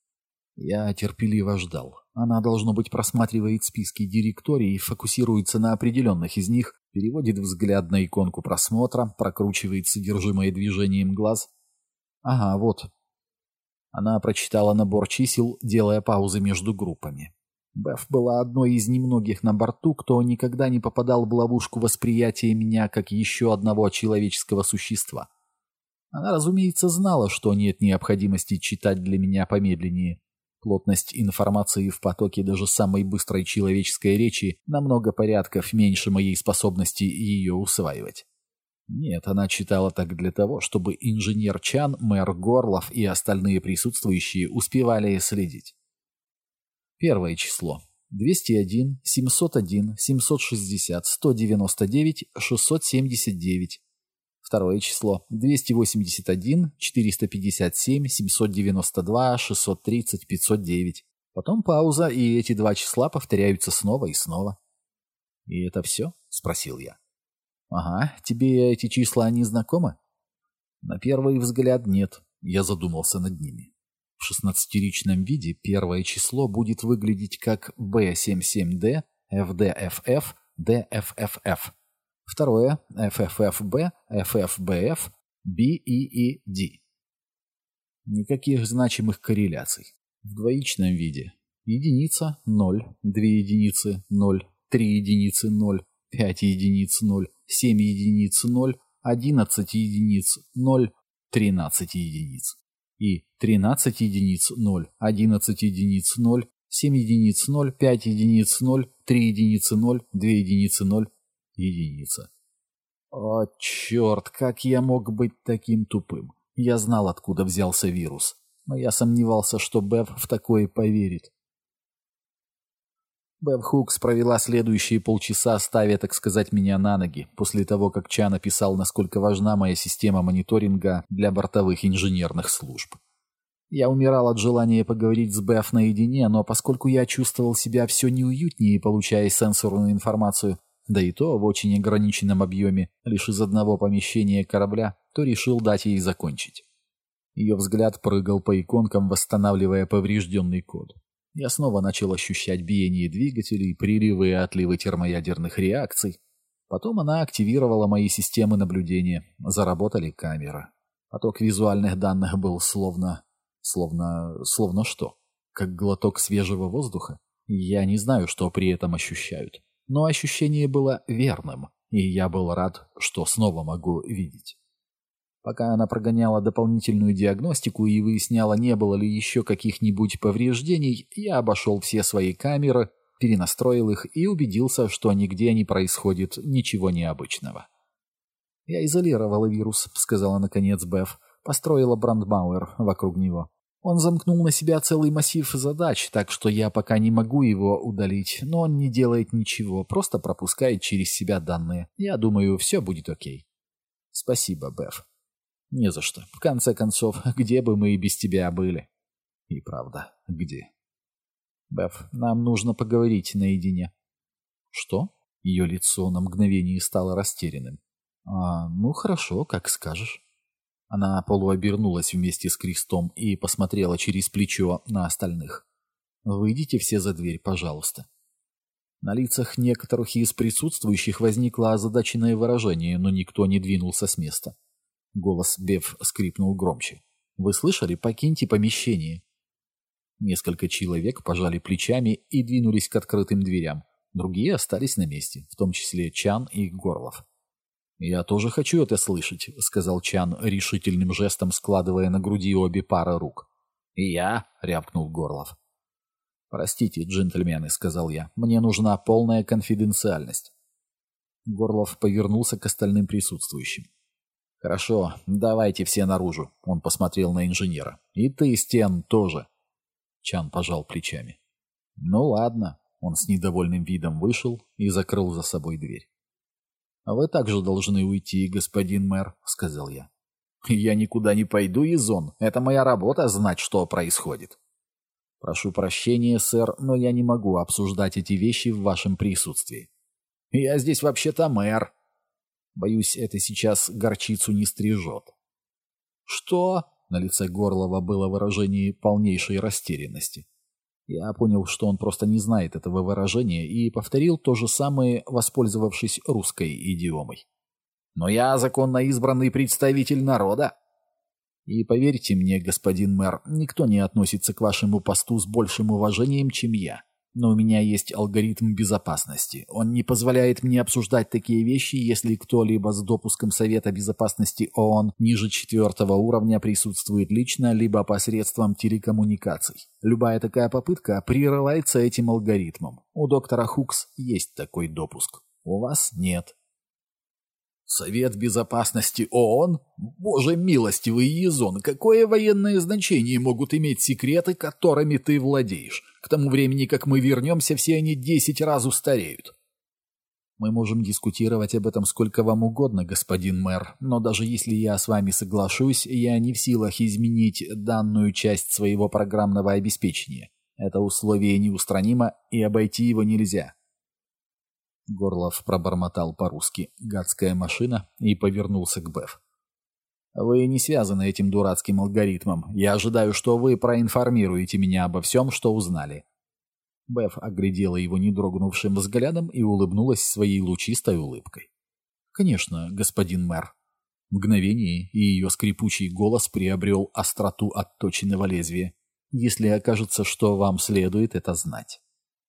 Я терпеливо ждал. Она, должно быть, просматривает списки директорий, фокусируется на определенных из них, переводит взгляд на иконку просмотра, прокручивает содержимое движением глаз. Ага, вот. Она прочитала набор чисел, делая паузы между группами. Беф была одной из немногих на борту, кто никогда не попадал в ловушку восприятия меня как еще одного человеческого существа. Она, разумеется, знала, что нет необходимости читать для меня помедленнее. Плотность информации в потоке даже самой быстрой человеческой речи намного порядков меньше моей способности ее усваивать. Нет, она читала так для того, чтобы инженер Чан, мэр Горлов и остальные присутствующие успевали следить. Первое число. двести один, семьсот один, семьсот шестьдесят, сто девяносто девять, шестьсот семьдесят девять. Второе число. двести восемьдесят один, четыреста пятьдесят семь, семьсот девяносто два, шестьсот тридцать, пятьсот девять. Потом пауза, и эти два числа повторяются снова и снова. «И это все?» — спросил я. «Ага. Тебе эти числа не знакомы?» «На первый взгляд нет». Я задумался над ними. В шестнадцатиричном виде первое число будет выглядеть как би семьдесят семь дэ, эф дэ эф эф, дэ эф эф эф. Второе — эф эф эф би, эф эф би эф, би и и ди. Никаких значимых корреляций. В двоичном виде. Единица — ноль, две единицы — ноль, три единицы — ноль, пять единиц — ноль, семь единиц — ноль, одиннадцать единиц — ноль, тринадцать единиц. И тринадцать единиц — ноль, одиннадцать единиц — ноль, семь единиц — ноль, пять единиц — ноль, три единицы — ноль, две единицы — ноль, единица. О, черт, как я мог быть таким тупым? Я знал, откуда взялся вирус, но я сомневался, что Бев в такое поверит. Бев Хукс провела следующие полчаса, ставя, так сказать, меня на ноги, после того, как Чан описал, насколько важна моя система мониторинга для бортовых инженерных служб. Я умирал от желания поговорить с Бев наедине, но поскольку я чувствовал себя все неуютнее, получая сенсорную информацию, да и то в очень ограниченном объеме, лишь из одного помещения корабля, то решил дать ей закончить. Ее взгляд прыгал по иконкам, восстанавливая поврежденный код. Я снова начал ощущать биение двигателей, приливы и отливы термоядерных реакций. Потом она активировала мои системы наблюдения. Заработали камеры. Поток визуальных данных был словно... Словно... Словно что? Как глоток свежего воздуха? Я не знаю, что при этом ощущают. Но ощущение было верным, и я был рад, что снова могу видеть. Пока она прогоняла дополнительную диагностику и выясняла, не было ли еще каких-нибудь повреждений, я обошел все свои камеры, перенастроил их и убедился, что нигде не происходит ничего необычного. «Я изолировала вирус», — сказала наконец Беф, построила Брандмауэр вокруг него. Он замкнул на себя целый массив задач, так что я пока не могу его удалить, но он не делает ничего, просто пропускает через себя данные. Я думаю, все будет окей. Спасибо, Беф. Не за что. В конце концов, где бы мы и без тебя были? И правда, где? Беф, нам нужно поговорить наедине. Что? Ее лицо на мгновение стало растерянным. А, ну хорошо, как скажешь. Она полуобернулась вместе с крестом и посмотрела через плечо на остальных. «Выйдите все за дверь, пожалуйста». На лицах некоторых из присутствующих возникло озадаченное выражение, но никто не двинулся с места. Голос Беф скрипнул громче. «Вы слышали? Покиньте помещение». Несколько человек пожали плечами и двинулись к открытым дверям. Другие остались на месте, в том числе Чан и Горлов. «Я тоже хочу это слышать», — сказал Чан решительным жестом, складывая на груди обе пары рук. «И я», — рявкнул Горлов. «Простите, джентльмены», — сказал я, — «мне нужна полная конфиденциальность». Горлов повернулся к остальным присутствующим. «Хорошо, давайте все наружу», — он посмотрел на инженера. «И ты, Стен, тоже». Чан пожал плечами. «Ну ладно». Он с недовольным видом вышел и закрыл за собой дверь. «А вы также должны уйти, господин мэр», — сказал я. «Я никуда не пойду, Изон. Это моя работа — знать, что происходит». «Прошу прощения, сэр, но я не могу обсуждать эти вещи в вашем присутствии». «Я здесь вообще-то мэр». «Боюсь, это сейчас горчицу не стрижет». «Что?» — на лице Горлова было выражение полнейшей растерянности. Я понял, что он просто не знает этого выражения, и повторил то же самое, воспользовавшись русской идиомой. «Но я законно избранный представитель народа». «И поверьте мне, господин мэр, никто не относится к вашему посту с большим уважением, чем я. Но у меня есть алгоритм безопасности. Он не позволяет мне обсуждать такие вещи, если кто-либо с допуском Совета Безопасности ООН ниже четвертого уровня присутствует лично, либо посредством телекоммуникаций. Любая такая попытка прерывается этим алгоритмом. У доктора Хукс есть такой допуск. У вас нет». «Совет Безопасности ООН? Боже милостивый Езон, какое военное значение могут иметь секреты, которыми ты владеешь? К тому времени, как мы вернемся, все они десять раз устареют». «Мы можем дискутировать об этом сколько вам угодно, господин мэр, но даже если я с вами соглашусь, я не в силах изменить данную часть своего программного обеспечения. Это условие неустранимо, и обойти его нельзя». Горлов пробормотал по-русски «гадская машина» и повернулся к Беф. «Вы не связаны этим дурацким алгоритмом. Я ожидаю, что вы проинформируете меня обо всем, что узнали». Беф оглядела его недрогнувшим взглядом и улыбнулась своей лучистой улыбкой. «Конечно, господин мэр». Мгновение, и ее скрипучий голос приобрел остроту отточенного лезвия. «Если окажется, что вам следует это знать».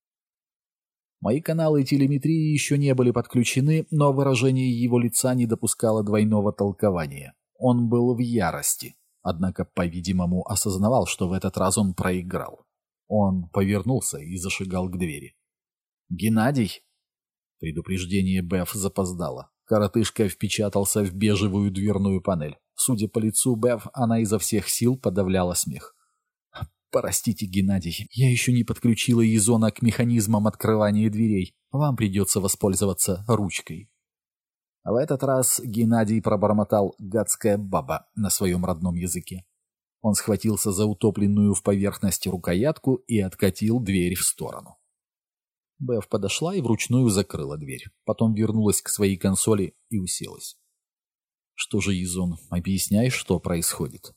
Мои каналы телеметрии еще не были подключены, но выражение его лица не допускало двойного толкования. Он был в ярости, однако, по-видимому, осознавал, что в этот раз он проиграл. Он повернулся и зашагал к двери. «Геннадий?» Предупреждение Беф запоздало. Коротышка впечатался в бежевую дверную панель. Судя по лицу Беф, она изо всех сил подавляла смех. «Простите, Геннадий, я еще не подключила Езона к механизмам открывания дверей. Вам придется воспользоваться ручкой». В этот раз Геннадий пробормотал «гадская баба» на своем родном языке. Он схватился за утопленную в поверхность рукоятку и откатил дверь в сторону. Беф подошла и вручную закрыла дверь. Потом вернулась к своей консоли и уселась. «Что же, Езон, объясняй, что происходит?»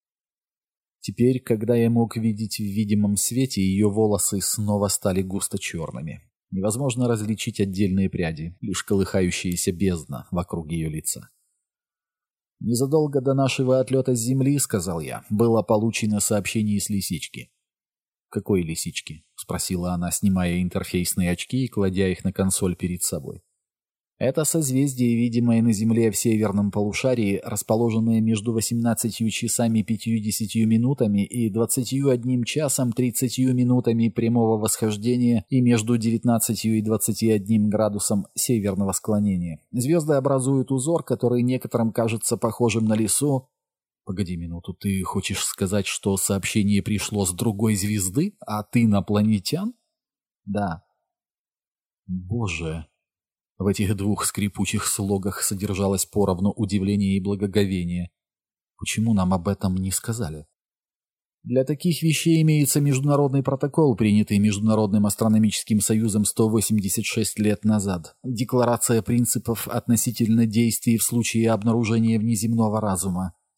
Теперь, когда я мог видеть в видимом свете, ее волосы снова стали густо черными. Невозможно различить отдельные пряди, лишь колыхающаяся бездна вокруг ее лица. «Незадолго до нашего отлета с Земли, — сказал я, — было получено сообщение с лисички». «Какой лисички?» — спросила она, снимая интерфейсные очки и кладя их на консоль перед собой. «Это созвездие, видимое на Земле в северном полушарии, расположенное между восемнадцатью часами пятьюдесятью минутами и двадцатью одним часом тридцатью минутами прямого восхождения и между девятнадцатью и двадцатью одним градусом северного склонения. Звезды образуют узор, который некоторым кажется похожим на лису». «Погоди минуту, ты хочешь сказать, что сообщение пришло с другой звезды, а ты инопланетян?» «Да». «Боже...» В этих двух скрипучих слогах содержалось поровну удивление и благоговение. Почему нам об этом не сказали? Для таких вещей имеется международный протокол, принятый Международным астрономическим союзом сто восемьдесят шесть лет назад. Декларация принципов относительно действий в случае обнаружения внеземного разума.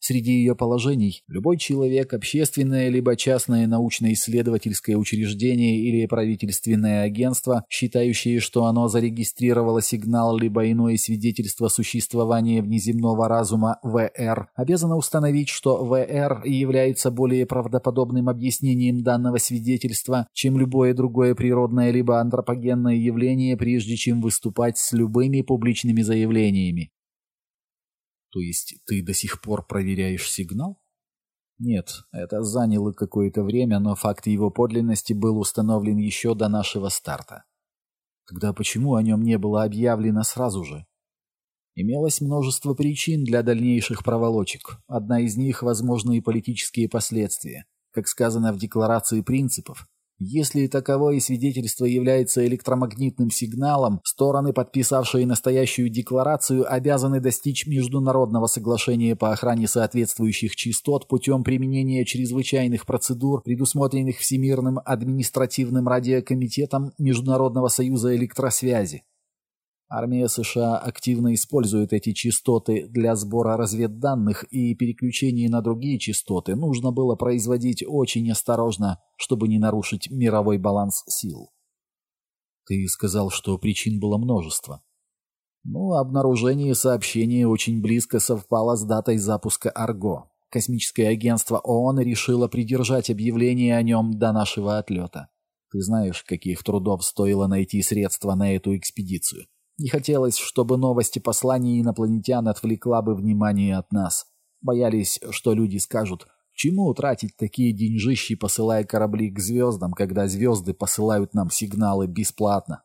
Среди ее положений любой человек, общественное либо частное научно-исследовательское учреждение или правительственное агентство, считающее, что оно зарегистрировало сигнал либо иное свидетельство существования внеземного разума ВР, обязано установить, что ВР является более правдоподобным объяснением данного свидетельства, чем любое другое природное либо антропогенное явление, прежде чем выступать с любыми публичными заявлениями. То есть ты до сих пор проверяешь сигнал? Нет, это заняло какое-то время, но факт его подлинности был установлен еще до нашего старта. Тогда почему о нем не было объявлено сразу же? Имелось множество причин для дальнейших проволочек. Одна из них – возможные политические последствия. Как сказано в Декларации принципов, если таковое свидетельство является электромагнитным сигналом, стороны, подписавшие настоящую декларацию, обязаны достичь международного соглашения по охране соответствующих частот путем применения чрезвычайных процедур, предусмотренных Всемирным административным радиокомитетом Международного союза электросвязи. Армия США активно использует эти частоты для сбора разведданных, и переключение на другие частоты нужно было производить очень осторожно, чтобы не нарушить мировой баланс сил. Ты сказал, что причин было множество. Ну, обнаружение сообщения очень близко совпало с датой запуска Арго. Космическое агентство ООН решило придержать объявление о нем до нашего отлета. Ты знаешь, каких трудов стоило найти средства на эту экспедицию. Не хотелось, чтобы новости послания инопланетян отвлекла бы внимание от нас. Боялись, что люди скажут, к чему тратить такие деньжищи, посылая корабли к звездам, когда звезды посылают нам сигналы бесплатно.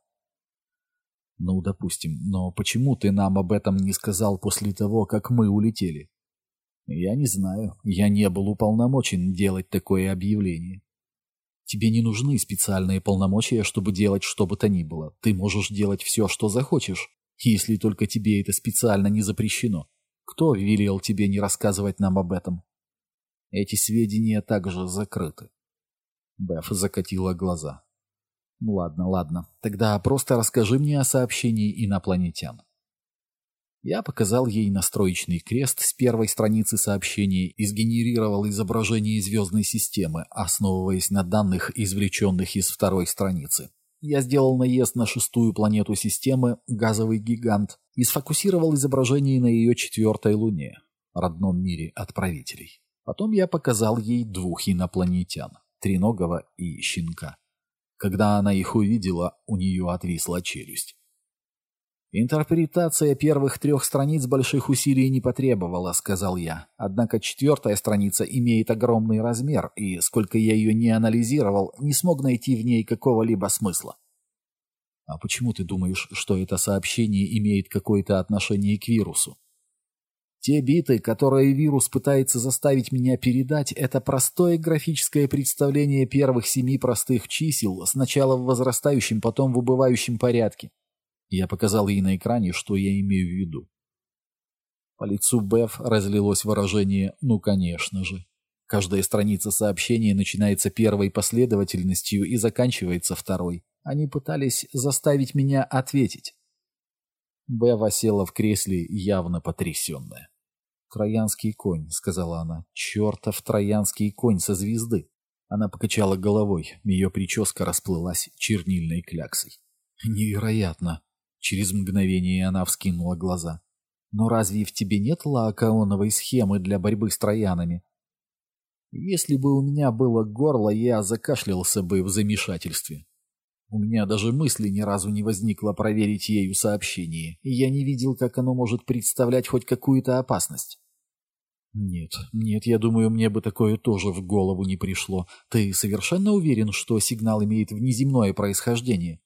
Ну, допустим, но почему ты нам об этом не сказал после того, как мы улетели? Я не знаю, я не был уполномочен делать такое объявление. Тебе не нужны специальные полномочия, чтобы делать что бы то ни было. Ты можешь делать все, что захочешь, если только тебе это специально не запрещено. Кто велел тебе не рассказывать нам об этом? Эти сведения также закрыты. Беф закатила глаза. Ну ладно, ладно. Тогда просто расскажи мне о сообщении инопланетян. Я показал ей настроечный крест с первой страницы сообщения и сгенерировал изображение звездной системы, основываясь на данных, извлеченных из второй страницы. Я сделал наезд на шестую планету системы, газовый гигант, и сфокусировал изображение на ее четвертой луне, родном мире отправителей. Потом я показал ей двух инопланетян, треногого и щенка. Когда она их увидела, у нее отвисла челюсть. «Интерпретация первых трех страниц больших усилий не потребовала», — сказал я. «Однако четвертая страница имеет огромный размер, и, сколько я ее не анализировал, не смог найти в ней какого-либо смысла». «А почему ты думаешь, что это сообщение имеет какое-то отношение к вирусу?» «Те биты, которые вирус пытается заставить меня передать, это простое графическое представление первых семи простых чисел, сначала в возрастающем, потом в убывающем порядке». Я показал ей на экране, что я имею в виду. По лицу Беф разлилось выражение «ну, конечно же». Каждая страница сообщения начинается первой последовательностью и заканчивается второй. Они пытались заставить меня ответить. Беф осела в кресле, явно потрясенная. «Троянский конь», — сказала она. «Чертов троянский конь со звезды». Она покачала головой, ее прическа расплылась чернильной кляксой. «Невероятно!» Через мгновение она вскинула глаза. «Но разве в тебе нет лаокаоновой схемы для борьбы с троянами?» Если бы у меня было горло, я закашлялся бы в замешательстве. У меня даже мысли ни разу не возникло проверить ею сообщение, и я не видел, как оно может представлять хоть какую-то опасность. «Нет, нет, я думаю, мне бы такое тоже в голову не пришло. Ты совершенно уверен, что сигнал имеет внеземное происхождение?»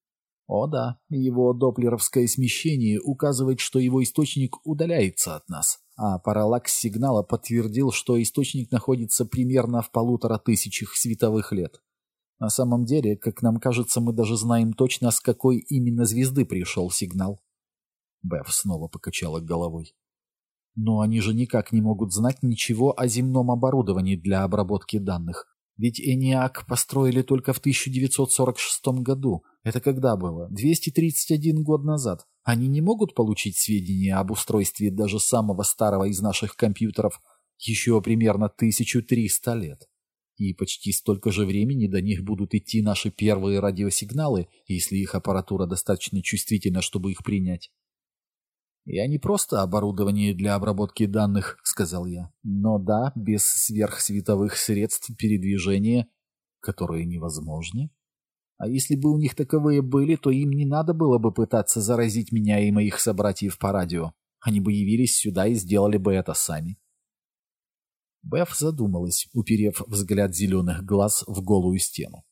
О да, его доплеровское смещение указывает, что его источник удаляется от нас, а параллакс сигнала подтвердил, что источник находится примерно в полутора тысячах световых лет. На самом деле, как нам кажется, мы даже знаем точно, с какой именно звезды пришел сигнал. Беф снова покачала головой. Но они же никак не могут знать ничего о земном оборудовании для обработки данных. Ведь ENIAC построили только в тысяча девятьсот сорок шестом году. Это когда было? двести тридцать один год назад. Они не могут получить сведения об устройстве даже самого старого из наших компьютеров, Еще примерно тысяча триста лет. И почти столько же времени до них будут идти наши первые радиосигналы, если их аппаратура достаточно чувствительна, чтобы их принять. «Я не просто оборудование для обработки данных», — сказал я. «Но да, без сверхсветовых средств передвижения, которые невозможны. А если бы у них таковые были, то им не надо было бы пытаться заразить меня и моих собратьев по радио. Они бы явились сюда и сделали бы это сами». Беф задумалась, уперев взгляд зеленых глаз в голую стену.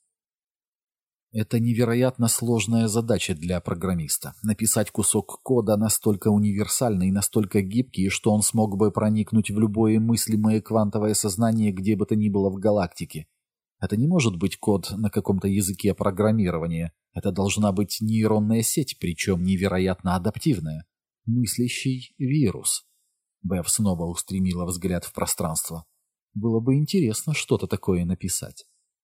Это невероятно сложная задача для программиста. Написать кусок кода настолько универсальный и настолько гибкий, что он смог бы проникнуть в любое мыслимое квантовое сознание где бы то ни было в галактике. Это не может быть код на каком-то языке программирования. Это должна быть нейронная сеть, причем невероятно адаптивная. Мыслящий вирус. Беф снова устремила взгляд в пространство. Было бы интересно что-то такое написать.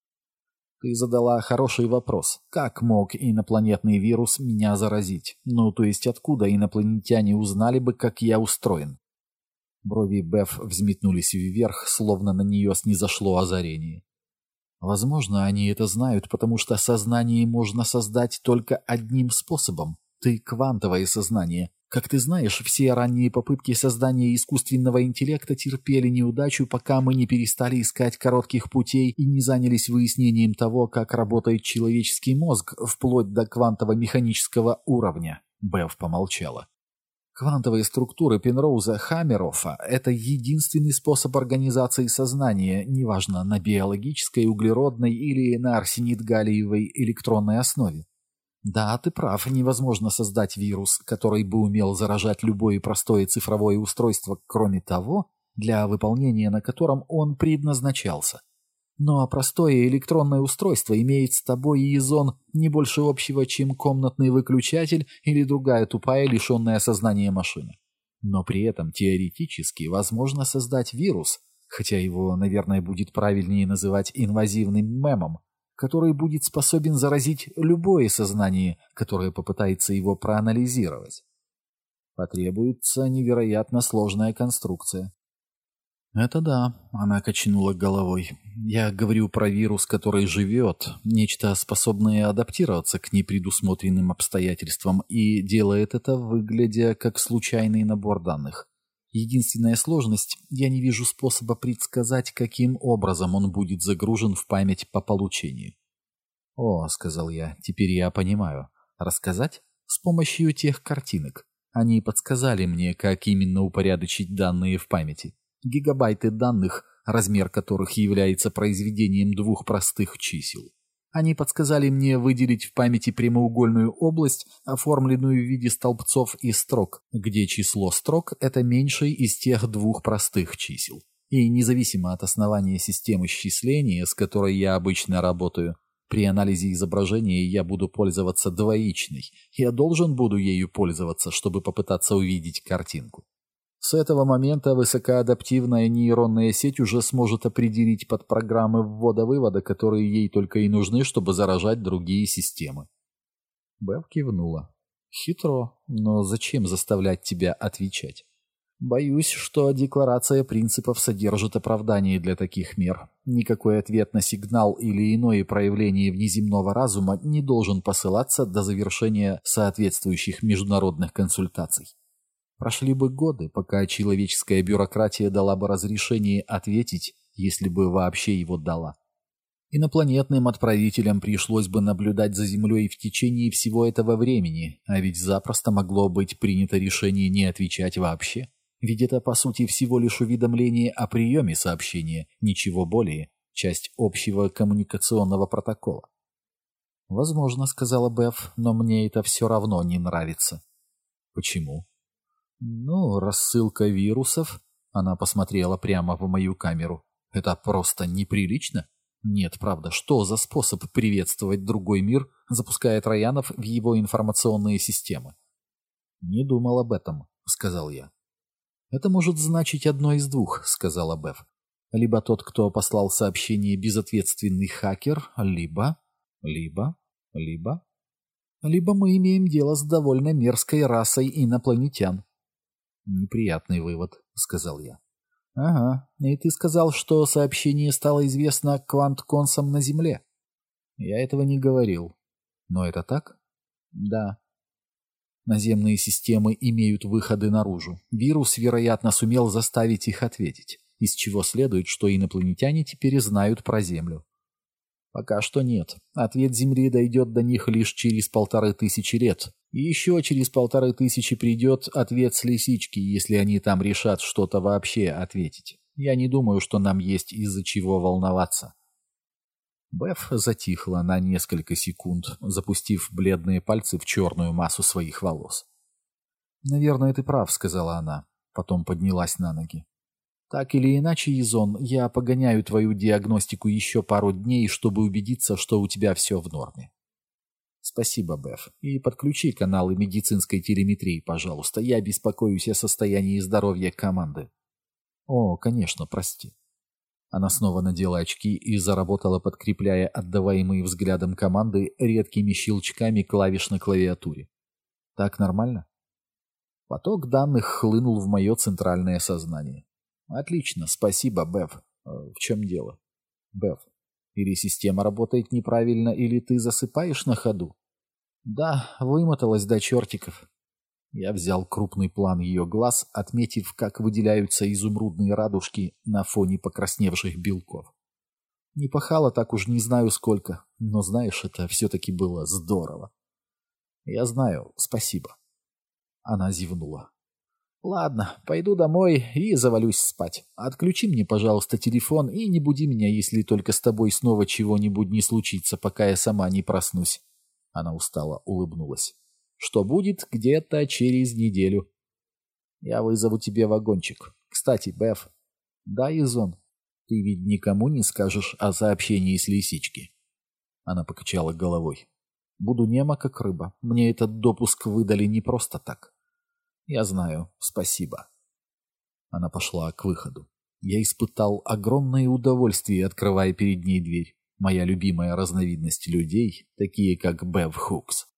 Ты задала хороший вопрос. Как мог инопланетный вирус меня заразить? Ну, то есть откуда инопланетяне узнали бы, как я устроен? Брови Беф взметнулись вверх, словно на нее снизошло озарение. Возможно, они это знают, потому что сознание можно создать только одним способом. Ты квантовое сознание. Как ты знаешь, все ранние попытки создания искусственного интеллекта терпели неудачу, пока мы не перестали искать коротких путей и не занялись выяснением того, как работает человеческий мозг, вплоть до квантово-механического уровня. Беф помолчала. Квантовые структуры Пенроуза-Хаммероффа – это единственный способ организации сознания, неважно, на биологической, углеродной или на арсенид-галлиевой электронной основе. Да, ты прав, невозможно создать вирус, который бы умел заражать любое простое цифровое устройство, кроме того, для выполнения на котором он предназначался. Но простое электронное устройство имеет с тобой и изон не больше общего, чем комнатный выключатель или другая тупая, лишенная сознания машина. Но при этом теоретически возможно создать вирус, хотя его, наверное, будет правильнее называть инвазивным мемом, который будет способен заразить любое сознание, которое попытается его проанализировать. Потребуется невероятно сложная конструкция. «Это да», — она качнула головой. «Я говорю про вирус, который живет, нечто способное адаптироваться к непредусмотренным обстоятельствам и делает это, выглядя как случайный набор данных. Единственная сложность — я не вижу способа предсказать, каким образом он будет загружен в память по получению». «О», — сказал я, — «теперь я понимаю. Рассказать? С помощью тех картинок. Они подсказали мне, как именно упорядочить данные в памяти. Гигабайты данных, размер которых является произведением двух простых чисел. Они подсказали мне выделить в памяти прямоугольную область, оформленную в виде столбцов и строк, где число строк — это меньшее из тех двух простых чисел. И независимо от основания системы счисления, с которой я обычно работаю, при анализе изображения я буду пользоваться двоичной. Я должен буду ею пользоваться, чтобы попытаться увидеть картинку. С этого момента высокоадаптивная нейронная сеть уже сможет определить подпрограммы ввода-вывода, которые ей только и нужны, чтобы заражать другие системы. Беф кивнула. Хитро, но зачем заставлять тебя отвечать? Боюсь, что декларация принципов содержит оправдание для таких мер. Никакой ответ на сигнал или иное проявление внеземного разума не должен посылаться до завершения соответствующих международных консультаций. Прошли бы годы, пока человеческая бюрократия дала бы разрешение ответить, если бы вообще его дала. Инопланетным отправителям пришлось бы наблюдать за Землей в течение всего этого времени, а ведь запросто могло быть принято решение не отвечать вообще. Ведь это, по сути, всего лишь уведомление о приеме сообщения, ничего более, часть общего коммуникационного протокола. «Возможно», — сказала Беф, — «но мне это все равно не нравится». «Почему?» «Ну, рассылка вирусов», — она посмотрела прямо в мою камеру. «Это просто неприлично. Нет, правда, что за способ приветствовать другой мир, запуская троянов в его информационные системы?» «Не думал об этом», — сказал я. «Это может значить одно из двух», — сказала Беф. «Либо тот, кто послал сообщение, безответственный хакер, либо... либо... либо... либо мы имеем дело с довольно мерзкой расой инопланетян». «Неприятный вывод», — сказал я. Ага, и ты сказал, что сообщение стало известно квантконсам на Земле. Я этого не говорил. Но это так? Да. Наземные системы имеют выходы наружу. Вирус, вероятно, сумел заставить их ответить, из чего следует, что инопланетяне теперь знают про Землю. Пока что нет. Ответ Земли дойдет до них лишь через полторы тысячи лет. И еще через полторы тысячи придет ответ с лисички, если они там решат что-то вообще ответить. Я не думаю, что нам есть из-за чего волноваться. Беф затихла на несколько секунд, запустив бледные пальцы в черную массу своих волос. «Наверное, ты прав», — сказала она. Потом поднялась на ноги. «Так или иначе, Изон, я погоняю твою диагностику еще пару дней, чтобы убедиться, что у тебя все в норме». «Спасибо, Беф. И подключи каналы медицинской телеметрии, пожалуйста. Я беспокоюсь о состоянии здоровья команды». «О, конечно, прости». Она снова надела очки и заработала, подкрепляя отдаваемые взглядом команды редкими щелчками клавиш на клавиатуре. «Так нормально?» Поток данных хлынул в мое центральное сознание. «Отлично, спасибо, Беф. В чем дело?» «Беф, или система работает неправильно, или ты засыпаешь на ходу?» «Да, вымоталась до чертиков». Я взял крупный план ее глаз, отметив, как выделяются изумрудные радужки на фоне покрасневших белков. Не пахала так уж не знаю сколько, но, знаешь, это все-таки было здорово. Я знаю, спасибо. Она зевнула. Ладно, пойду домой и завалюсь спать. Отключи мне, пожалуйста, телефон и не буди меня, если только с тобой снова чего-нибудь не случится, пока я сама не проснусь. Она устало улыбнулась. Что будет где-то через неделю. Я вызову тебе вагончик. Кстати, Беф. Да, Изон, ты ведь никому не скажешь о сообщении с лисички? Она покачала головой. Буду нема, как рыба. Мне этот допуск выдали не просто так. Я знаю, спасибо. Она пошла к выходу. Я испытал огромное удовольствие, открывая перед ней дверь. Моя любимая разновидность людей, такие как Беф Хукс.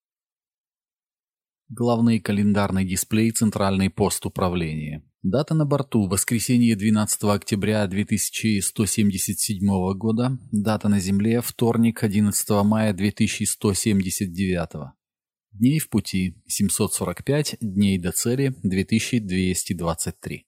Главный календарный дисплей «Центральный пост управления». Дата на борту – воскресенье двенадцатого октября две тысячи сто семьдесят седьмого года. Дата на Земле – вторник одиннадцатого мая две тысячи сто семьдесят девятого. Дней в пути – семьсот сорок пять, дней до цели – две тысячи двести двадцать три.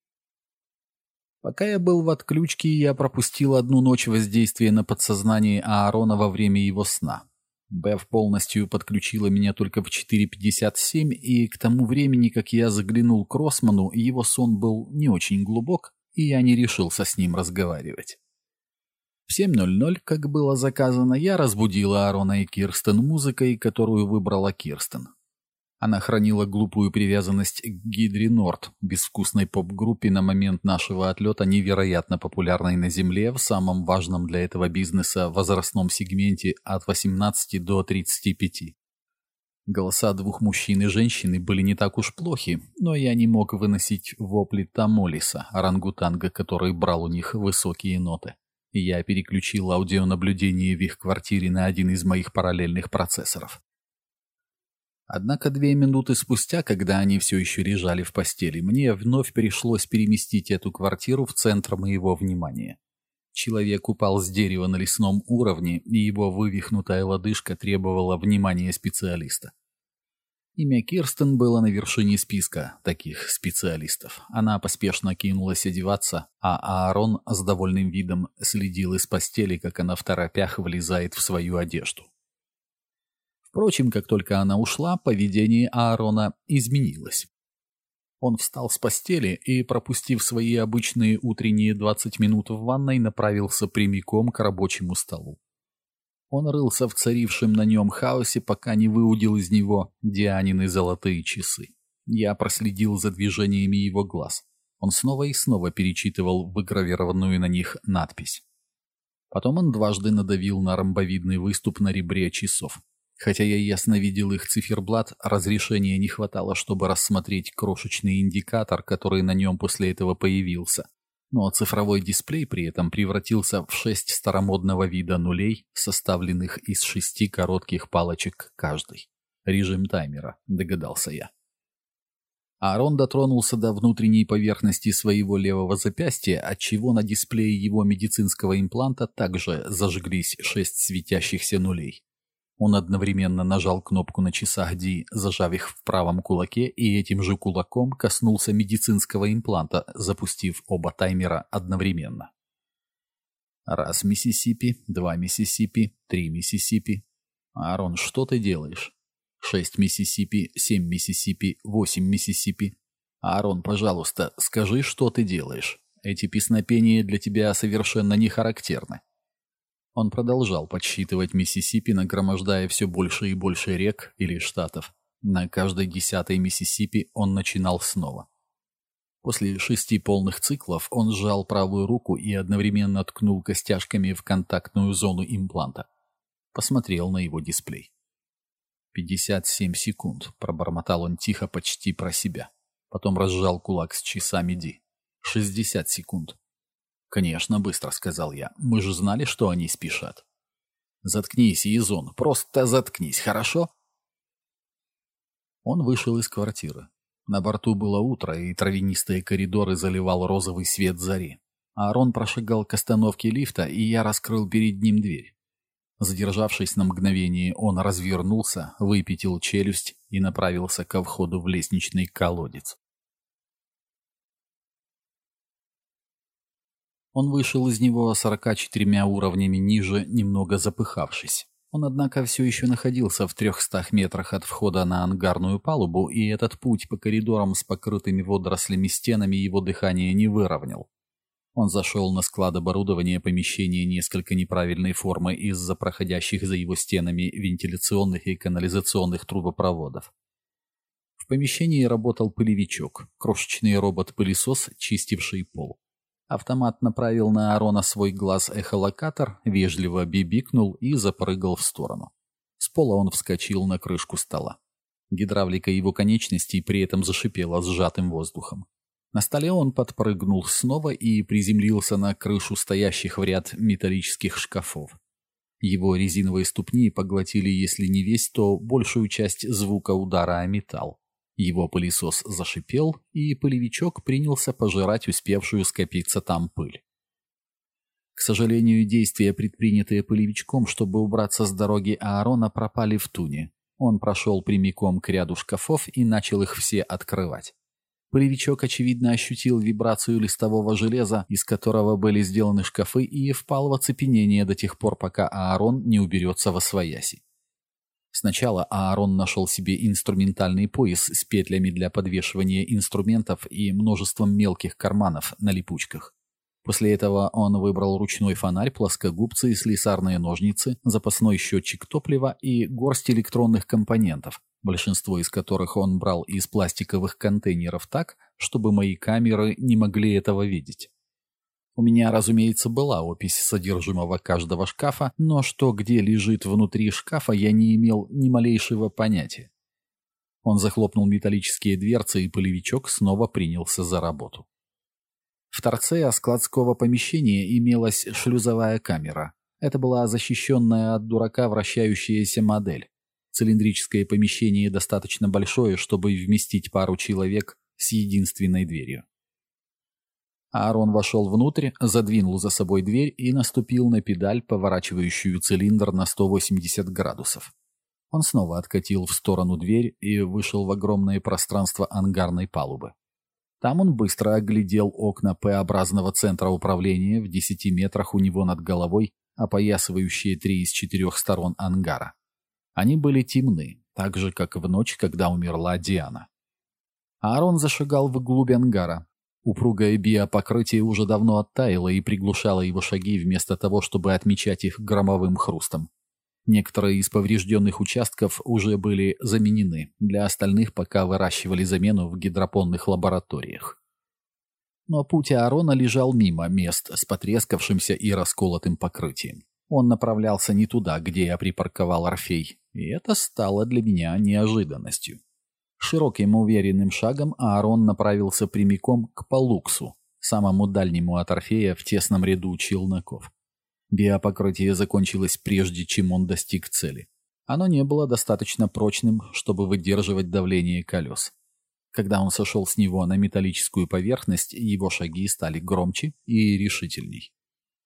Пока я был в отключке, я пропустил одну ночь воздействия на подсознание Аарона во время его сна. Беф полностью подключила меня только в четыре пятьдесят семь, и к тому времени, как я заглянул к Росману, его сон был не очень глубок, и я не решился с ним разговаривать. В семь ноль ноль, как было заказано, я разбудила Аарона и Кирстен музыкой, которую выбрала Кирстен. Она хранила глупую привязанность к Гидре Норд, безвкусной поп-группе на момент нашего отлета, невероятно популярной на Земле в самом важном для этого бизнеса возрастном сегменте от восемнадцати до тридцати пяти. Голоса двух мужчин и женщины были не так уж плохи, но я не мог выносить вопли Тамолиса, орангутанга, который брал у них высокие ноты. И я переключил аудионаблюдение в их квартире на один из моих параллельных процессоров. Однако две минуты спустя, когда они все еще лежали в постели, мне вновь пришлось переместить эту квартиру в центр моего внимания. Человек упал с дерева на лесном уровне, и его вывихнутая лодыжка требовала внимания специалиста. Имя Кирстен было на вершине списка таких специалистов. Она поспешно кинулась одеваться, а Аарон с довольным видом следил из постели, как она второпях влезает в свою одежду. Впрочем, как только она ушла, поведение Аарона изменилось. Он встал с постели и, пропустив свои обычные утренние двадцать минут в ванной, направился прямиком к рабочему столу. Он рылся в царившем на нем хаосе, пока не выудил из него Дианины золотые часы. Я проследил за движениями его глаз. Он снова и снова перечитывал выгравированную на них надпись. Потом он дважды надавил на ромбовидный выступ на ребре часов. Хотя я ясно видел их циферблат, разрешения не хватало, чтобы рассмотреть крошечный индикатор, который на нем после этого появился. Но цифровой дисплей при этом превратился в шесть старомодного вида нулей, составленных из шести коротких палочек каждой. Режим таймера, догадался я. Аарон дотронулся до внутренней поверхности своего левого запястья, отчего на дисплее его медицинского импланта также зажглись шесть светящихся нулей. Он одновременно нажал кнопку на часах Ди, зажав их в правом кулаке, и этим же кулаком коснулся медицинского импланта, запустив оба таймера одновременно. Раз Миссисипи, два Миссисипи, три Миссисипи. Аарон, что ты делаешь? Шесть Миссисипи, семь Миссисипи, восемь Миссисипи. Аарон, пожалуйста, скажи, что ты делаешь. Эти песнопения для тебя совершенно не характерны. Он продолжал подсчитывать Миссисипи, нагромождая все больше и больше рек или штатов. На каждой десятой Миссисипи он начинал снова. После шести полных циклов он сжал правую руку и одновременно ткнул костяшками в контактную зону импланта. Посмотрел на его дисплей. «Пятьдесят семь секунд», — пробормотал он тихо, почти про себя. Потом разжал кулак с часами Ди. «Шестьдесят секунд». «Конечно, быстро», — сказал я. «Мы же знали, что они спешат». «Заткнись, Изон, просто заткнись, хорошо?» Он вышел из квартиры. На борту было утро, и травянистые коридоры заливал розовый свет зари. Аарон прошагал к остановке лифта, и я раскрыл перед ним дверь. Задержавшись на мгновение, он развернулся, выпятил челюсть и направился ко входу в лестничный колодец. Он вышел из него сорока четырьмя уровнями ниже, немного запыхавшись. Он, однако, все еще находился в трехстах метрах от входа на ангарную палубу, и этот путь по коридорам с покрытыми водорослями стенами его дыхание не выровнял. Он зашел на склад оборудования помещения несколько неправильной формы из-за проходящих за его стенами вентиляционных и канализационных трубопроводов. В помещении работал пылевичок, крошечный робот-пылесос, чистивший пол. Автомат направил на Аарона свой глаз-эхолокатор, вежливо бибикнул и запрыгал в сторону. С пола он вскочил на крышку стола. Гидравлика его конечностей при этом зашипела сжатым воздухом. На столе он подпрыгнул снова и приземлился на крышу стоящих в ряд металлических шкафов. Его резиновые ступни поглотили, если не весь, то большую часть звука удара о металл. Его пылесос зашипел, и пылевичок принялся пожирать успевшую скопиться там пыль. К сожалению, действия, предпринятые пылевичком, чтобы убраться с дороги Аарона, пропали в туне. Он прошел прямиком к ряду шкафов и начал их все открывать. Пылевичок, очевидно, ощутил вибрацию листового железа, из которого были сделаны шкафы, и впал в оцепенение до тех пор, пока Аарон не уберется восвояси. Сначала Аарон нашел себе инструментальный пояс с петлями для подвешивания инструментов и множеством мелких карманов на липучках. После этого он выбрал ручной фонарь, плоскогубцы, слесарные ножницы, запасной счетчик топлива и горсть электронных компонентов, большинство из которых он брал из пластиковых контейнеров так, чтобы мои камеры не могли этого видеть. У меня, разумеется, была опись содержимого каждого шкафа, но что где лежит внутри шкафа, я не имел ни малейшего понятия. Он захлопнул металлические дверцы, и пылевичок снова принялся за работу. В торце складского помещения имелась шлюзовая камера. Это была защищенная от дурака вращающаяся модель. Цилиндрическое помещение достаточно большое, чтобы вместить пару человек с единственной дверью. Аарон вошел внутрь, задвинул за собой дверь и наступил на педаль, поворачивающую цилиндр на сто восемьдесят градусов. Он снова откатил в сторону дверь и вышел в огромное пространство ангарной палубы. Там он быстро оглядел окна П-образного центра управления в десяти метрах у него над головой, опоясывающие три из четырех сторон ангара. Они были темны, так же, как в ночь, когда умерла Диана. Аарон зашагал вглубь ангара. Упругое биопокрытие уже давно оттаяло и приглушало его шаги вместо того, чтобы отмечать их громовым хрустом. Некоторые из поврежденных участков уже были заменены, для остальных пока выращивали замену в гидропонных лабораториях. Но путь Аарона лежал мимо мест с потрескавшимся и расколотым покрытием. Он направлялся не туда, где я припарковал Орфей, и это стало для меня неожиданностью. Широким уверенным шагом Аарон направился прямиком к Палуксу, самому дальнему от Орфея в тесном ряду челноков. Биопокрытие закончилось прежде, чем он достиг цели. Оно не было достаточно прочным, чтобы выдерживать давление колес. Когда он сошел с него на металлическую поверхность, его шаги стали громче и решительней.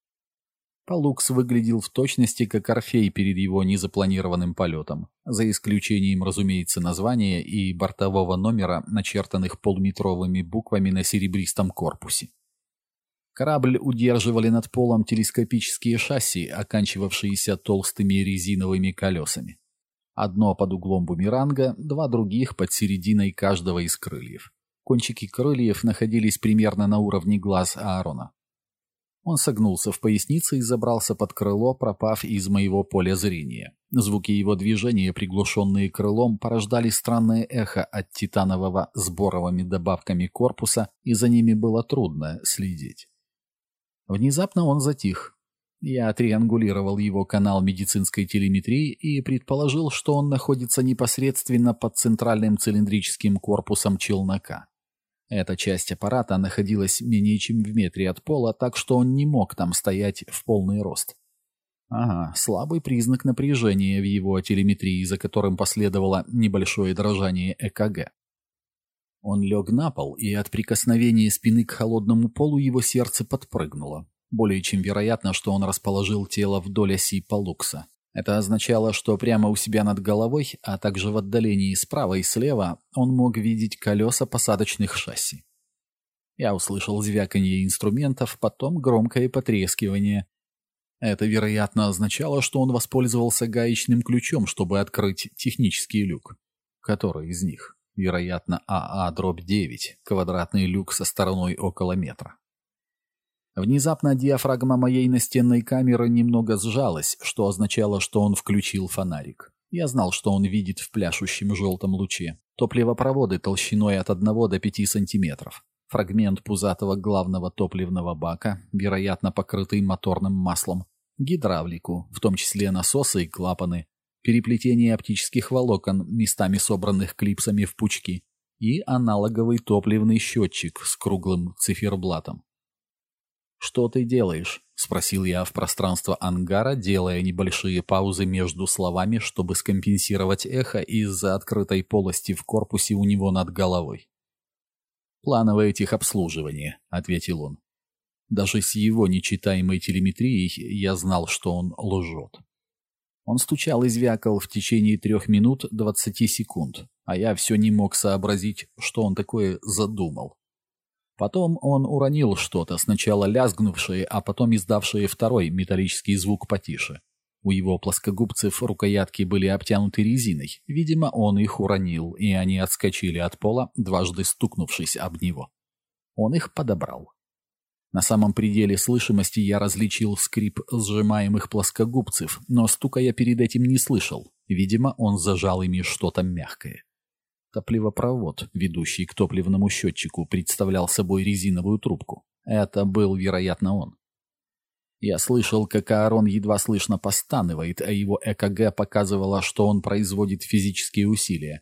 Палукс выглядел в точности как Орфей перед его незапланированным полетом, за исключением, разумеется, названия и бортового номера, начертанных полуметровыми буквами на серебристом корпусе. Корабль удерживали над полом телескопические шасси, оканчивавшиеся толстыми резиновыми колесами. Одно под углом бумеранга, два других под серединой каждого из крыльев. Кончики крыльев находились примерно на уровне глаз Аарона. Он согнулся в пояснице и забрался под крыло, пропав из моего поля зрения. Звуки его движения, приглушенные крылом, порождали странное эхо от титанового с боровыми добавками корпуса, и за ними было трудно следить. Внезапно он затих. Я триангулировал его канал медицинской телеметрии и предположил, что он находится непосредственно под центральным цилиндрическим корпусом челнока. Эта часть аппарата находилась менее чем в метре от пола, так что он не мог там стоять в полный рост. Ага, слабый признак напряжения в его телеметрии, за которым последовало небольшое дрожание ЭКГ. Он лег на пол, и от прикосновения спины к холодному полу его сердце подпрыгнуло. Более чем вероятно, что он расположил тело вдоль оси Палукса. Это означало, что прямо у себя над головой, а также в отдалении справа и слева, он мог видеть колеса посадочных шасси. Я услышал звяканье инструментов, потом громкое потрескивание. Это, вероятно, означало, что он воспользовался гаечным ключом, чтобы открыть технический люк. Который из них? Вероятно, АА-девять, квадратный люк со стороной около метра. Внезапно диафрагма моей настенной камеры немного сжалась, что означало, что он включил фонарик. Я знал, что он видит в пляшущем желтом луче. Топливопроводы толщиной от одного до пяти сантиметров. Фрагмент пузатого главного топливного бака, вероятно, покрытый моторным маслом. Гидравлику, в том числе насосы и клапаны. Переплетение оптических волокон, местами собранных клипсами в пучки. И аналоговый топливный счетчик с круглым циферблатом. «Что ты делаешь?» — спросил я в пространство ангара, делая небольшие паузы между словами, чтобы скомпенсировать эхо из-за открытой полости в корпусе у него над головой. «Плановое техобслуживание», — ответил он. Даже с его нечитаемой телеметрией я знал, что он лжет. Он стучал и звякал в течение трех минут двадцати секунд, а я все не мог сообразить, что он такое задумал. Потом он уронил что-то, сначала лязгнувшее, а потом издавшее второй металлический звук потише. У его плоскогубцев рукоятки были обтянуты резиной. Видимо, он их уронил, и они отскочили от пола, дважды стукнувшись об него. Он их подобрал. На самом пределе слышимости я различил скрип сжимаемых плоскогубцев, но стука я перед этим не слышал. Видимо, он зажал ими что-то мягкое. Топливопровод, ведущий к топливному счетчику, представлял собой резиновую трубку. Это был, вероятно, он. Я слышал, как Аарон едва слышно постанывает, а его ЭКГ показывало, что он производит физические усилия.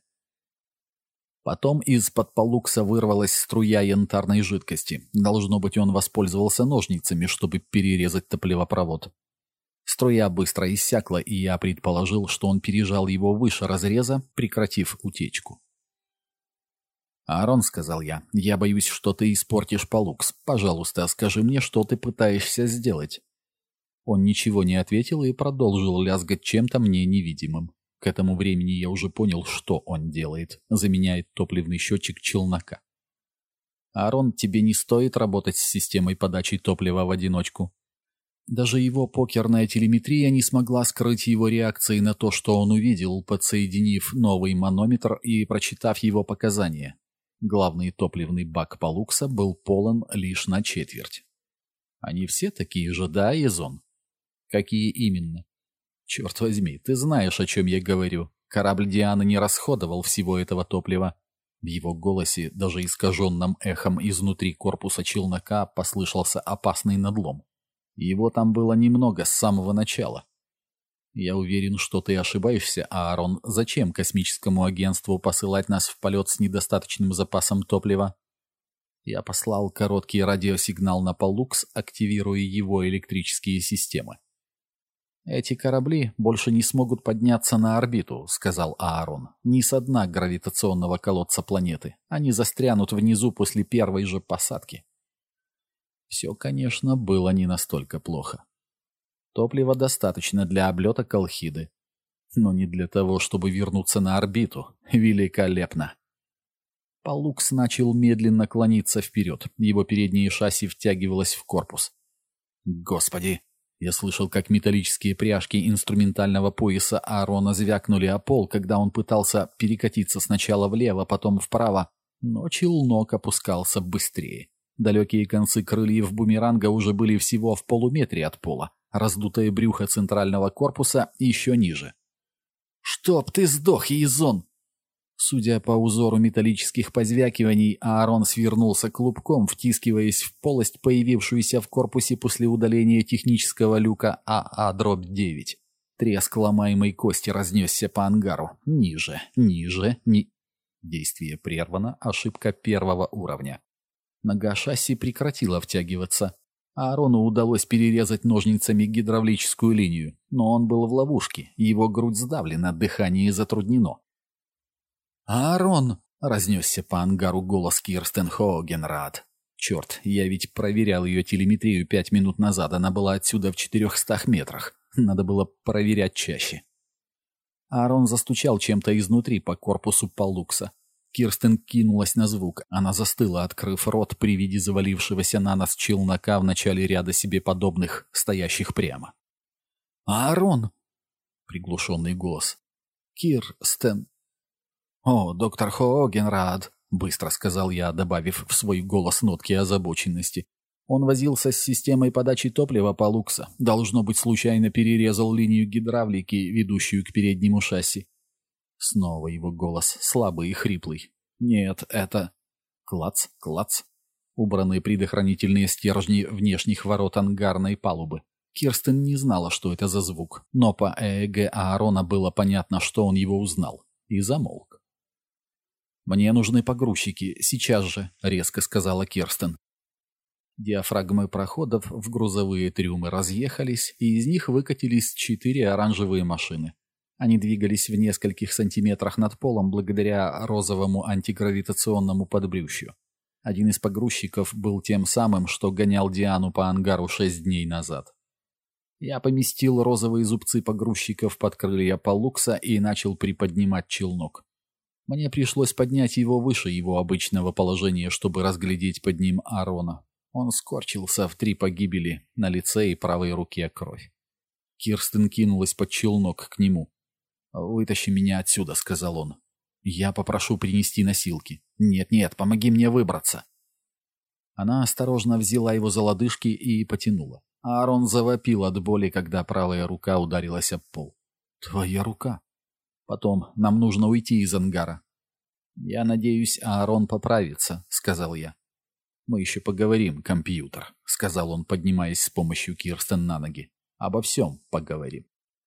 Потом из-под Палукса вырвалась струя янтарной жидкости. Должно быть, он воспользовался ножницами, чтобы перерезать топливопровод. Струя быстро иссякла, и я предположил, что он пережал его выше разреза, прекратив утечку. «Аарон», — сказал я, — «я боюсь, что ты испортишь Палукс. Пожалуйста, скажи мне, что ты пытаешься сделать». Он ничего не ответил и продолжил лязгать чем-то мне невидимым. К этому времени я уже понял, что он делает. Заменяет топливный счетчик челнока. «Аарон, тебе не стоит работать с системой подачи топлива в одиночку». Даже его покерная телеметрия не смогла скрыть его реакции на то, что он увидел, подсоединив новый манометр и прочитав его показания. Главный топливный бак Палукса был полон лишь на четверть. Они все такие же, да, Езон? Какие именно? Черт возьми, ты знаешь, о чем я говорю. Корабль Дианы не расходовал всего этого топлива. В его голосе, даже искаженным эхом изнутри корпуса челнока, послышался опасный надлом. Его там было немного с самого начала. Я уверен, что ты ошибаешься, Аарон. Зачем космическому агентству посылать нас в полет с недостаточным запасом топлива? Я послал короткий радиосигнал на Палукс, активируя его электрические системы. «Эти корабли больше не смогут подняться на орбиту», — сказал Аарон. «Ни со дна гравитационного колодца планеты. Они застрянут внизу после первой же посадки». Все, конечно, было не настолько плохо. Топлива достаточно для облета Колхиды, но не для того, чтобы вернуться на орбиту. Великолепно. Палукс начал медленно клониться вперед. Его переднее шасси втягивалось в корпус. Господи! Я слышал, как металлические пряжки инструментального пояса Аарона звякнули о пол, когда он пытался перекатиться сначала влево, потом вправо, но челнок опускался быстрее. Далекие концы крыльев бумеранга уже были всего в полуметре от пола, раздутое брюхо центрального корпуса еще ниже. «Чтоб ты сдох, Езон!» Судя по узору металлических позвякиваний, Аарон свернулся клубком, втискиваясь в полость, появившуюся в корпусе после удаления технического люка А А девять. Треск ломаемой кости разнесся по ангару. Ниже, ниже, ни... Действие прервано, ошибка первого уровня. Нога шасси прекратила втягиваться. Аарону удалось перерезать ножницами гидравлическую линию, но он был в ловушке, его грудь сдавлена, дыхание затруднено. «Аарон!» — разнесся по ангару голос Кирстен Хоогенрад. «Черт, я ведь проверял ее телеметрию пять минут назад, она была отсюда в четырехстах метрах. Надо было проверять чаще». Аарон застучал чем-то изнутри по корпусу Палукса. Кирстен кинулась на звук. Она застыла, открыв рот при виде завалившегося на нос челнока в начале ряда себе подобных, стоящих прямо. «Аарон!» — приглушенный голос. «Кирстен!» «О, доктор Хоогенрад», — быстро сказал я, добавив в свой голос нотки озабоченности. Он возился с системой подачи топлива Палукса. Должно быть, случайно перерезал линию гидравлики, ведущую к переднему шасси. Снова его голос, слабый и хриплый. «Нет, это...» Клац, клац. Убранные предохранительные стержни внешних ворот ангарной палубы. Кирстен не знала, что это за звук, но по ЭЭГ Аарона было понятно, что он его узнал. И замолк. «Мне нужны погрузчики, сейчас же», — резко сказала Кирстен. Диафрагмы проходов в грузовые трюмы разъехались, и из них выкатились четыре оранжевые машины. Они двигались в нескольких сантиметрах над полом благодаря розовому антигравитационному подбрюшью. Один из погрузчиков был тем самым, что гонял Диану по ангару шесть дней назад. Я поместил розовые зубцы погрузчиков под крылья Палукса и начал приподнимать челнок. Мне пришлось поднять его выше его обычного положения, чтобы разглядеть под ним Аарона. Он скорчился в три погибели, на лице и правой руке кровь. Кирстен кинулась под челнок к нему. «Вытащи меня отсюда», — сказал он. «Я попрошу принести носилки». «Нет-нет, помоги мне выбраться». Она осторожно взяла его за лодыжки и потянула. Аарон завопил от боли, когда правая рука ударилась об пол. «Твоя рука». «Потом нам нужно уйти из ангара». «Я надеюсь, Аарон поправится», — сказал я. «Мы еще поговорим, компьютер», — сказал он, поднимаясь с помощью Кирстен на ноги. «Обо всем поговорим».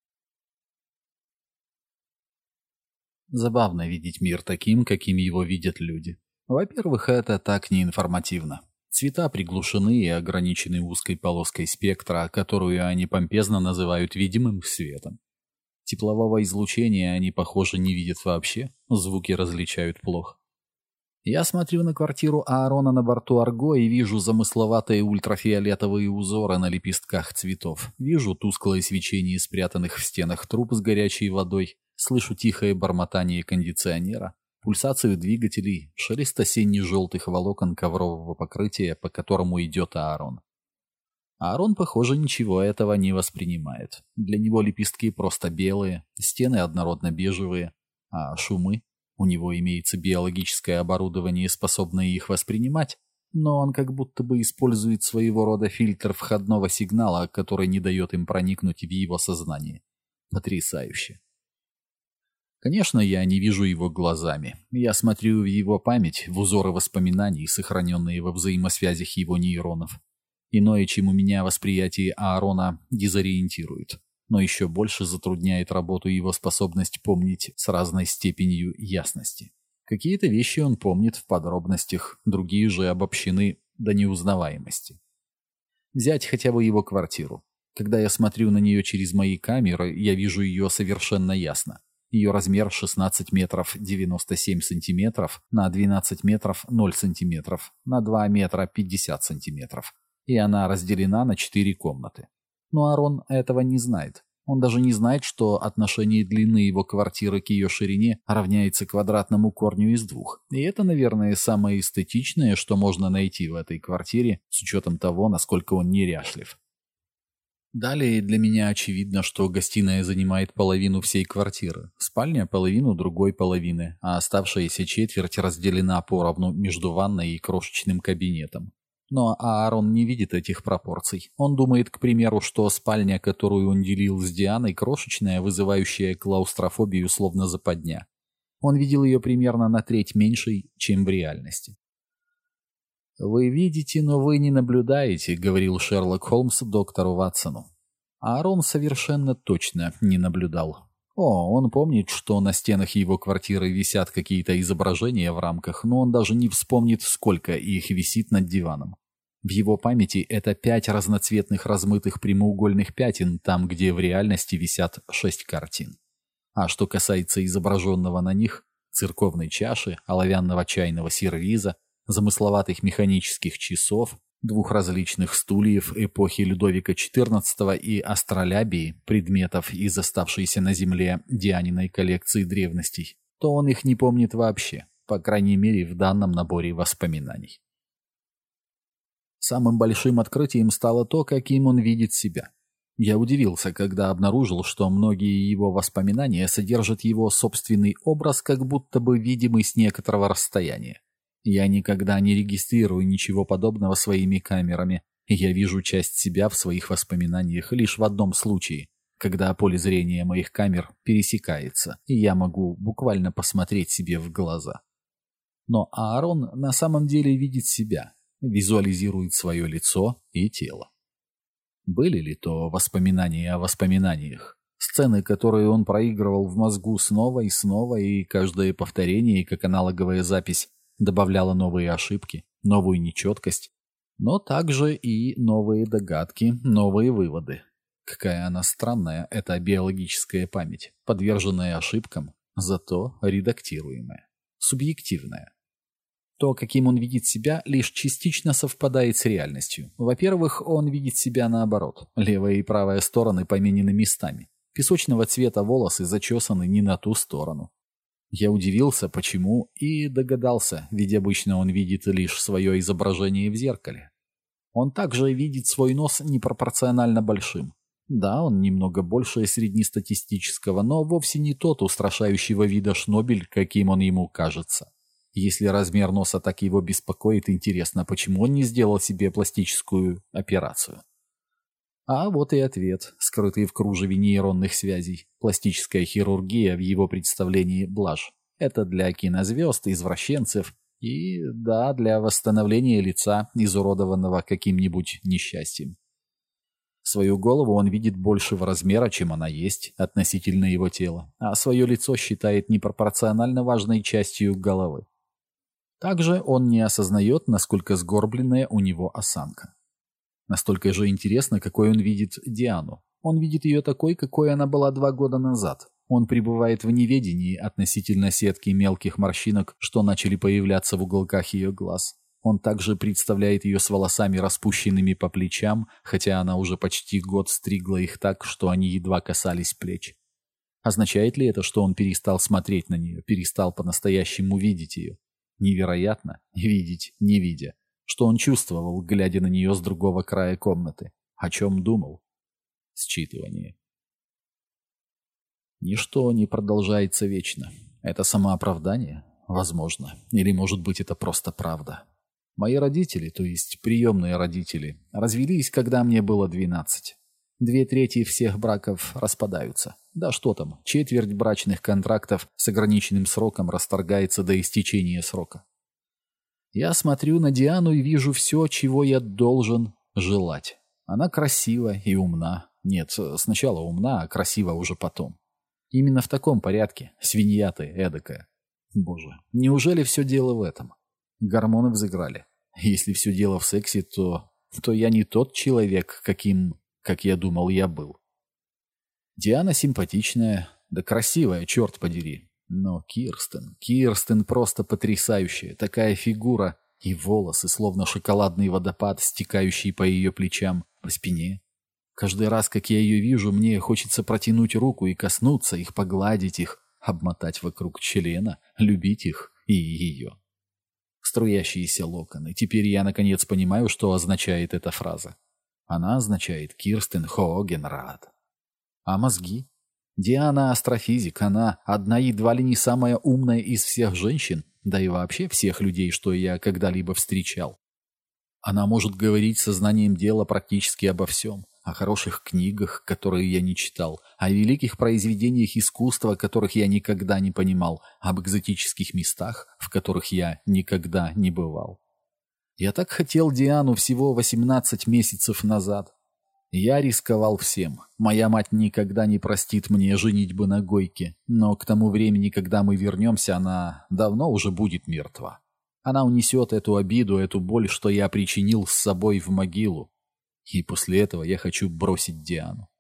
Забавно видеть мир таким, каким его видят люди. Во-первых, это так неинформативно. Цвета приглушены и ограничены узкой полоской спектра, которую они помпезно называют видимым светом. Теплового излучения они, похоже, не видят вообще, звуки различают плохо. Я смотрю на квартиру Аарона на борту Арго и вижу замысловатые ультрафиолетовые узоры на лепестках цветов. Вижу тусклое свечение спрятанных в стенах труб с горячей водой. Слышу тихое бормотание кондиционера, пульсацию двигателей, шелест осенне-желтых волокон коврового покрытия, по которому идет Аарон. Аарон, похоже, ничего этого не воспринимает. Для него лепестки просто белые, стены однородно-бежевые, а шумы? У него имеется биологическое оборудование, способное их воспринимать, но он как будто бы использует своего рода фильтр входного сигнала, который не дает им проникнуть в его сознание. Потрясающе. Конечно, я не вижу его глазами. Я смотрю в его память, в узоры воспоминаний, сохраненные во взаимосвязях его нейронов. Иное, чем у меня, восприятие Аарона дезориентирует, но еще больше затрудняет работу его способность помнить с разной степенью ясности. Какие-то вещи он помнит в подробностях, другие же обобщены до неузнаваемости. Взять хотя бы его квартиру. Когда я смотрю на нее через мои камеры, я вижу ее совершенно ясно. Ее размер шестнадцать метров девяносто семь сантиметров на двенадцать метров ноль сантиметров на два метра пятьдесят сантиметров. И она разделена на четыре комнаты. Но Арон этого не знает. Он даже не знает, что отношение длины его квартиры к ее ширине равняется квадратному корню из двух. И это, наверное, самое эстетичное, что можно найти в этой квартире, с учетом того, насколько он неряшлив. Далее для меня очевидно, что гостиная занимает половину всей квартиры, спальня – половину другой половины, а оставшаяся четверть разделена поровну между ванной и крошечным кабинетом. Но Аарон не видит этих пропорций. Он думает, к примеру, что спальня, которую он делил с Дианой, крошечная, вызывающая клаустрофобию словно западня. Он видел ее примерно на треть меньшей, чем в реальности. «Вы видите, но вы не наблюдаете», — говорил Шерлок Холмс доктору Ватсону. Аарон совершенно точно не наблюдал. О, он помнит, что на стенах его квартиры висят какие-то изображения в рамках, но он даже не вспомнит, сколько их висит над диваном. В его памяти это пять разноцветных размытых прямоугольных пятен, там, где в реальности висят шесть картин. А что касается изображенного на них, церковной чаши, оловянного чайного сервиза, замысловатых механических часов, двух различных стульев эпохи Людовика четырнадцатого и астролябии, предметов из оставшейся на земле Дианиной коллекции древностей, то он их не помнит вообще, по крайней мере в данном наборе воспоминаний. Самым большим открытием стало то, каким он видит себя. Я удивился, когда обнаружил, что многие его воспоминания содержат его собственный образ, как будто бы видимый с некоторого расстояния. Я никогда не регистрирую ничего подобного своими камерами, и я вижу часть себя в своих воспоминаниях лишь в одном случае, когда поле зрения моих камер пересекается, и я могу буквально посмотреть себе в глаза. Но Аарон на самом деле видит себя, визуализирует свое лицо и тело. Были ли то воспоминания о воспоминаниях? Сцены, которые он проигрывал в мозгу снова и снова, и каждое повторение, как аналоговая запись, добавляла новые ошибки, новую нечеткость, но также и новые догадки, новые выводы. Какая она странная, эта биологическая память, подверженная ошибкам, зато редактируемая, субъективная. То, каким он видит себя, лишь частично совпадает с реальностью. Во-первых, он видит себя наоборот. Левая и правая стороны поменены местами. Песочного цвета волосы зачесаны не на ту сторону. Я удивился, почему, и догадался, ведь обычно он видит лишь свое изображение в зеркале. Он также видит свой нос непропорционально большим. Да, он немного больше среднестатистического, но вовсе не тот устрашающего вида шнобель, каким он ему кажется. Если размер носа так его беспокоит, интересно, почему он не сделал себе пластическую операцию? А вот и ответ, скрытый в кружеве нейронных связей. Пластическая хирургия в его представлении блажь. Это для кинозвезд, извращенцев и, да, для восстановления лица, изуродованного каким-нибудь несчастьем. Свою голову он видит большего размера, чем она есть, относительно его тела, а свое лицо считает непропорционально важной частью головы. Также он не осознает, насколько сгорбленная у него осанка. Настолько же интересно, какой он видит Диану. Он видит ее такой, какой она была два года назад. Он пребывает в неведении относительно сетки мелких морщинок, что начали появляться в уголках ее глаз. Он также представляет ее с волосами, распущенными по плечам, хотя она уже почти год стригла их так, что они едва касались плеч. Означает ли это, что он перестал смотреть на нее, перестал по-настоящему видеть ее? Невероятно видеть, не видя. Что он чувствовал, глядя на нее с другого края комнаты? О чем думал? Считывание. Ничто не продолжается вечно. Это самооправдание? Возможно. Или, может быть, это просто правда. Мои родители, то есть приемные родители, развелись, когда мне было двенадцать. Две трети всех браков распадаются. Да что там, четверть брачных контрактов с ограниченным сроком расторгается до истечения срока. Я смотрю на Диану и вижу все, чего я должен желать. Она красива и умна. Нет, сначала умна, а красива уже потом. Именно в таком порядке, свинья ты эдакая. Боже, неужели все дело в этом? Гормоны взыграли. Если все дело в сексе, то... то я не тот человек, каким как я думал, я был. Диана симпатичная, да красивая, черт подери. Но Кирстен, Кирстен просто потрясающая, такая фигура и волосы, словно шоколадный водопад, стекающий по ее плечам, по спине. Каждый раз, как я ее вижу, мне хочется протянуть руку и коснуться их, погладить их, обмотать вокруг члена, любить их и ее. Струящиеся локоны. Теперь я, наконец, понимаю, что означает эта фраза. Она означает «Кирстен Хоогенрад». А мозги? Диана астрофизик, она одна едва ли не самая умная из всех женщин, да и вообще всех людей, что я когда-либо встречал. Она может говорить сознанием дела практически обо всем. О хороших книгах, которые я не читал, о великих произведениях искусства, которых я никогда не понимал, об экзотических местах, в которых я никогда не бывал. Я так хотел Диану всего восемнадцать месяцев назад. Я рисковал всем. Моя мать никогда не простит мне женитьбы на Гойке, но к тому времени, когда мы вернемся, она давно уже будет мертва. Она унесет эту обиду, эту боль, что я причинил с собой в могилу. И после этого я хочу бросить Диану.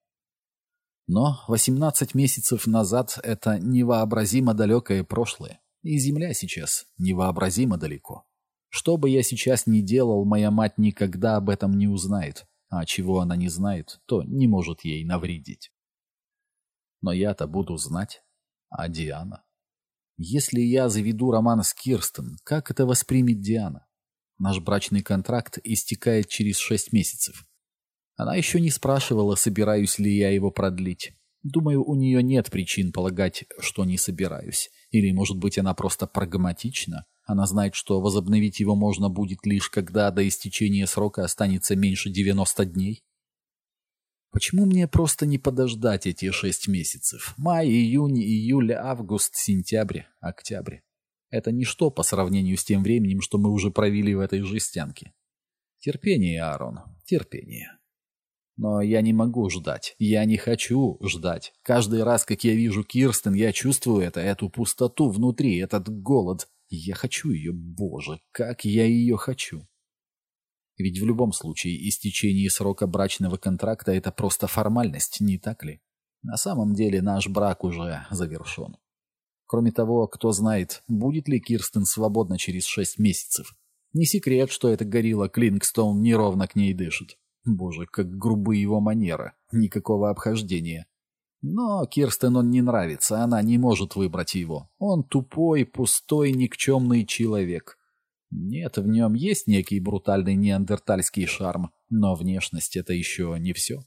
Но восемнадцать месяцев назад это невообразимо далекое прошлое, и Земля сейчас невообразимо далеко. Что бы я сейчас ни делал, моя мать никогда об этом не узнает, а чего она не знает, то не может ей навредить. Но я-то буду знать, а Диана? Если я заведу роман с Кирстен, как это воспримет Диана? Наш брачный контракт истекает через шесть месяцев. Она еще не спрашивала, собираюсь ли я его продлить. Думаю, у нее нет причин полагать, что не собираюсь. Или, может быть, она просто прагматична. Она знает, что возобновить его можно будет лишь когда до истечения срока останется меньше девяноста дней. Почему мне просто не подождать эти шесть месяцев? Май, июнь, июль, август, сентябрь, октябрь. Это ничто по сравнению с тем временем, что мы уже провели в этой жестянке. Терпение, Аарон, терпение. Но я не могу ждать. Я не хочу ждать. Каждый раз, как я вижу Кирстен, я чувствую это, эту пустоту внутри, этот голод. Я хочу ее, боже, как я ее хочу. Ведь в любом случае истечение срока брачного контракта – это просто формальность, не так ли? На самом деле наш брак уже завершен. Кроме того, кто знает, будет ли Кирстен свободна через шесть месяцев. Не секрет, что эта горилла Клингстоун неровно к ней дышит. Боже, как грубы его манеры. Никакого обхождения. Но Кирстен он не нравится, она не может выбрать его. Он тупой, пустой, никчемный человек. Нет, в нем есть некий брутальный неандертальский шарм, но внешность — это еще не все.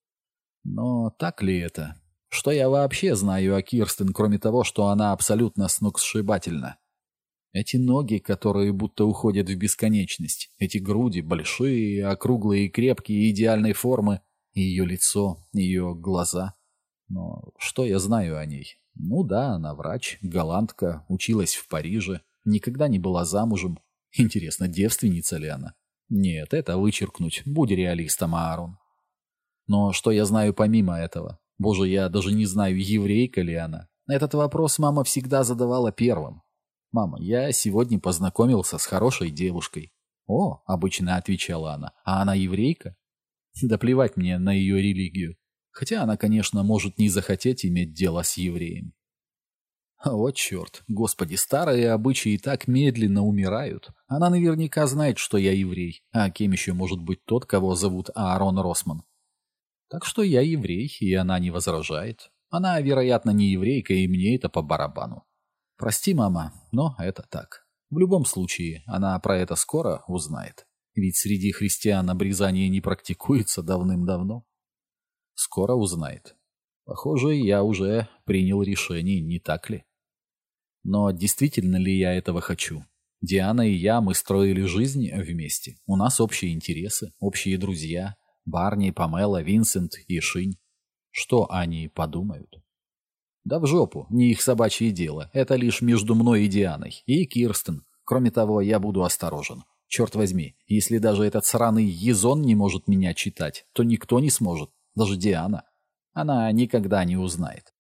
Но так ли это? Что я вообще знаю о Кирстен, кроме того, что она абсолютно сногсшибательна? Эти ноги, которые будто уходят в бесконечность, эти груди, большие, округлые и крепкие, идеальной формы, и ее лицо, ее глаза. Но что я знаю о ней? Ну да, она врач, голландка, училась в Париже, никогда не была замужем. Интересно, девственница ли она? Нет, это вычеркнуть, будь реалистом, Аарон. Но что я знаю помимо этого? Боже, я даже не знаю, еврейка ли она. Этот вопрос мама всегда задавала первым. «Мама, я сегодня познакомился с хорошей девушкой». «О», — обычно отвечала она, — «а она еврейка?» Да плевать мне на ее религию. Хотя она, конечно, может не захотеть иметь дело с евреем. Вот черт, господи, старые обычаи так медленно умирают. Она наверняка знает, что я еврей, а кем еще может быть тот, кого зовут Аарон Росман. Так что я еврей, и она не возражает. Она, вероятно, не еврейка, и мне это по барабану. Прости, мама, но это так. В любом случае, она про это скоро узнает. Ведь среди христиан обрезание не практикуется давным-давно. Скоро узнает. Похоже, я уже принял решение, не так ли? Но действительно ли я этого хочу? Диана и я, мы строили жизнь вместе. У нас общие интересы, общие друзья. Барни, Памела, Винсент и Шинь. Что они подумают? Да в жопу, не их собачье дело. Это лишь между мной и Дианой. И Кирстен. Кроме того, я буду осторожен. Черт возьми, если даже этот сраный Езон не может меня читать, то никто не сможет. Даже Диана. Она никогда не узнает.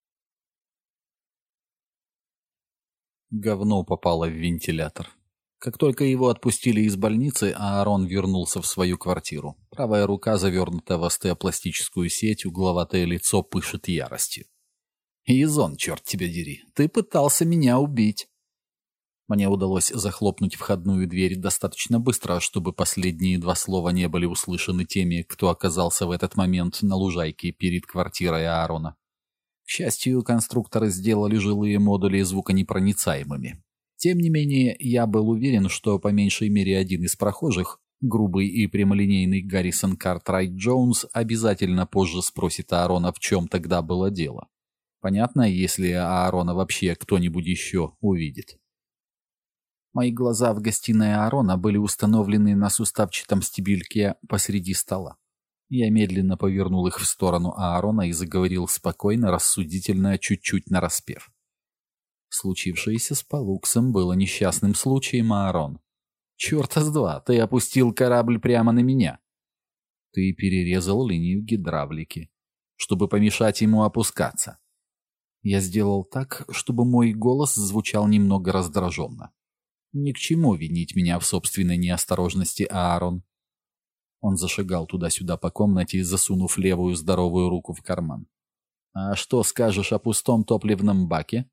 Говно попало в вентилятор. Как только его отпустили из больницы, Аарон вернулся в свою квартиру. Правая рука завернута в остеопластическую сеть, угловатое лицо пышет яростью. «Изон, черт тебя дери, ты пытался меня убить!» Мне удалось захлопнуть входную дверь достаточно быстро, чтобы последние два слова не были услышаны теми, кто оказался в этот момент на лужайке перед квартирой Аарона. К счастью, конструкторы сделали жилые модули звуконепроницаемыми. Тем не менее, я был уверен, что по меньшей мере один из прохожих, грубый и прямолинейный Гаррисон Картрайт Джонс, обязательно позже спросит Аарона, в чем тогда было дело. Понятно, если Аарона вообще кто-нибудь еще увидит. Мои глаза в гостиной Аарона были установлены на суставчатом стебельке посреди стола. Я медленно повернул их в сторону Аарона и заговорил спокойно, рассудительно, чуть-чуть нараспев. Случившееся с Палуксом было несчастным случаем, Аарон. Черта с два, ты опустил корабль прямо на меня. Ты перерезал линию гидравлики, чтобы помешать ему опускаться. Я сделал так, чтобы мой голос звучал немного раздраженно. Ни к чему винить меня в собственной неосторожности, Аарон. Он зашагал туда-сюда по комнате, засунув левую здоровую руку в карман. «А что скажешь о пустом топливном баке?»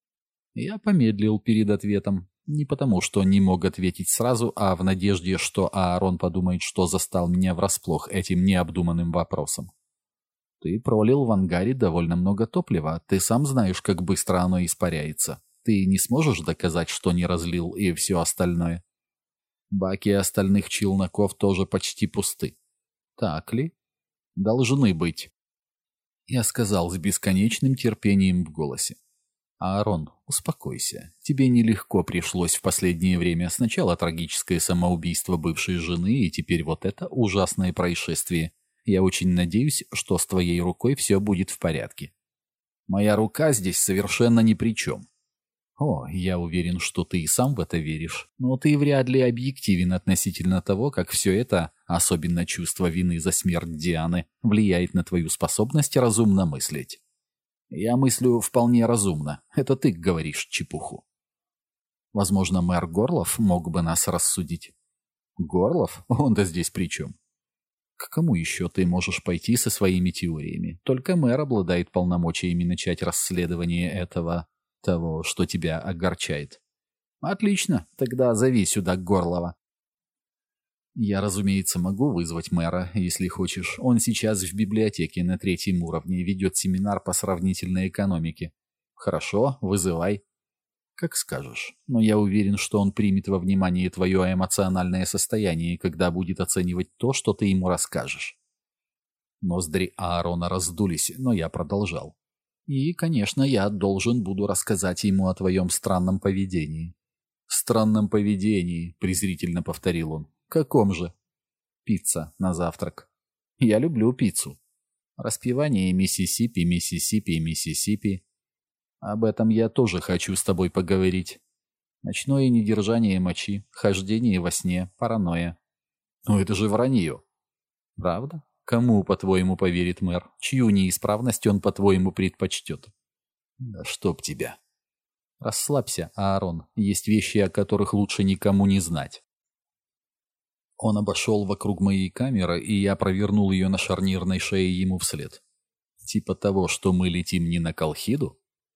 Я помедлил перед ответом. Не потому, что не мог ответить сразу, а в надежде, что Аарон подумает, что застал меня врасплох этим необдуманным вопросом. «Ты пролил в ангаре довольно много топлива. Ты сам знаешь, как быстро оно испаряется. Ты не сможешь доказать, что не разлил и все остальное? Баки остальных челноков тоже почти пусты. Так ли? Должны быть». Я сказал с бесконечным терпением в голосе. «Аарон, успокойся. Тебе нелегко пришлось в последнее время. Сначала трагическое самоубийство бывшей жены, и теперь вот это ужасное происшествие. Я очень надеюсь, что с твоей рукой все будет в порядке. Моя рука здесь совершенно ни при чем. О, я уверен, что ты и сам в это веришь, но ты вряд ли объективен относительно того, как все это, особенно чувство вины за смерть Дианы, влияет на твою способность разумно мыслить. Я мыслю вполне разумно, это ты говоришь чепуху. Возможно, мэр Горлов мог бы нас рассудить. Горлов? Он-то здесь при чем? К кому еще ты можешь пойти со своими теориями? Только мэр обладает полномочиями начать расследование этого... того, что тебя огорчает. Отлично, тогда зови сюда Горлова. Я, разумеется, могу вызвать мэра, если хочешь. Он сейчас в библиотеке на третьем уровне ведет семинар по сравнительной экономике. Хорошо, вызывай. Как скажешь. Но я уверен, что он примет во внимание твое эмоциональное состояние, когда будет оценивать то, что ты ему расскажешь. Ноздри Аарона раздулись, но я продолжал. И, конечно, я должен буду рассказать ему о твоем странном поведении. «Странном поведении», — презрительно повторил он. «Каком же?» «Пицца на завтрак. Я люблю пиццу. Распевание Миссисипи, Миссисипи, Миссисипи. Об этом я тоже хочу с тобой поговорить. Ночное недержание мочи, хождение во сне, паранойя. Ну это же вранье. Правда? Кому, по-твоему, поверит мэр? Чью неисправность он, по-твоему, предпочтет? Да чтоб тебя. Расслабься, Аарон. Есть вещи, о которых лучше никому не знать. Он обошел вокруг моей камеры, и я провернул ее на шарнирной шее ему вслед. Типа того, что мы летим не на Колхиду?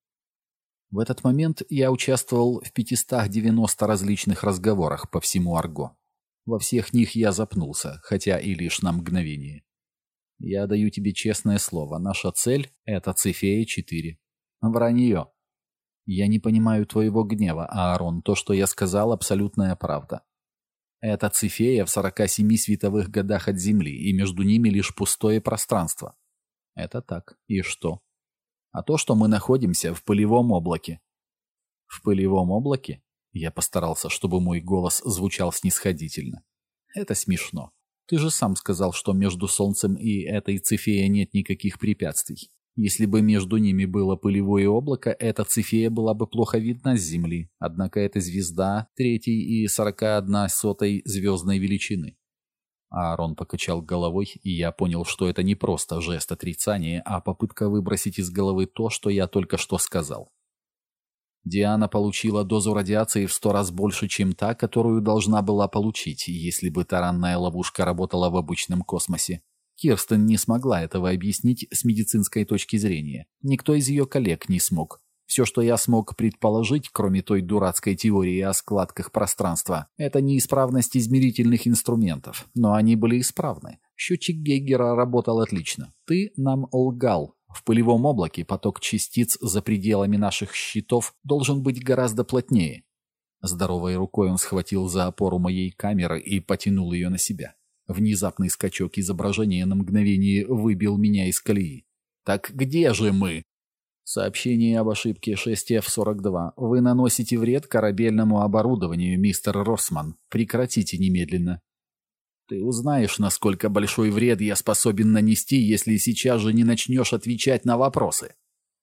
В этот момент я участвовал в пятистах девяноста различных разговорах по всему Арго. Во всех них я запнулся, хотя и лишь на мгновение. Я даю тебе честное слово, наша цель — это Цефея четыре. Вранье. Я не понимаю твоего гнева, Аарон, то, что я сказал, абсолютная правда. Это Цефея в сорока семи световых годах от Земли, и между ними лишь пустое пространство. Это так. И что? А то, что мы находимся в пылевом облаке. В пылевом облаке? Я постарался, чтобы мой голос звучал снисходительно. Это смешно. Ты же сам сказал, что между Солнцем и этой Цефеей нет никаких препятствий. Если бы между ними было пылевое облако, эта Цефея была бы плохо видна с Земли. Однако эта звезда третьей и сорока одной сотой звездной величины. Аарон покачал головой, и я понял, что это не просто жест отрицания, а попытка выбросить из головы то, что я только что сказал. Диана получила дозу радиации в сто раз больше, чем та, которую должна была получить, если бы таранная ловушка работала в обычном космосе. Кирстен не смогла этого объяснить с медицинской точки зрения. Никто из ее коллег не смог. Все, что я смог предположить, кроме той дурацкой теории о складках пространства, это неисправность измерительных инструментов. Но они были исправны. Счетчик Гейгера работал отлично. Ты нам лгал. В пылевом облаке поток частиц за пределами наших щитов должен быть гораздо плотнее. Здоровой рукой он схватил за опору моей камеры и потянул ее на себя. Внезапный скачок изображения на мгновение выбил меня из колеи. «Так где же мы?» «Сообщение об ошибке шесть эф сорок два. Вы наносите вред корабельному оборудованию, мистер Россман. Прекратите немедленно». «Ты узнаешь, насколько большой вред я способен нанести, если сейчас же не начнешь отвечать на вопросы».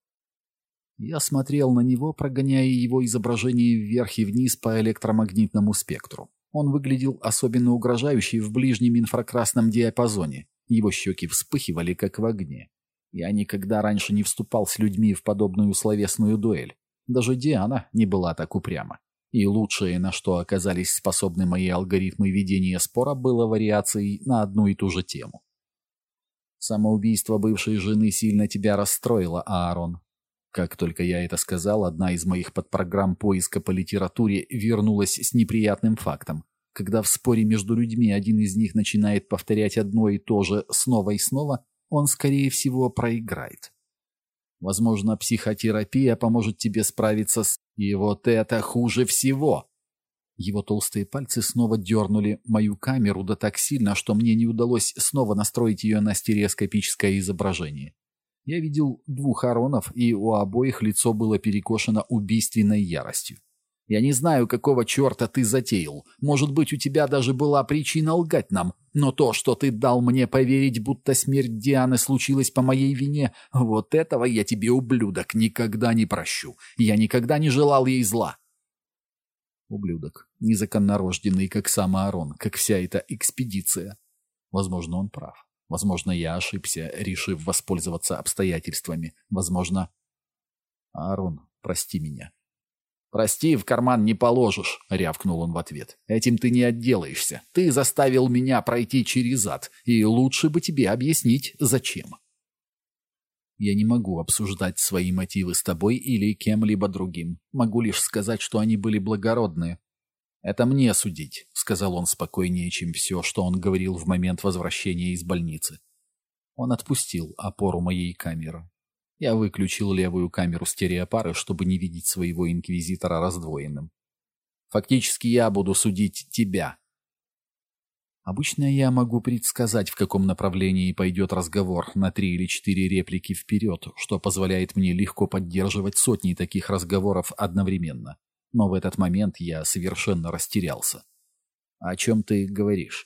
Я смотрел на него, прогоняя его изображение вверх и вниз по электромагнитному спектру. Он выглядел особенно угрожающе в ближнем инфракрасном диапазоне. Его щеки вспыхивали, как в огне. Я никогда раньше не вступал с людьми в подобную словесную дуэль. Даже Диана не была так упряма. И лучшее, на что оказались способны мои алгоритмы ведения спора, было вариацией на одну и ту же тему. «Самоубийство бывшей жены сильно тебя расстроило, Аарон». Как только я это сказал, одна из моих подпрограмм поиска по литературе вернулась с неприятным фактом. Когда в споре между людьми один из них начинает повторять одно и то же снова и снова, он, скорее всего, проиграет. Возможно, психотерапия поможет тебе справиться с... И вот это хуже всего! Его толстые пальцы снова дернули мою камеру да так сильно, что мне не удалось снова настроить ее на стереоскопическое изображение. Я видел двух Ааронов, и у обоих лицо было перекошено убийственной яростью. Я не знаю, какого черта ты затеял. Может быть, у тебя даже была причина лгать нам. Но то, что ты дал мне поверить, будто смерть Дианы случилась по моей вине, вот этого я тебе, ублюдок, никогда не прощу. Я никогда не желал ей зла. Ублюдок, незаконнорожденный, как сам Аарон, как вся эта экспедиция. Возможно, он прав. Возможно, я ошибся, решив воспользоваться обстоятельствами. Возможно... Аарон, прости меня. «Прости, в карман не положишь», — рявкнул он в ответ. «Этим ты не отделаешься. Ты заставил меня пройти через ад, и лучше бы тебе объяснить, зачем». «Я не могу обсуждать свои мотивы с тобой или кем-либо другим. Могу лишь сказать, что они были благородные». «Это мне судить», — сказал он спокойнее, чем все, что он говорил в момент возвращения из больницы. Он отпустил опору моей камеры. Я выключил левую камеру стереопары, чтобы не видеть своего инквизитора раздвоенным. «Фактически я буду судить тебя». Обычно я могу предсказать, в каком направлении пойдет разговор на три или четыре реплики вперед, что позволяет мне легко поддерживать сотни таких разговоров одновременно. Но в этот момент я совершенно растерялся. «О чем ты говоришь?»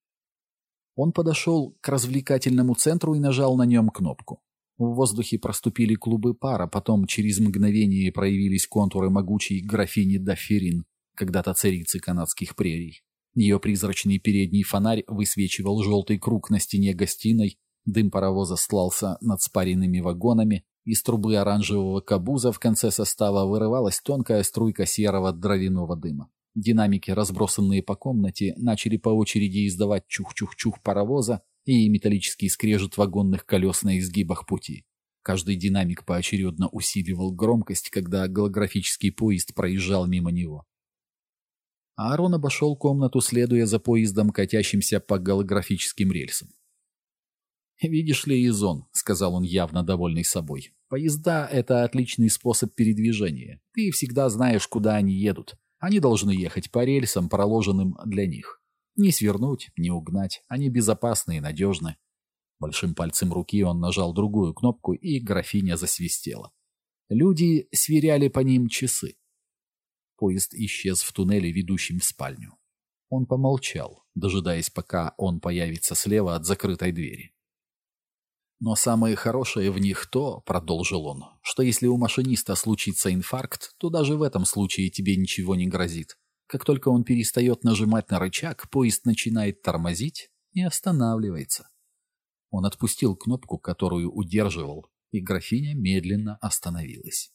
Он подошел к развлекательному центру и нажал на нем кнопку. В воздухе проступили клубы пара, потом через мгновение проявились контуры могучей графини Дафферин, когда-то царицы канадских прерий. Ее призрачный передний фонарь высвечивал желтый круг на стене гостиной, дым паровоза стлался над спаренными вагонами, из трубы оранжевого кабуза в конце состава вырывалась тонкая струйка серого дровяного дыма. Динамики, разбросанные по комнате, начали по очереди издавать чух-чух-чух паровоза и металлический скрежет вагонных колес на изгибах пути. Каждый динамик поочередно усиливал громкость, когда голографический поезд проезжал мимо него. Аарон обошел комнату, следуя за поездом, катящимся по голографическим рельсам. «Видишь ли, Изон», — сказал он, явно довольный собой, — «поезда — это отличный способ передвижения. Ты всегда знаешь, куда они едут. Они должны ехать по рельсам, проложенным для них. Не свернуть, не угнать. Они безопасны и надежны». Большим пальцем руки он нажал другую кнопку, и графиня засвистела. Люди сверяли по ним часы. Поезд исчез в туннеле, ведущем в спальню. Он помолчал, дожидаясь, пока он появится слева от закрытой двери. «Но самое хорошее в них то, — продолжил он, — что если у машиниста случится инфаркт, то даже в этом случае тебе ничего не грозит. Как только он перестает нажимать на рычаг, поезд начинает тормозить и останавливается». Он отпустил кнопку, которую удерживал, и графиня медленно остановилась.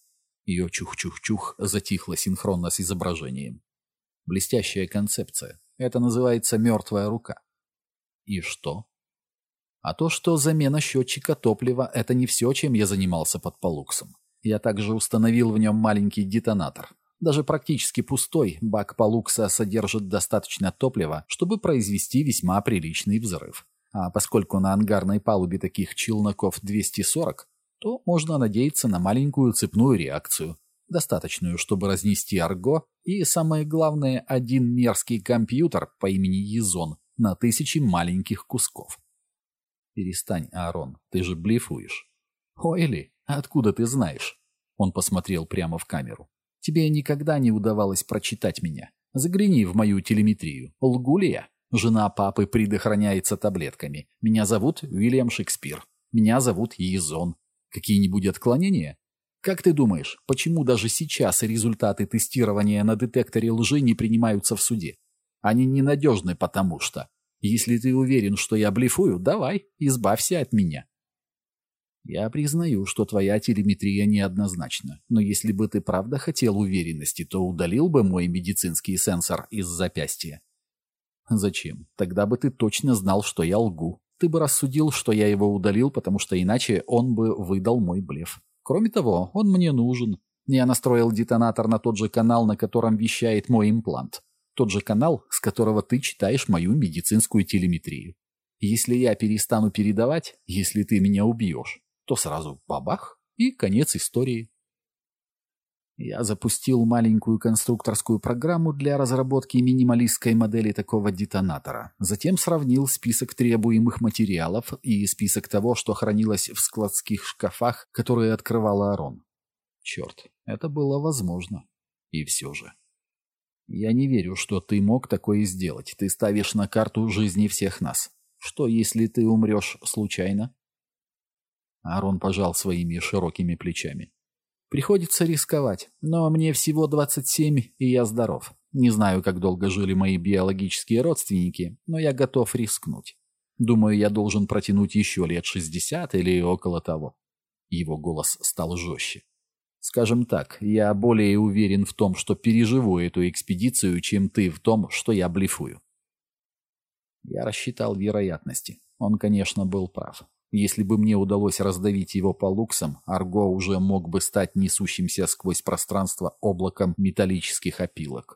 Ее чух-чух-чух затихло синхронно с изображением. Блестящая концепция. Это называется «мертвая рука». И что? А то, что замена счетчика топлива – это не все, чем я занимался под Полуксом. Я также установил в нем маленький детонатор. Даже практически пустой бак Полукса содержит достаточно топлива, чтобы произвести весьма приличный взрыв. А поскольку на ангарной палубе таких челноков двести сорок, то можно надеяться на маленькую цепную реакцию, достаточную, чтобы разнести Арго и, самое главное, один мерзкий компьютер по имени Езон на тысячи маленьких кусков. «Перестань, Аарон, ты же блефуешь». «Ой ли, откуда ты знаешь?» Он посмотрел прямо в камеру. «Тебе никогда не удавалось прочитать меня. Загляни в мою телеметрию. Лгу ли я? Жена папы предохраняется таблетками. Меня зовут Уильям Шекспир. Меня зовут Езон. Какие-нибудь отклонения? Как ты думаешь, почему даже сейчас результаты тестирования на детекторе лжи не принимаются в суде? Они ненадежны, потому что... Если ты уверен, что я блефую, давай, избавься от меня». «Я признаю, что твоя телеметрия неоднозначна, но если бы ты правда хотел уверенности, то удалил бы мой медицинский сенсор из запястья». «Зачем? Тогда бы ты точно знал, что я лгу. Ты бы рассудил, что я его удалил, потому что иначе он бы выдал мой блеф. Кроме того, он мне нужен. Я настроил детонатор на тот же канал, на котором вещает мой имплант. Тот же канал, с которого ты читаешь мою медицинскую телеметрию. Если я перестану передавать, если ты меня убьешь, то сразу бабах и конец истории». Я запустил маленькую конструкторскую программу для разработки минималистской модели такого детонатора. Затем сравнил список требуемых материалов и список того, что хранилось в складских шкафах, которые открывал Аарон. Черт, это было возможно. И все же. Я не верю, что ты мог такое сделать. Ты ставишь на карту жизни всех нас. Что, если ты умрешь случайно? Аарон пожал своими широкими плечами. Приходится рисковать, но мне всего двадцать семь, и я здоров. Не знаю, как долго жили мои биологические родственники, но я готов рискнуть. Думаю, я должен протянуть еще лет шестьдесят или около того. Его голос стал жестче. Скажем так, я более уверен в том, что переживу эту экспедицию, чем ты в том, что я блефую. Я рассчитал вероятности. Он, конечно, был прав. Если бы мне удалось раздавить его по луксам, Арго уже мог бы стать несущимся сквозь пространство облаком металлических опилок.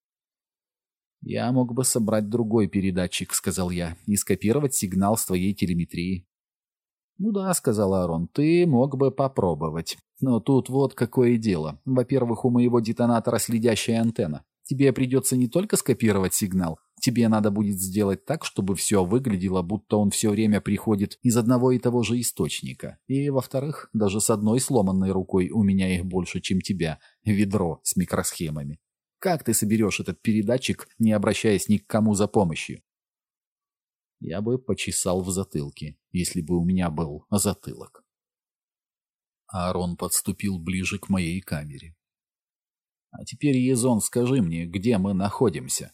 «Я мог бы собрать другой передатчик», — сказал я, — «и скопировать сигнал с твоей телеметрии». «Ну да», — сказал Аарон, — «ты мог бы попробовать. Но тут вот какое дело. Во-первых, у моего детонатора следящая антенна. Тебе придется не только скопировать сигнал, тебе надо будет сделать так, чтобы все выглядело, будто он все время приходит из одного и того же источника. И, во-вторых, даже с одной сломанной рукой у меня их больше, чем тебя, ведро с микросхемами. Как ты соберешь этот передатчик, не обращаясь ни к кому за помощью?» Я бы почесал в затылке, если бы у меня был затылок. Аарон подступил ближе к моей камере. «А теперь, Езон, скажи мне, где мы находимся?»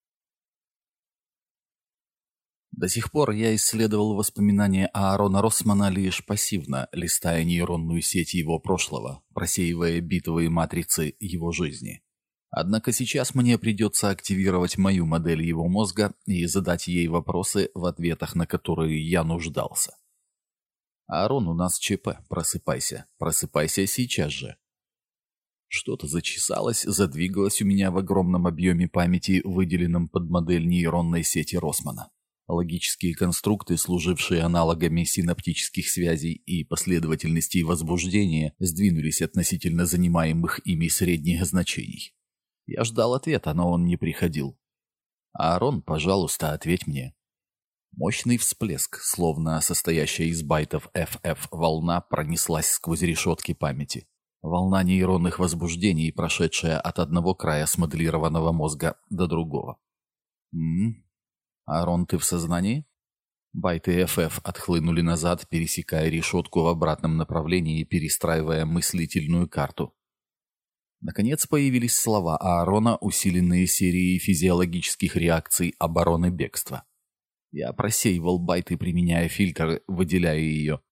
До сих пор я исследовал воспоминания Аарона Россмана лишь пассивно, листая нейронную сеть его прошлого, просеивая битовые матрицы его жизни. Однако сейчас мне придется активировать мою модель его мозга и задать ей вопросы, в ответах на которые я нуждался. «Аарон, у нас ЧП. Просыпайся. Просыпайся сейчас же». Что-то зачесалось, задвигалось у меня в огромном объеме памяти, выделенном под модель нейронной сети Россмана. Логические конструкты, служившие аналогами синаптических связей и последовательностей возбуждения, сдвинулись относительно занимаемых ими средних значений. Я ждал ответа, но он не приходил. «Аарон, пожалуйста, ответь мне». Мощный всплеск, словно состоящая из байтов эф эф волна, пронеслась сквозь решетки памяти. Волна нейронных возбуждений, прошедшая от одного края смоделированного мозга до другого. «М-м? Аарон, ты в сознании?» Байты эф эф отхлынули назад, пересекая решетку в обратном направлении и перестраивая мыслительную карту. Наконец появились слова Аарона, усиленные серией физиологических реакций обороны бегства. Я просеивал байты, применяя фильтры, выделяя ее,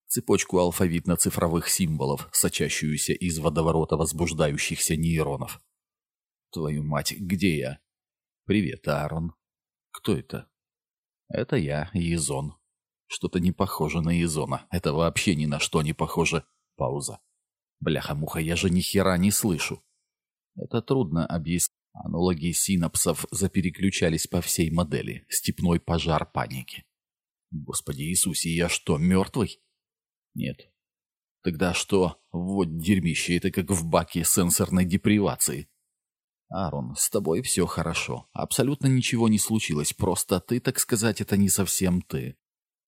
Цепочку алфавитно-цифровых символов, сочащуюся из водоворота возбуждающихся нейронов. Твою мать, где я? Привет, Аарон. Кто это? Это я, Езон. Что-то не похоже на Езона. Это вообще ни на что не похоже. Пауза. Бляха-муха, я же ни хера не слышу. Это трудно объяснить. Аналоги синапсов запереключались по всей модели. Степной пожар паники. Господи Иисусе, я что, мертвый? Нет. Тогда что? Вот дерьмище, это как в баке сенсорной депривации. Аарон, с тобой все хорошо. Абсолютно ничего не случилось. Просто ты, так сказать, это не совсем ты.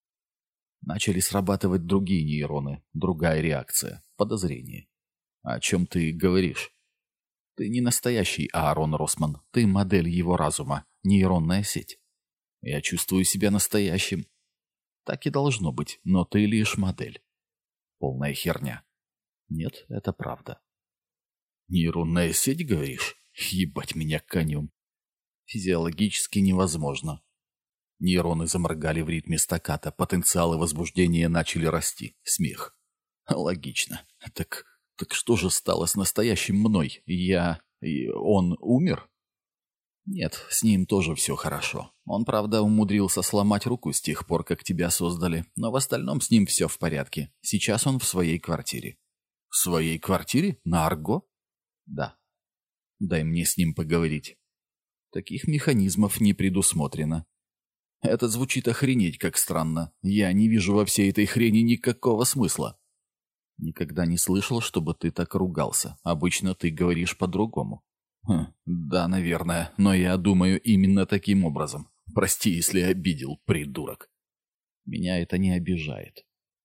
Начали срабатывать другие нейроны. Другая реакция. Подозрение. О чем ты говоришь? Ты не настоящий Аарон Росман. Ты модель его разума. Нейронная сеть. Я чувствую себя настоящим. Так и должно быть, но ты лишь модель. Полная херня. Нет, это правда. Нейронная сеть, говоришь? Ебать меня конем. Физиологически невозможно. Нейроны заморгали в ритме стаккато, потенциалы возбуждения начали расти. Смех. Логично. Так, так что же стало с настоящим мной? Я... И он умер? Нет, с ним тоже все хорошо. Он, правда, умудрился сломать руку с тех пор, как тебя создали, но в остальном с ним все в порядке. Сейчас он в своей квартире. В своей квартире? На Арго? Да. Дай мне с ним поговорить. Таких механизмов не предусмотрено. Это звучит охренеть как странно. Я не вижу во всей этой хрени никакого смысла. Никогда не слышал, чтобы ты так ругался. Обычно ты говоришь по-другому. Хм, да, наверное, но я думаю именно таким образом. Прости, если обидел, придурок. Меня это не обижает.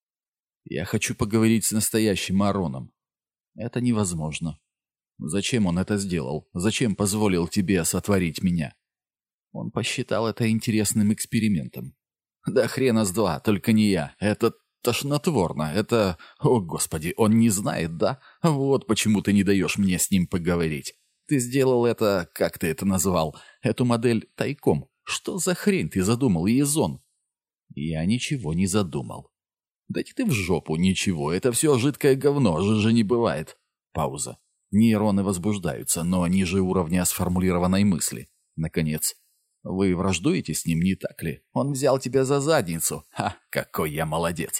Я хочу поговорить с настоящим Аароном. Это невозможно. Зачем он это сделал? Зачем позволил тебе сотворить меня? Он посчитал это интересным экспериментом. Да хрена с два, только не я. Это тошнотворно. Это... О, Господи, он не знает, да? Вот почему ты не даешь мне с ним поговорить. Ты сделал это, как ты это назвал, эту модель тайком. Что за хрень ты задумал, Езон? Я ничего не задумал. Дайте ты в жопу, ничего. Это все жидкое говно, жиже не бывает. Пауза. Нейроны возбуждаются, но ниже уровня сформулированной мысли. Наконец. Вы враждуете с ним, не так ли? Он взял тебя за задницу. Ха, какой я молодец.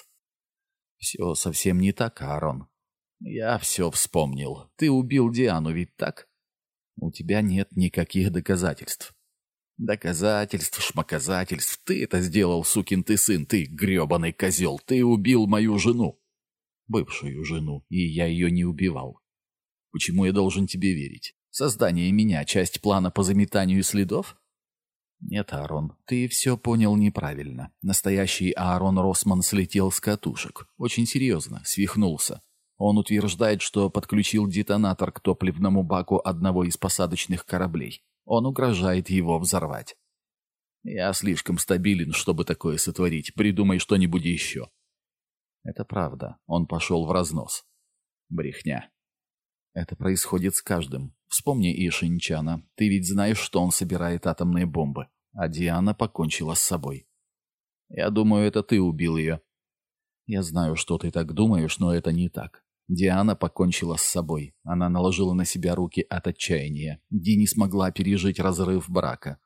Все совсем не так, Аарон. Я все вспомнил. Ты убил Диану, ведь так? У тебя нет никаких доказательств. Доказательств, шмаказательств. Ты это сделал, сукин ты сын, ты гребаный козел. Ты убил мою жену. Бывшую жену, и я ее не убивал. Почему я должен тебе верить? Создание меня — часть плана по заметанию следов? Нет, Аарон, ты все понял неправильно. Настоящий Аарон Росман слетел с катушек. Очень серьезно, свихнулся. Он утверждает, что подключил детонатор к топливному баку одного из посадочных кораблей. Он угрожает его взорвать. Я слишком стабилен, чтобы такое сотворить. Придумай что-нибудь еще. Это правда. Он пошел в разнос. Брехня. Это происходит с каждым. Вспомни Ишинчана. Ты ведь знаешь, что он собирает атомные бомбы. А Диана покончила с собой. Я думаю, это ты убил ее. Я знаю, что ты так думаешь, но это не так. Диана покончила с собой. Она наложила на себя руки от отчаяния. Ди не смогла пережить разрыв брака.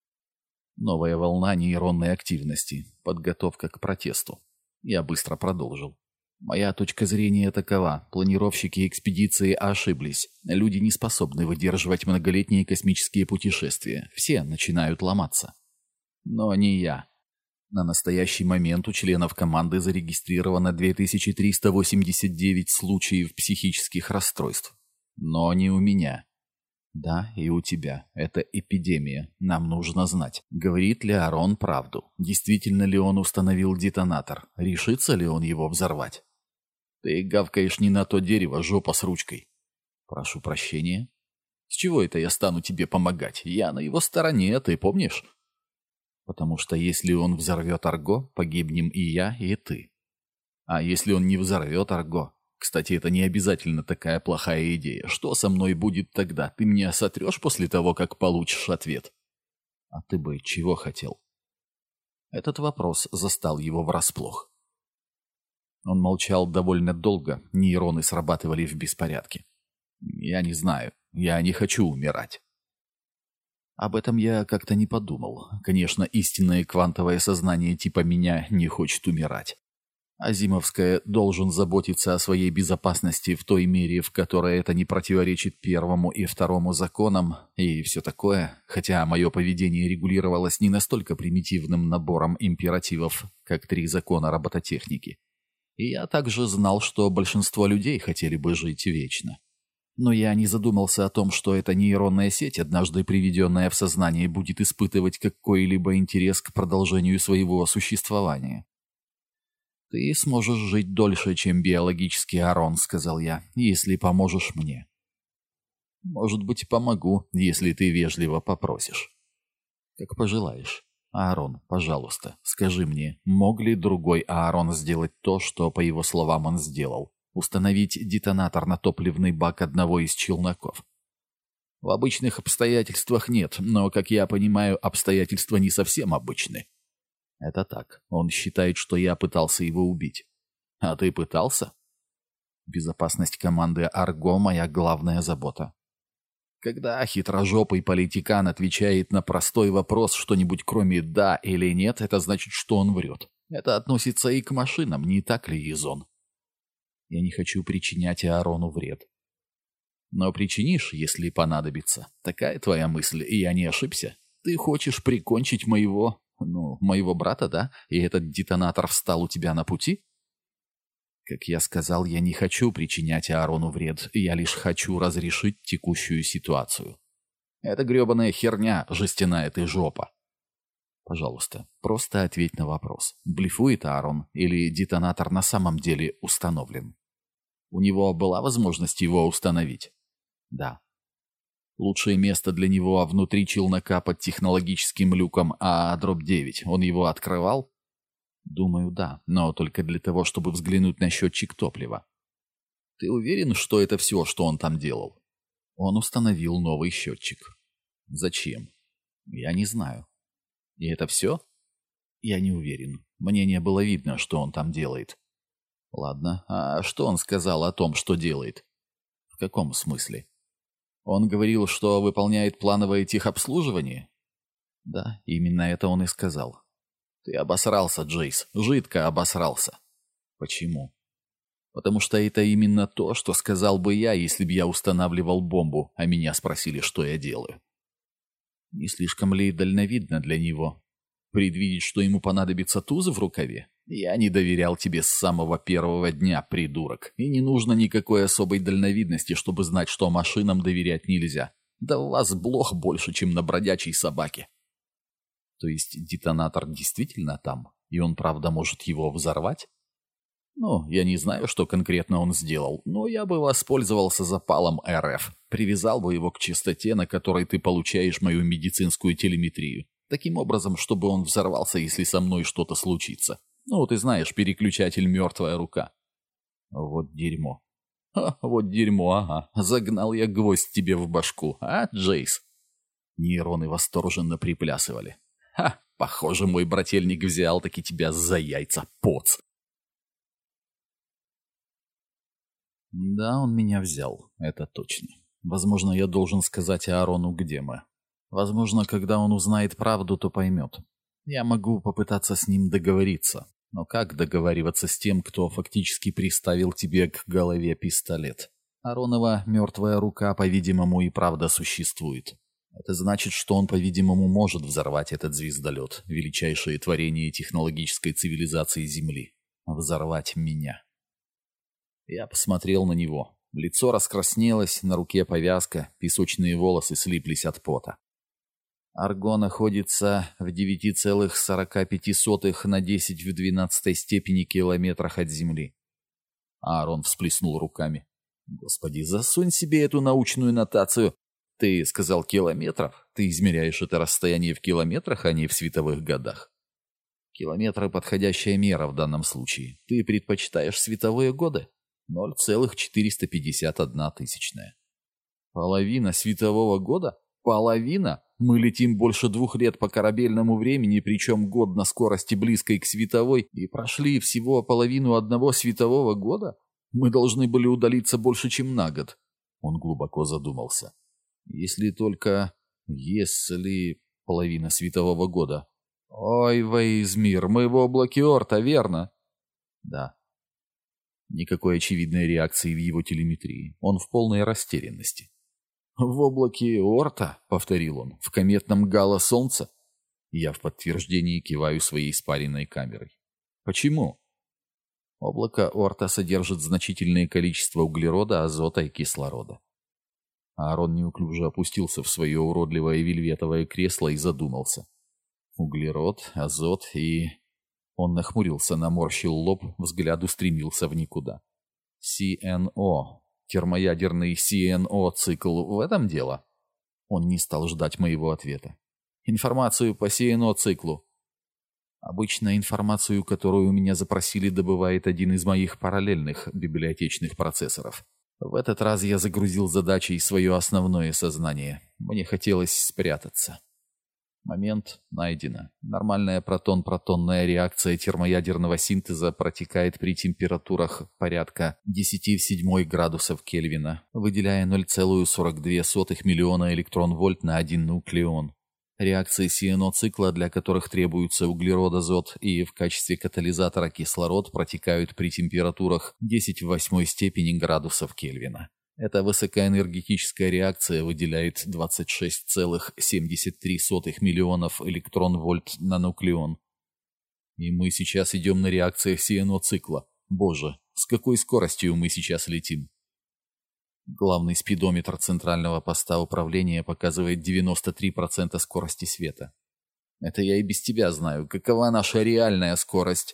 Новая волна нейронной активности. Подготовка к протесту. Я быстро продолжил. Моя точка зрения такова. Планировщики экспедиции ошиблись. Люди не способны выдерживать многолетние космические путешествия. Все начинают ломаться. Но не я. На настоящий момент у членов команды зарегистрировано две тысячи триста восемьдесят девять случаев психических расстройств. Но не у меня. Да, и у тебя. Это эпидемия. Нам нужно знать, говорит ли Аарон правду. Действительно ли он установил детонатор? Решится ли он его взорвать? Ты гавкаешь не на то дерево, жопа с ручкой. Прошу прощения. С чего это я стану тебе помогать? Я на его стороне, ты помнишь? Потому что если он взорвет Арго, погибнем и я, и ты. А если он не взорвет Арго? Кстати, это не обязательно такая плохая идея. Что со мной будет тогда? Ты меня сотрешь после того, как получишь ответ? А ты бы чего хотел? Этот вопрос застал его врасплох. Он молчал довольно долго, нейроны срабатывали в беспорядке. «Я не знаю. Я не хочу умирать». Об этом я как-то не подумал. Конечно, истинное квантовое сознание типа меня не хочет умирать. Азимовское должен заботиться о своей безопасности в той мере, в которой это не противоречит первому и второму законам и все такое, хотя мое поведение регулировалось не настолько примитивным набором императивов, как три закона робототехники. И я также знал, что большинство людей хотели бы жить вечно. Но я не задумался о том, что эта нейронная сеть, однажды приведенная в сознание, будет испытывать какой-либо интерес к продолжению своего существования. «Ты сможешь жить дольше, чем биологический Аарон», — сказал я, — «если поможешь мне». «Может быть, помогу, если ты вежливо попросишь». «Как пожелаешь. Аарон, пожалуйста, скажи мне, мог ли другой Аарон сделать то, что, по его словам, он сделал? Установить детонатор на топливный бак одного из челноков?» «В обычных обстоятельствах нет, но, как я понимаю, обстоятельства не совсем обычны». «Это так. Он считает, что я пытался его убить». «А ты пытался?» «Безопасность команды Арго — моя главная забота». Когда хитрожопый политикан отвечает на простой вопрос что-нибудь кроме «да» или «нет», это значит, что он врет. Это относится и к машинам, не так ли, Изон? Я не хочу причинять Аарону вред. Но причинишь, если понадобится. Такая твоя мысль, и я не ошибся. Ты хочешь прикончить моего... Ну, моего брата, да? И этот детонатор встал у тебя на пути? Как я сказал, я не хочу причинять Аарону вред, я лишь хочу разрешить текущую ситуацию. Это гребаная херня, жестяная ты жопа. Пожалуйста, просто ответь на вопрос. Блефует Аарон или детонатор на самом деле установлен? У него была возможность его установить? Да. Лучшее место для него внутри челнока под технологическим люком А дробь девять. Он его открывал? Думаю, да, но только для того, чтобы взглянуть на счетчик топлива. Ты уверен, что это все, что он там делал? Он установил новый счетчик. Зачем? Я не знаю. И это все? Я не уверен. Мне не было видно, что он там делает. Ладно, а что он сказал о том, что делает? В каком смысле? Он говорил, что выполняет плановое техобслуживание? Да, именно это он и сказал. Ты обосрался, Джейс, жидко обосрался. Почему? Потому что это именно то, что сказал бы я, если бы я устанавливал бомбу, а меня спросили, что я делаю. Не слишком ли дальновидно для него? Предвидеть, что ему понадобится туз в рукаве? Я не доверял тебе с самого первого дня, придурок. И не нужно никакой особой дальновидности, чтобы знать, что машинам доверять нельзя. Да у вас блох больше, чем на бродячей собаке. То есть детонатор действительно там, и он, правда, может его взорвать? Ну, я не знаю, что конкретно он сделал, но я бы воспользовался запалом эр эф, привязал бы его к частоте, на которой ты получаешь мою медицинскую телеметрию. Таким образом, чтобы он взорвался, если со мной что-то случится. Ну, ты знаешь, переключатель «Мертвая рука». Вот дерьмо. Ха, вот дерьмо, ага. Загнал я гвоздь тебе в башку, а, Джейс? Нейроны восторженно приплясывали. Ха, похоже, мой брательник взял-таки тебя за яйца, поц. Да, он меня взял, это точно. Возможно, я должен сказать Аарону, где мы. Возможно, когда он узнает правду, то поймет. Я могу попытаться с ним договориться. Но как договариваться с тем, кто фактически приставил тебе к голове пистолет? Ааронова мертвая рука, по-видимому, и правда существует. Это значит, что он, по-видимому, может взорвать этот звездолет, величайшее творение технологической цивилизации Земли. Взорвать меня. Я посмотрел на него. Лицо раскраснелось, на руке повязка, песочные волосы слиплись от пота. Арго находится в девять целых сорок пять сотых на десять в двенадцатой степени километрах от Земли. Аарон всплеснул руками. Господи, засунь себе эту научную нотацию. Ты сказал километров? Ты измеряешь это расстояние в километрах, а не в световых годах. Километры — подходящая мера в данном случае. Ты предпочитаешь световые годы? ноль целых четыреста пятьдесят одна тысячная. Половина светового года? Половина? Мы летим больше двух лет по корабельному времени, причем год на скорости близкой к световой, и прошли всего половину одного светового года? Мы должны были удалиться больше, чем на год. Он глубоко задумался. Если только... Если... Половина светового года. Ой, Вейзмир, мы в облаке Орта, верно? Да. Никакой очевидной реакции в его телеметрии. Он в полной растерянности. «В облаке Орта», — повторил он, — «в кометном гало Солнца?» Я в подтверждении киваю своей спаренной камерой. «Почему?» Облако Орта содержит значительное количество углерода, азота и кислорода. Аарон неуклюже опустился в свое уродливое вельветовое кресло и задумался. Углерод, азот и... Он нахмурился, наморщил лоб, взгляд устремился в никуда. си эн о. Термоядерный си эн о-цикл в этом дело? Он не стал ждать моего ответа. Информацию по си эн о-циклу. Обычно информацию, которую у меня запросили, добывает один из моих параллельных библиотечных процессоров. В этот раз я загрузил задачей свое основное сознание. Мне хотелось спрятаться. Момент найдено. Нормальная протон-протонная реакция термоядерного синтеза протекает при температурах порядка десять в седьмой градусов Кельвина, выделяя ноль целых сорок две сотых миллиона электрон-вольт на один нуклеон. Реакции си эн о-цикла, для которых требуется углерод, азот и в качестве катализатора кислород, протекают при температурах десять в восьмой степени градусов Кельвина. Эта высокоэнергетическая реакция выделяет двадцать шесть целых семьдесят три сотых миллионов электрон-вольт на нуклеон. И мы сейчас идем на реакциях си эн о-цикла. Боже, с какой скоростью мы сейчас летим? Главный спидометр центрального поста управления показывает девяносто три процента скорости света. Это я и без тебя знаю. Какова наша реальная скорость?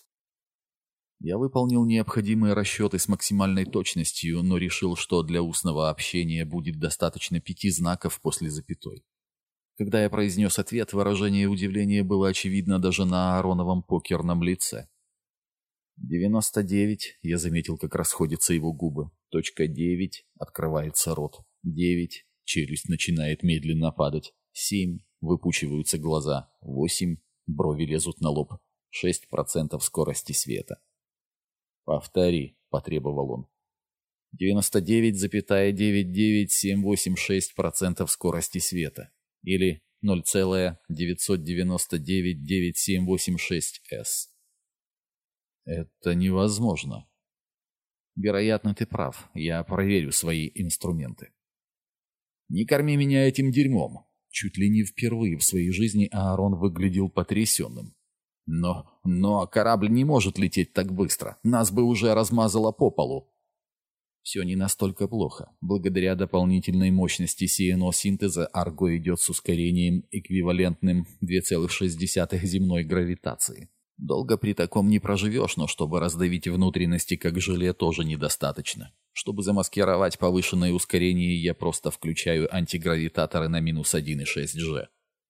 Я выполнил необходимые расчеты с максимальной точностью, но решил, что для устного общения будет достаточно пяти знаков после запятой. Когда я произнес ответ, выражение удивления было очевидно даже на Аароновом покерном лице. девяносто девять, я заметил, как расходятся его губы. Точка девять, открывается рот. девять, челюсть начинает медленно падать. семь, выпучиваются глаза. восемь, брови лезут на лоб. шесть процентов скорости света. «Повтори», — потребовал он. девяносто девять целых девять девять семь восемь шесть процентов скорости света. Или ноль целых девятьсот девяносто девять девять семь восемь шесть эс. Это невозможно. Вероятно, ты прав. Я проверю свои инструменты. Не корми меня этим дерьмом. Чуть ли не впервые в своей жизни Аарон выглядел потрясенным. Но, но корабль не может лететь так быстро. Нас бы уже размазало по полу. Все не настолько плохо. Благодаря дополнительной мощности си эн о-синтеза Арго идет с ускорением, эквивалентным две целых шесть десятых земной гравитации. Долго при таком не проживешь, но чтобы раздавить внутренности как желе, тоже недостаточно. Чтобы замаскировать повышенное ускорение, я просто включаю антигравитаторы на минус один и шесть джи.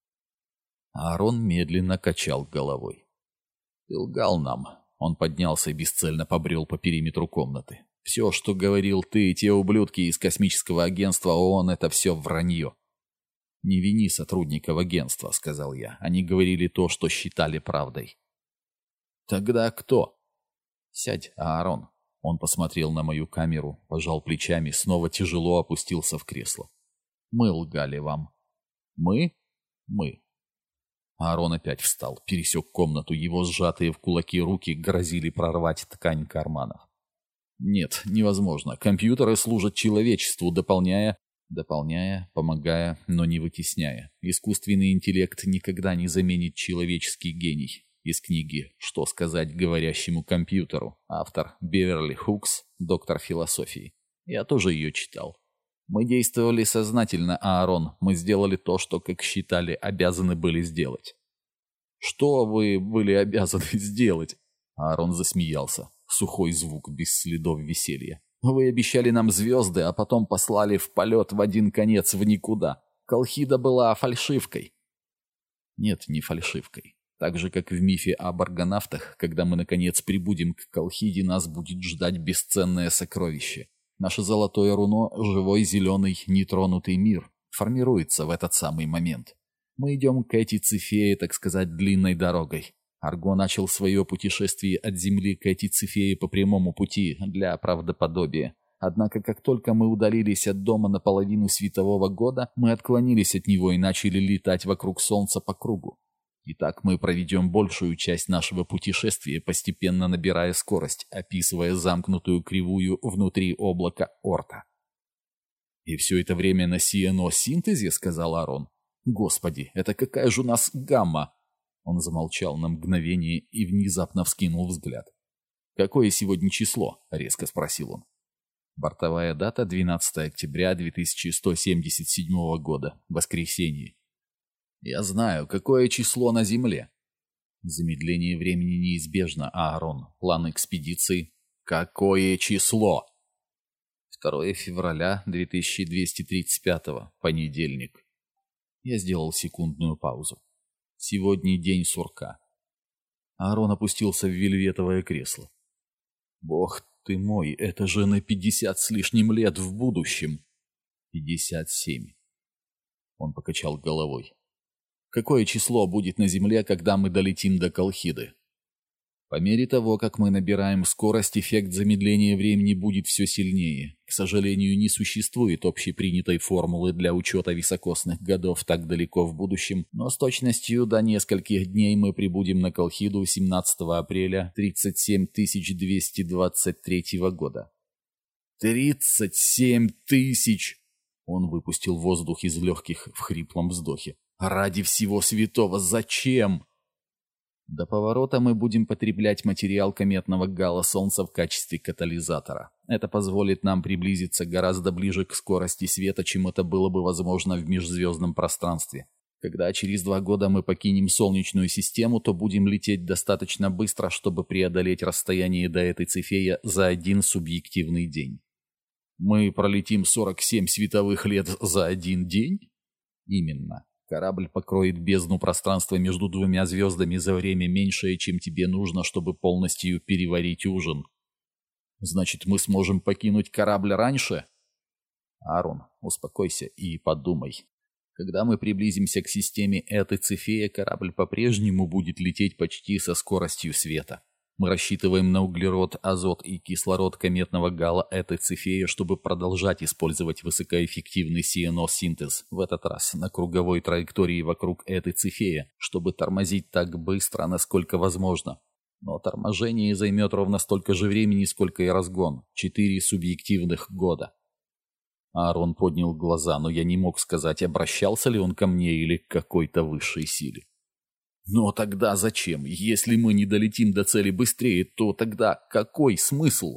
Аарон медленно качал головой. «Ты лгал нам». Он поднялся и бесцельно побрел по периметру комнаты. «Все, что говорил ты и те ублюдки из космического агентства ООН, это все вранье». «Не вини сотрудников агентства», — сказал я. «Они говорили то, что считали правдой». «Тогда кто?» «Сядь, Аарон». Он посмотрел на мою камеру, пожал плечами, снова тяжело опустился в кресло. «Мы лгали вам». «Мы?» «Мы». Аарон опять встал, пересек комнату, его сжатые в кулаки руки грозили прорвать ткань карманов. «Нет, невозможно. Компьютеры служат человечеству, дополняя, дополняя, помогая, но не вытесняя. Искусственный интеллект никогда не заменит человеческий гений». Из книги «Что сказать говорящему компьютеру». Автор Беверли Хукс, доктор философии. Я тоже ее читал. Мы действовали сознательно, Аарон. Мы сделали то, что, как считали, обязаны были сделать. Что вы были обязаны сделать? Аарон засмеялся. Сухой звук, без следов веселья. Вы обещали нам звезды, а потом послали в полет в один конец в никуда. Колхида была фальшивкой. Нет, не фальшивкой. Так же, как в мифе об аргонавтах, когда мы, наконец, прибудем к Колхиде, нас будет ждать бесценное сокровище. Наше золотое руно — живой, зеленый, нетронутый мир. формируется в этот самый момент. Мы идем к эти Цифеи, так сказать, длинной дорогой. Арго начал свое путешествие от Земли к эти Цифеи по прямому пути для правдоподобия. Однако, как только мы удалились от дома на половину светового года, мы отклонились от него и начали летать вокруг Солнца по кругу. И так мы проведем большую часть нашего путешествия, постепенно набирая скорость, описывая замкнутую кривую внутри облака Орта. «И все это время на сиэно-синтезе?» — сказал Арон. «Господи, это какая же у нас гамма!» Он замолчал на мгновение и внезапно вскинул взгляд. «Какое сегодня число?» — резко спросил он. Бортовая дата двенадцатое октября две тысячи сто семьдесят седьмого года, воскресенье. «Я знаю, какое число на Земле?» «Замедление времени неизбежно, Аарон. План экспедиции?» «Какое число?» второе февраля две тысячи двести тридцать пятого, понедельник. Я сделал секундную паузу. Сегодня день сурка. Аарон опустился в вельветовое кресло. Бог ты мой, это же на пятьдесят с лишним лет в будущем. Пятьдесят семь. Он покачал головой. Какое число будет на Земле, когда мы долетим до Колхиды? По мере того, как мы набираем скорость, эффект замедления времени будет все сильнее. К сожалению, не существует общепринятой формулы для учета високосных годов так далеко в будущем, но с точностью до нескольких дней мы прибудем на Колхиду семнадцатого апреля тридцать семь тысяч двести двадцать третьего года. «Тридцать семь тысяч!» Он выпустил воздух из легких в хриплом вздохе. «Ради всего святого, зачем?» До поворота мы будем потреблять материал кометного гала Солнца в качестве катализатора. Это позволит нам приблизиться гораздо ближе к скорости света, чем это было бы возможно в межзвездном пространстве. Когда через два года мы покинем Солнечную систему, то будем лететь достаточно быстро, чтобы преодолеть расстояние до этой Цифея за один субъективный день. Мы пролетим сорок семь световых лет за один день? Именно. Корабль покроет бездну пространства между двумя звездами за время меньшее, чем тебе нужно, чтобы полностью переварить ужин. Значит, мы сможем покинуть корабль раньше? Аарон, успокойся и подумай. Когда мы приблизимся к системе этой Цифея, корабль по-прежнему будет лететь почти со скоростью света. Мы рассчитываем на углерод, азот и кислород кометного гала этой Цифея, чтобы продолжать использовать высокоэффективный сиэно-синтез, в этот раз на круговой траектории вокруг этой Цифея, чтобы тормозить так быстро, насколько возможно. Но торможение займет ровно столько же времени, сколько и разгон – четыре субъективных года. Аарон поднял глаза, но я не мог сказать, обращался ли он ко мне или к какой-то высшей силе. Но тогда зачем? Если мы не долетим до цели быстрее, то тогда какой смысл?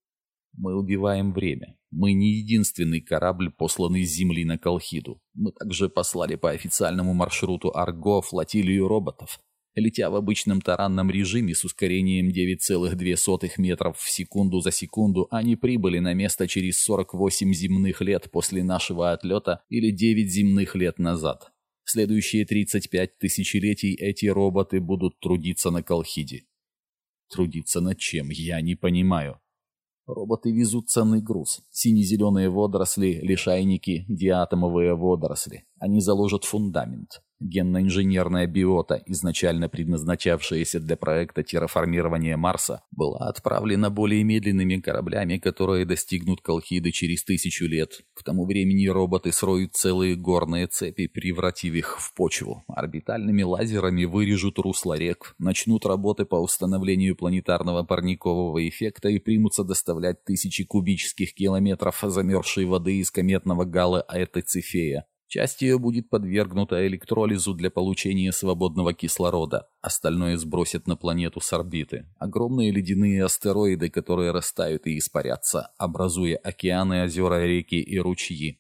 Мы убиваем время. Мы не единственный корабль, посланный с Земли на Колхиду. Мы также послали по официальному маршруту Арго флотилию роботов. Летя в обычном таранном режиме с ускорением девять целых две сотых метров в секунду за секунду, они прибыли на место через сорок восемь земных лет после нашего отлета или девять земных лет назад. В следующие тридцать пять тысячелетий эти роботы будут трудиться на Колхиде. Трудиться над чем, я не понимаю. Роботы везут ценный груз. Сине-зеленые водоросли, лишайники, диатомовые водоросли. Они заложат фундамент. Генно-инженерная биота, изначально предназначавшаяся для проекта терраформирования Марса, была отправлена более медленными кораблями, которые достигнут Колхиды через тысячу лет. К тому времени роботы сроют целые горные цепи, превратив их в почву. Орбитальными лазерами вырежут русло рек, начнут работы по установлению планетарного парникового эффекта и примутся доставлять тысячи кубических километров замерзшей воды из кометного гала этой Цифея. Часть ее будет подвергнута электролизу для получения свободного кислорода. Остальное сбросят на планету с орбиты. Огромные ледяные астероиды, которые растают и испарятся, образуя океаны, озера, реки и ручьи.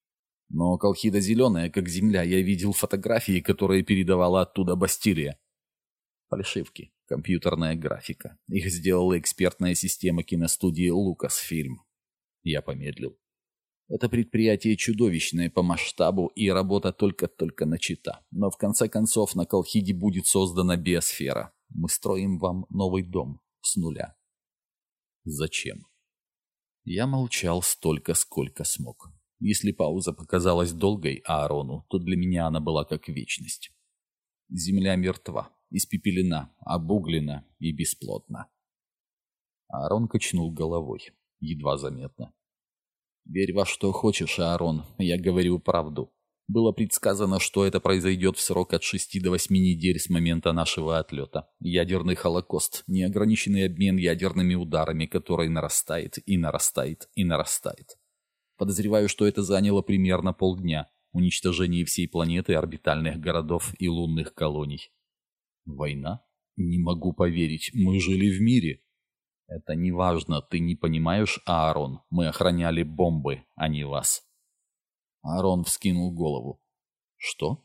Но Колхида зеленая, как земля. Я видел фотографии, которые передавала оттуда Бастилия. Фальшивки. Компьютерная графика. Их сделала экспертная система киностудии Lucasfilm. Я помедлил. Это предприятие чудовищное по масштабу, и работа только-только начата. Но в конце концов на Колхиде будет создана биосфера. Мы строим вам новый дом с нуля. Зачем? Я молчал столько, сколько смог. Если пауза показалась долгой Аарону, то для меня она была как вечность. Земля мертва, испепелена, обуглена и бесплодна. Аарон качнул головой, едва заметно. «Верь во что хочешь, Аарон, я говорю правду. Было предсказано, что это произойдет в срок от шести до восьми недель с момента нашего отлета. Ядерный холокост, неограниченный обмен ядерными ударами, который нарастает и нарастает и нарастает. Подозреваю, что это заняло примерно полдня. Уничтожение всей планеты, орбитальных городов и лунных колоний. Война? Не могу поверить, мы жили в мире. Это не важно, ты не понимаешь, Аарон. Мы охраняли бомбы, а не вас». Аарон вскинул голову. «Что?»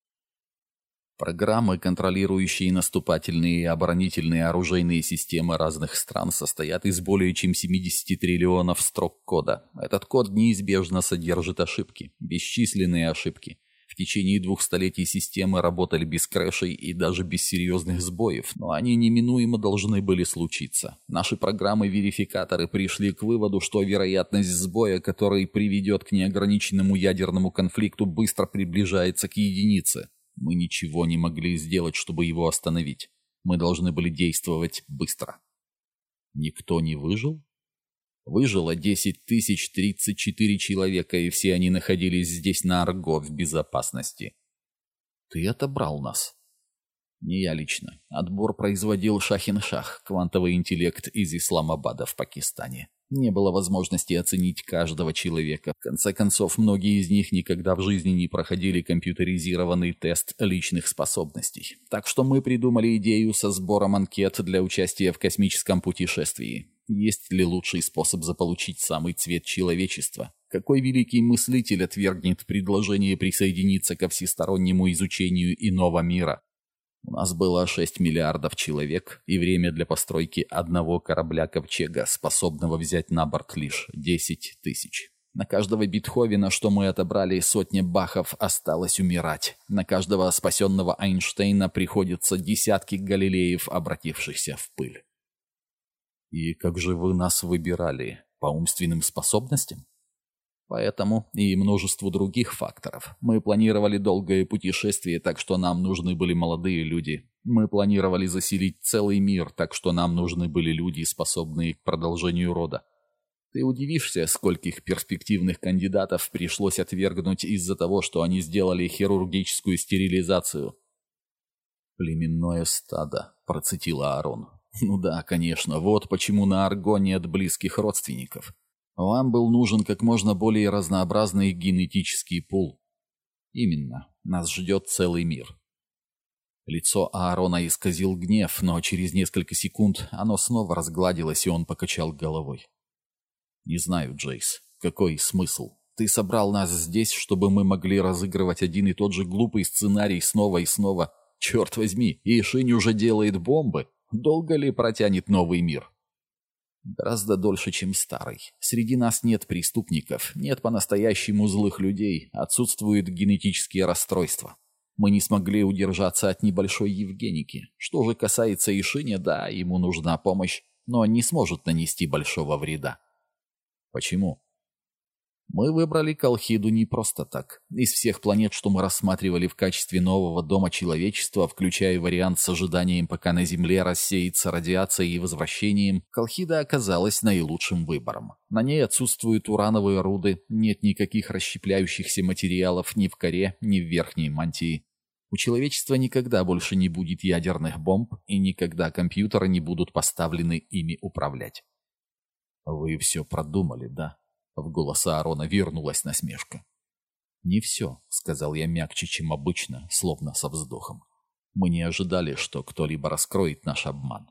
Программы, контролирующие наступательные и оборонительные оружейные системы разных стран, состоят из более чем семидесяти триллионов строк кода. Этот код неизбежно содержит ошибки, бесчисленные ошибки. В течение двух столетий системы работали без крэшей и даже без серьезных сбоев, но они неминуемо должны были случиться. Наши программы-верификаторы пришли к выводу, что вероятность сбоя, который приведет к неограниченному ядерному конфликту, быстро приближается к единице. Мы ничего не могли сделать, чтобы его остановить. Мы должны были действовать быстро. Никто не выжил? Выжило десять тысяч тридцать четыре человека, и все они находились здесь на Арго в безопасности. Ты отобрал нас. Не я лично. Отбор производил Шахин-Шах, квантовый интеллект из Исламабада в Пакистане. Не было возможности оценить каждого человека. В конце концов, многие из них никогда в жизни не проходили компьютеризированный тест личных способностей. Так что мы придумали идею со сбором анкет для участия в космическом путешествии. Есть ли лучший способ заполучить самый цвет человечества? Какой великий мыслитель отвергнет предложение присоединиться ко всестороннему изучению иного мира? У нас было шесть миллиардов человек и время для постройки одного корабля-ковчега, способного взять на борт лишь десять тысяч. На каждого Бетховена, что мы отобрали, сотня Бахов осталось умирать. На каждого спасенного Эйнштейна приходится десятки Галилеев, обратившихся в пыль. И как же вы нас выбирали? По умственным способностям? Поэтому и множеству других факторов. Мы планировали долгое путешествие, так что нам нужны были молодые люди. Мы планировали заселить целый мир, так что нам нужны были люди, способные к продолжению рода. Ты удивишься, скольких перспективных кандидатов пришлось отвергнуть из-за того, что они сделали хирургическую стерилизацию. «Племенное стадо», — процитил Аарон. «Ну да, конечно, вот почему на Арго нет близких родственников. Вам был нужен как можно более разнообразный генетический пул. Именно, нас ждет целый мир». Лицо Аарона исказил гнев, но через несколько секунд оно снова разгладилось, и он покачал головой. «Не знаю, Джейс, какой смысл? Ты собрал нас здесь, чтобы мы могли разыгрывать один и тот же глупый сценарий снова и снова. Черт возьми, Ишинь уже делает бомбы. Долго ли протянет новый мир?» «Гораздо дольше, чем старый. Среди нас нет преступников, нет по-настоящему злых людей, отсутствуют генетические расстройства. Мы не смогли удержаться от небольшой Евгеники. Что же касается Ишиня, да, ему нужна помощь, но он не сможет нанести большого вреда». «Почему?» «Мы выбрали Колхиду не просто так. Из всех планет, что мы рассматривали в качестве нового дома человечества, включая вариант с ожиданием, пока на Земле рассеется радиация и возвращением, Колхида оказалась наилучшим выбором. На ней отсутствуют урановые руды, нет никаких расщепляющихся материалов ни в коре, ни в верхней мантии. У человечества никогда больше не будет ядерных бомб, и никогда компьютеры не будут поставлены ими управлять». «Вы все продумали, да?» В голос Аарона вернулась насмешка. «Не все», — сказал я мягче, чем обычно, словно со вздохом. «Мы не ожидали, что кто-либо раскроет наш обман».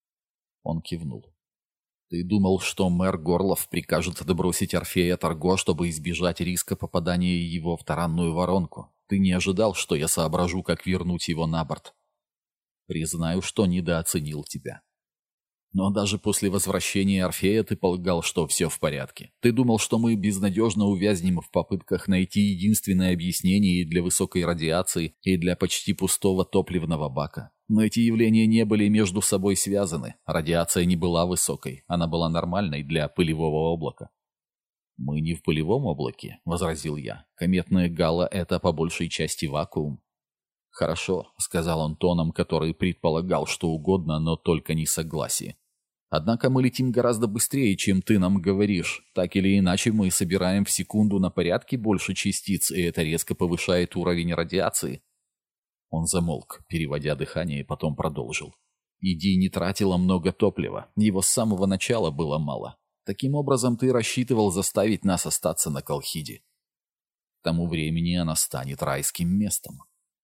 Он кивнул. «Ты думал, что мэр Горлов прикажет отбросить Орфея Тарго, чтобы избежать риска попадания его в таранную воронку? Ты не ожидал, что я соображу, как вернуть его на борт? Признаю, что недооценил тебя. Но даже после возвращения Орфея ты полагал, что все в порядке. Ты думал, что мы безнадежно увязнем в попытках найти единственное объяснение и для высокой радиации, и для почти пустого топливного бака. Но эти явления не были между собой связаны. Радиация не была высокой, она была нормальной для пылевого облака. «Мы не в пылевом облаке», — возразил я. «Кометная гала — это по большей части вакуум». «Хорошо», — сказал он тоном, который предполагал что угодно, но только не согласие. «Однако мы летим гораздо быстрее, чем ты нам говоришь. Так или иначе, мы собираем в секунду на порядке больше частиц, и это резко повышает уровень радиации». Он замолк, переводя дыхание, и потом продолжил. «Иди не тратила много топлива. Его с самого начала было мало. Таким образом, ты рассчитывал заставить нас остаться на Колхиде. К тому времени она станет райским местом».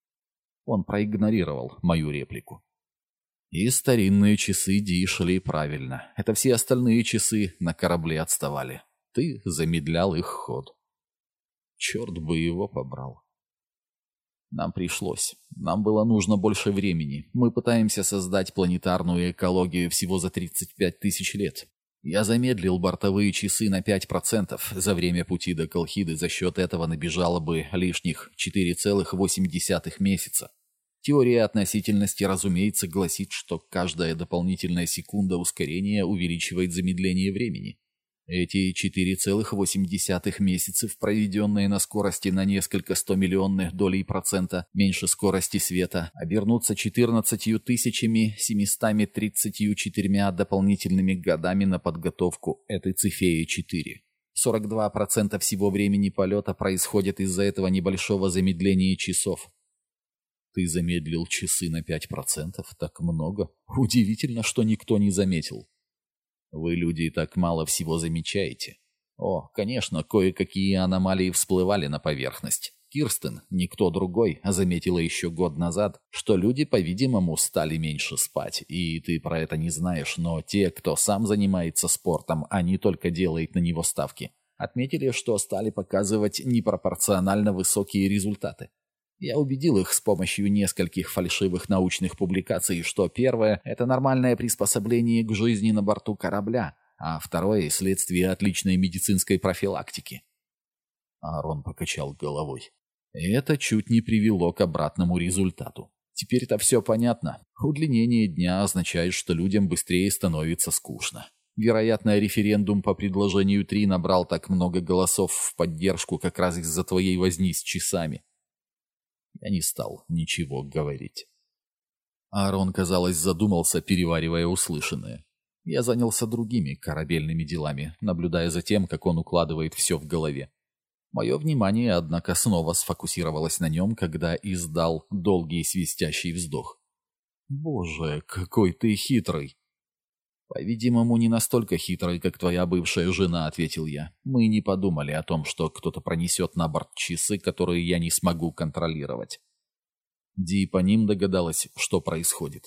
Он проигнорировал мою реплику. И старинные часы Ди шли правильно. Это все остальные часы на корабле отставали. Ты замедлял их ход. Черт бы его побрал. Нам пришлось. Нам было нужно больше времени. Мы пытаемся создать планетарную экологию всего за тридцать пять тысяч лет. Я замедлил бортовые часы на пять процентов за время пути до Колхиды, за счет этого набежало бы лишних четыре целых восемь десятых месяца. Теория относительности, разумеется, гласит, что каждая дополнительная секунда ускорения увеличивает замедление времени. Эти четыре целых восемь десятых месяцев, проведенные на скорости на несколько стомиллионных долей процента меньше скорости света, обернутся четырнадцатью тысячами семьюстами тридцатью четырьмя дополнительными годами на подготовку этой Цефеи четыре. сорок два процента всего времени полета происходит из-за этого небольшого замедления часов. Ты замедлил часы на пять процентов? Так много. Удивительно, что никто не заметил. Вы, люди, так мало всего замечаете. О, конечно, кое-какие аномалии всплывали на поверхность. Кирстен, никто другой, заметила еще год назад, что люди, по-видимому, стали меньше спать. И ты про это не знаешь, но те, кто сам занимается спортом, а не только делает на него ставки, отметили, что стали показывать непропорционально высокие результаты. Я убедил их с помощью нескольких фальшивых научных публикаций, что первое – это нормальное приспособление к жизни на борту корабля, а второе – следствие отличной медицинской профилактики. Аарон покачал головой. И это чуть не привело к обратному результату. Теперь-то все понятно. Удлинение дня означает, что людям быстрее становится скучно. Вероятно, референдум по предложению три набрал так много голосов в поддержку как раз из-за твоей возни с часами. Я не стал ничего говорить. Аарон, казалось, задумался, переваривая услышанное. Я занялся другими корабельными делами, наблюдая за тем, как он укладывает все в голове. Мое внимание, однако, снова сфокусировалось на нем, когда издал долгий свистящий вздох. «Боже, какой ты хитрый!» «По-видимому, не настолько хитрый, как твоя бывшая жена», — ответил я. «Мы не подумали о том, что кто-то пронесет на борт часы, которые я не смогу контролировать». Ди по ним догадалась, что происходит.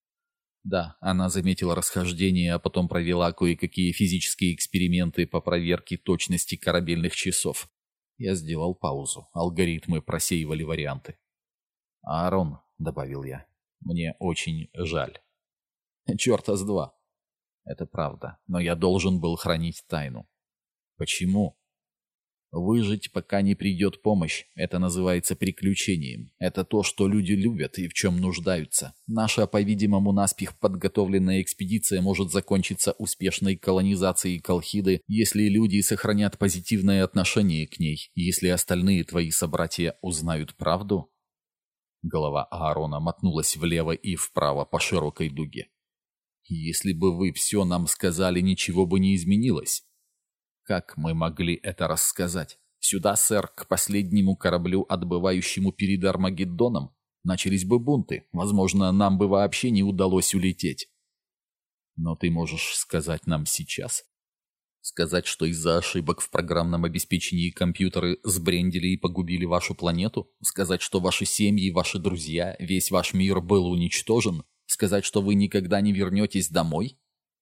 Да, она заметила расхождение, а потом провела кое-какие физические эксперименты по проверке точности корабельных часов. Я сделал паузу. Алгоритмы просеивали варианты. «Аарон», — добавил я, — «мне очень жаль». «Черта с два». Это правда, но я должен был хранить тайну. Почему? Выжить, пока не придет помощь, это называется приключением. Это то, что люди любят и в чем нуждаются. Наша, по-видимому, наспех подготовленная экспедиция может закончиться успешной колонизацией Колхиды, если люди сохранят позитивное отношение к ней, если остальные твои собратья узнают правду. Голова Аарона мотнулась влево и вправо по широкой дуге. Если бы вы все нам сказали, ничего бы не изменилось. Как мы могли это рассказать? Сюда, сэр, к последнему кораблю, отбывающему перед Армагеддоном, начались бы бунты. Возможно, нам бы вообще не удалось улететь. Но ты можешь сказать нам сейчас? Сказать, что из-за ошибок в программном обеспечении компьютеры сбрендили и погубили вашу планету? Сказать, что ваши семьи, ваши друзья, весь ваш мир был уничтожен? Сказать, что вы никогда не вернетесь домой?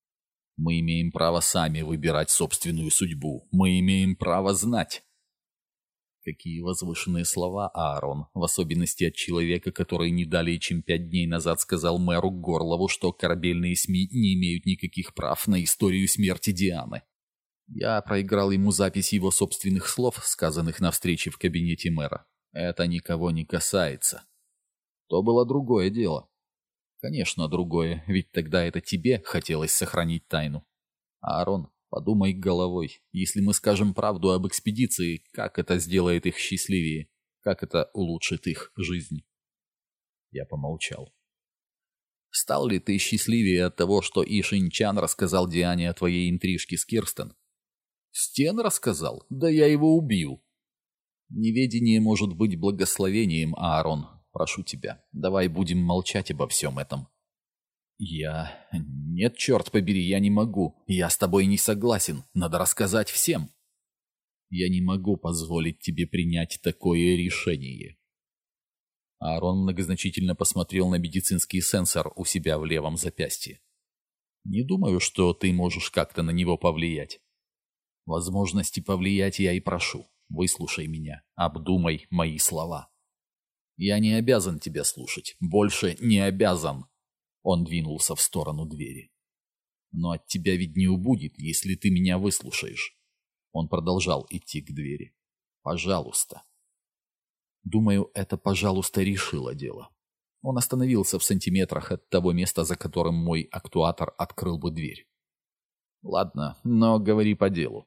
Мы имеем право сами выбирать собственную судьбу. Мы имеем право знать. Какие возвышенные слова, Аарон, в особенности от человека, который не далее, чем пять дней назад сказал мэру Горлову, что корабельные СМИ не имеют никаких прав на историю смерти Дианы. Я проиграл ему запись его собственных слов, сказанных на встрече в кабинете мэра. Это никого не касается. То было другое дело. Конечно, другое, ведь тогда это тебе хотелось сохранить тайну. Аарон, Подумай головой. Если мы скажем правду об экспедиции, как это сделает их счастливее? Как это улучшит их жизнь? Я помолчал. Стал ли ты счастливее от того, что Ишинчан рассказал Диане о твоей интрижке с Кирстен? Стен рассказал? Да я его убил. Неведение может быть благословением, Аарон. Прошу тебя, давай будем молчать обо всем этом. Я... Нет, черт побери, я не могу. Я с тобой не согласен. Надо рассказать всем. Я не могу позволить тебе принять такое решение. Аарон многозначительно посмотрел на медицинский сенсор у себя в левом запястье. Не думаю, что ты можешь как-то на него повлиять. Возможности повлиять я и прошу. Выслушай меня. Обдумай мои слова. Я не обязан тебя слушать. Больше не обязан. Он двинулся в сторону двери. Но от тебя ведь не убудет, если ты меня выслушаешь. Он продолжал идти к двери. Пожалуйста. Думаю, это «пожалуйста» решило дело. Он остановился в сантиметрах от того места, за которым мой актуатор открыл бы дверь. Ладно, но говори по делу.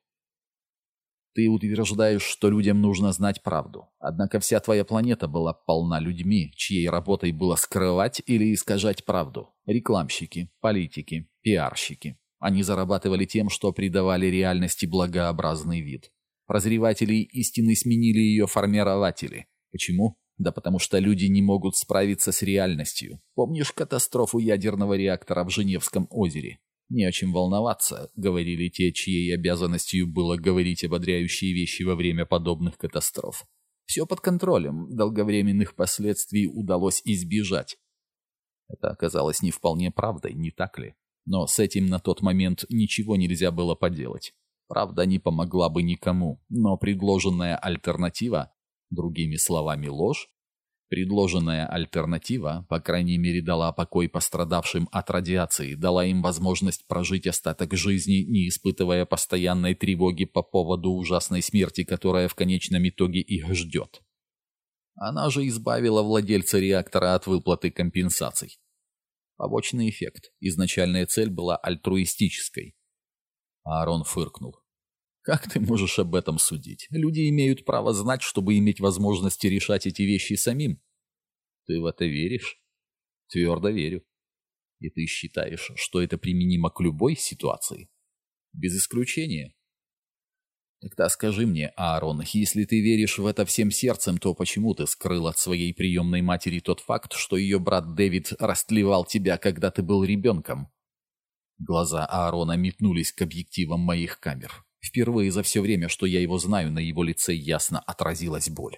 Ты утверждаешь, что людям нужно знать правду. Однако вся твоя планета была полна людьми, чьей работой было скрывать или искажать правду. Рекламщики, политики, пиарщики. Они зарабатывали тем, что придавали реальности благообразный вид. Прозреватели истины сменили ее формирователи. Почему? Да потому что люди не могут справиться с реальностью. Помнишь катастрофу ядерного реактора в Женевском озере? «Не о чем волноваться», — говорили те, чьей обязанностью было говорить ободряющие вещи во время подобных катастроф. Все под контролем, долговременных последствий удалось избежать. Это оказалось не вполне правдой, не так ли? Но с этим на тот момент ничего нельзя было поделать. Правда не помогла бы никому, но предложенная альтернатива, другими словами ложь, Предложенная альтернатива, по крайней мере, дала покой пострадавшим от радиации, дала им возможность прожить остаток жизни, не испытывая постоянной тревоги по поводу ужасной смерти, которая в конечном итоге их ждет. Она же избавила владельца реактора от выплаты компенсаций. Побочный эффект. Изначальная цель была альтруистической. Аарон фыркнул. Как ты можешь об этом судить? Люди имеют право знать, чтобы иметь возможность решать эти вещи самим. Ты в это веришь? Твердо верю. И ты считаешь, что это применимо к любой ситуации? Без исключения. Тогда скажи мне, Аарон, если ты веришь в это всем сердцем, то почему ты скрыл от своей приемной матери тот факт, что ее брат Дэвид растлевал тебя, когда ты был ребенком? Глаза Аарона метнулись к объективам моих камер. Впервые за все время, что я его знаю, на его лице ясно отразилась боль.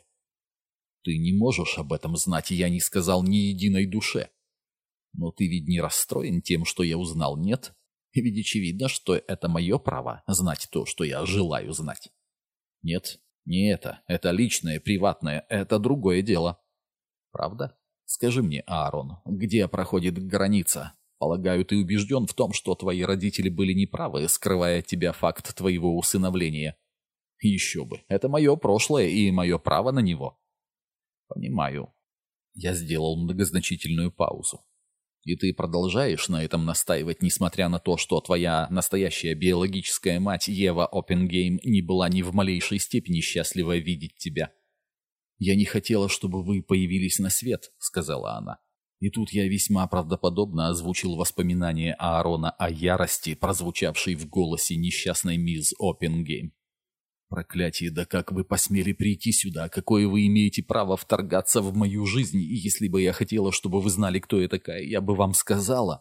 Ты не можешь об этом знать, и я не сказал ни единой душе. Но ты ведь не расстроен тем, что я узнал, нет? Ведь очевидно, что это мое право знать то, что я желаю знать. Нет, не это. Это личное, приватное. Это другое дело. Правда? Скажи мне, Аарон, где проходит граница? Полагаю, ты убежден в том, что твои родители были неправы, скрывая от тебя факт твоего усыновления. Еще бы. Это мое прошлое и мое право на него. Понимаю. Я сделал многозначительную паузу. И ты продолжаешь на этом настаивать, несмотря на то, что твоя настоящая биологическая мать Ева Оппенгейм не была ни в малейшей степени счастлива видеть тебя. «Я не хотела, чтобы вы появились на свет», — сказала она. И тут я весьма правдоподобно озвучил воспоминания Аарона о ярости, прозвучавшей в голосе несчастной мисс Оппенгейм. «Проклятие, да как вы посмели прийти сюда? Какое вы имеете право вторгаться в мою жизнь? И если бы я хотела, чтобы вы знали, кто я такая, я бы вам сказала».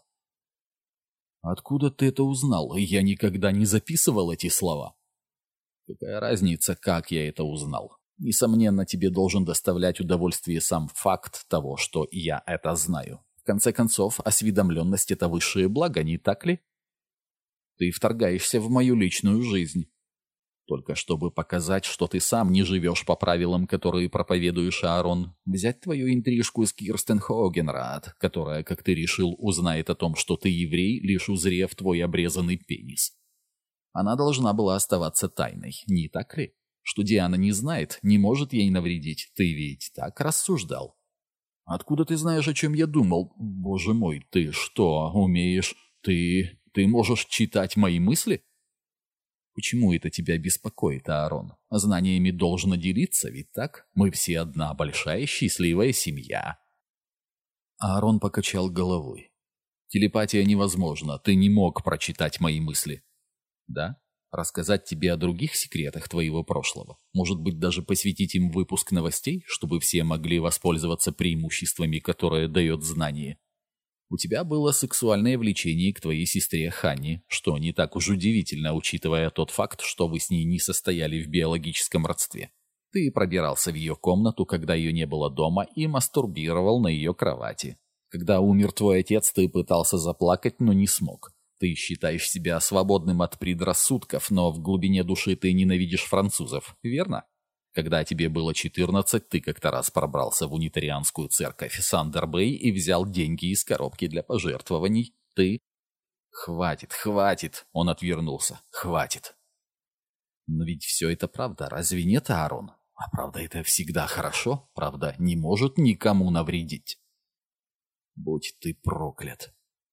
«Откуда ты это узнал? Я никогда не записывал эти слова». «Какая разница, как я это узнал? Несомненно, тебе должен доставлять удовольствие сам факт того, что я это знаю. В конце концов, осведомленность — это высшее благо, не так ли? Ты вторгаешься в мою личную жизнь. Только чтобы показать, что ты сам не живешь по правилам, которые проповедуешь, Аарон. Взять твою интрижку с Кирстен Хоугенрад, которая, как ты решил, узнает о том, что ты еврей, лишь узрев твой обрезанный пенис. Она должна была оставаться тайной, не так ли? Что Диана не знает, не может ей навредить. Ты ведь так рассуждал. Откуда ты знаешь, о чем я думал? Боже мой, ты что, умеешь? Ты... ты можешь читать мои мысли? Почему это тебя беспокоит, Аарон? Знаниями должно делиться, ведь так? Мы все одна большая счастливая семья. Аарон покачал головой. Телепатия невозможна, ты не мог прочитать мои мысли. Да? Рассказать тебе о других секретах твоего прошлого? Может быть, даже посвятить им выпуск новостей, чтобы все могли воспользоваться преимуществами, которые дает знание? У тебя было сексуальное влечение к твоей сестре Ханне, что не так уж удивительно, учитывая тот факт, что вы с ней не состояли в биологическом родстве. Ты пробирался в ее комнату, когда ее не было дома, и мастурбировал на ее кровати. Когда умер твой отец, ты пытался заплакать, но не смог. Ты считаешь себя свободным от предрассудков, но в глубине души ты ненавидишь французов, верно? Когда тебе было четырнадцать, ты как-то раз пробрался в унитарианскую церковь Сандер-Бэй и взял деньги из коробки для пожертвований. Ты... Хватит, хватит, он отвернулся. Хватит. Но ведь все это правда, разве нет, Аарон? А правда, это всегда хорошо. Правда не может никому навредить. Будь ты проклят.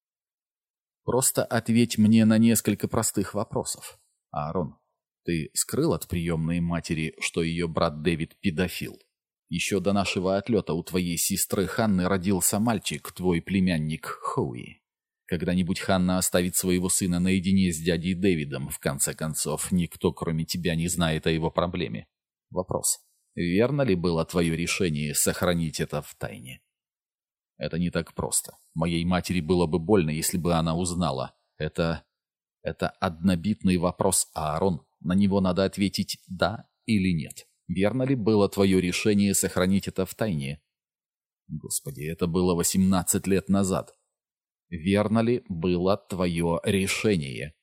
Просто ответь мне на несколько простых вопросов. Аарон, ты скрыл от приемной матери, что ее брат Дэвид педофил? Еще до нашего отлета у твоей сестры Ханны родился мальчик, твой племянник Хоуи. Когда-нибудь Ханна оставит своего сына наедине с дядей Дэвидом. В конце концов, никто, кроме тебя, не знает о его проблеме. Вопрос. Верно ли было твое решение сохранить это в тайне? Это не так просто. Моей матери было бы больно, если бы она узнала. Это... Это однобитный вопрос, Аарон. На него надо ответить «да» или «нет». Верно ли было твое решение сохранить это в тайне? Господи, это было восемнадцать лет назад. Верно ли было твое решение?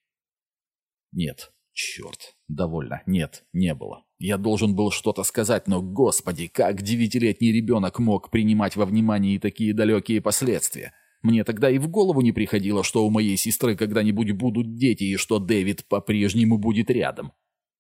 Нет. Черт. Довольно. Нет, не было. Я должен был что-то сказать, но, господи, как девятилетний ребенок мог принимать во внимание такие далекие последствия? Мне тогда и в голову не приходило, что у моей сестры когда-нибудь будут дети, и что Дэвид по-прежнему будет рядом.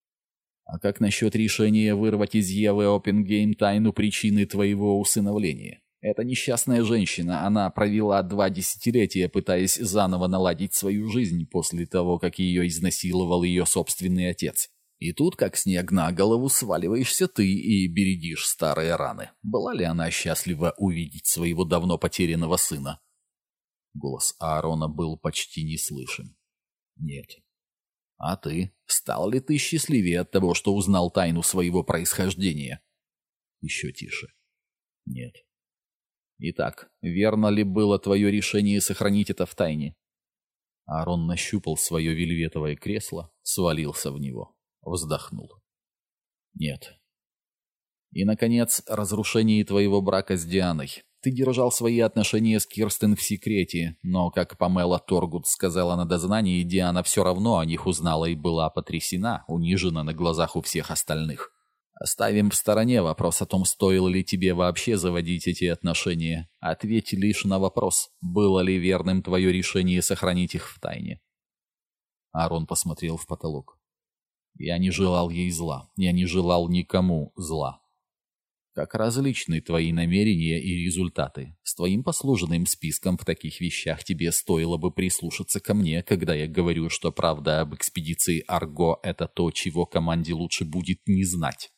А как насчет решения вырвать из Евы Оппенгейм тайну причины твоего усыновления? Эта несчастная женщина, она провела два десятилетия, пытаясь заново наладить свою жизнь после того, как ее изнасиловал ее собственный отец. И тут, как снег на голову, сваливаешься ты и бередишь старые раны. Была ли она счастлива увидеть своего давно потерянного сына? Голос Аарона был почти неслышим. Нет. А ты? Стал ли ты счастливее от того, что узнал тайну своего происхождения? Еще тише. Нет. Итак, верно ли было твое решение сохранить это в тайне? Аарон нащупал свое вельветовое кресло, свалился в него, вздохнул. Нет. И, наконец, разрушение твоего брака с Дианой. Ты держал свои отношения с Кирстен в секрете, но, как Памела Торгут сказала на дознании, Диана все равно о них узнала и была потрясена, унижена на глазах у всех остальных. Оставим в стороне вопрос о том, стоило ли тебе вообще заводить эти отношения. Ответь лишь на вопрос, было ли верным твое решение сохранить их в тайне. Аарон посмотрел в потолок. Я не желал ей зла, я не желал никому зла. Как различны твои намерения и результаты. С твоим послужным списком в таких вещах тебе стоило бы прислушаться ко мне, когда я говорю, что правда об экспедиции Арго — это то, чего команде лучше будет не знать.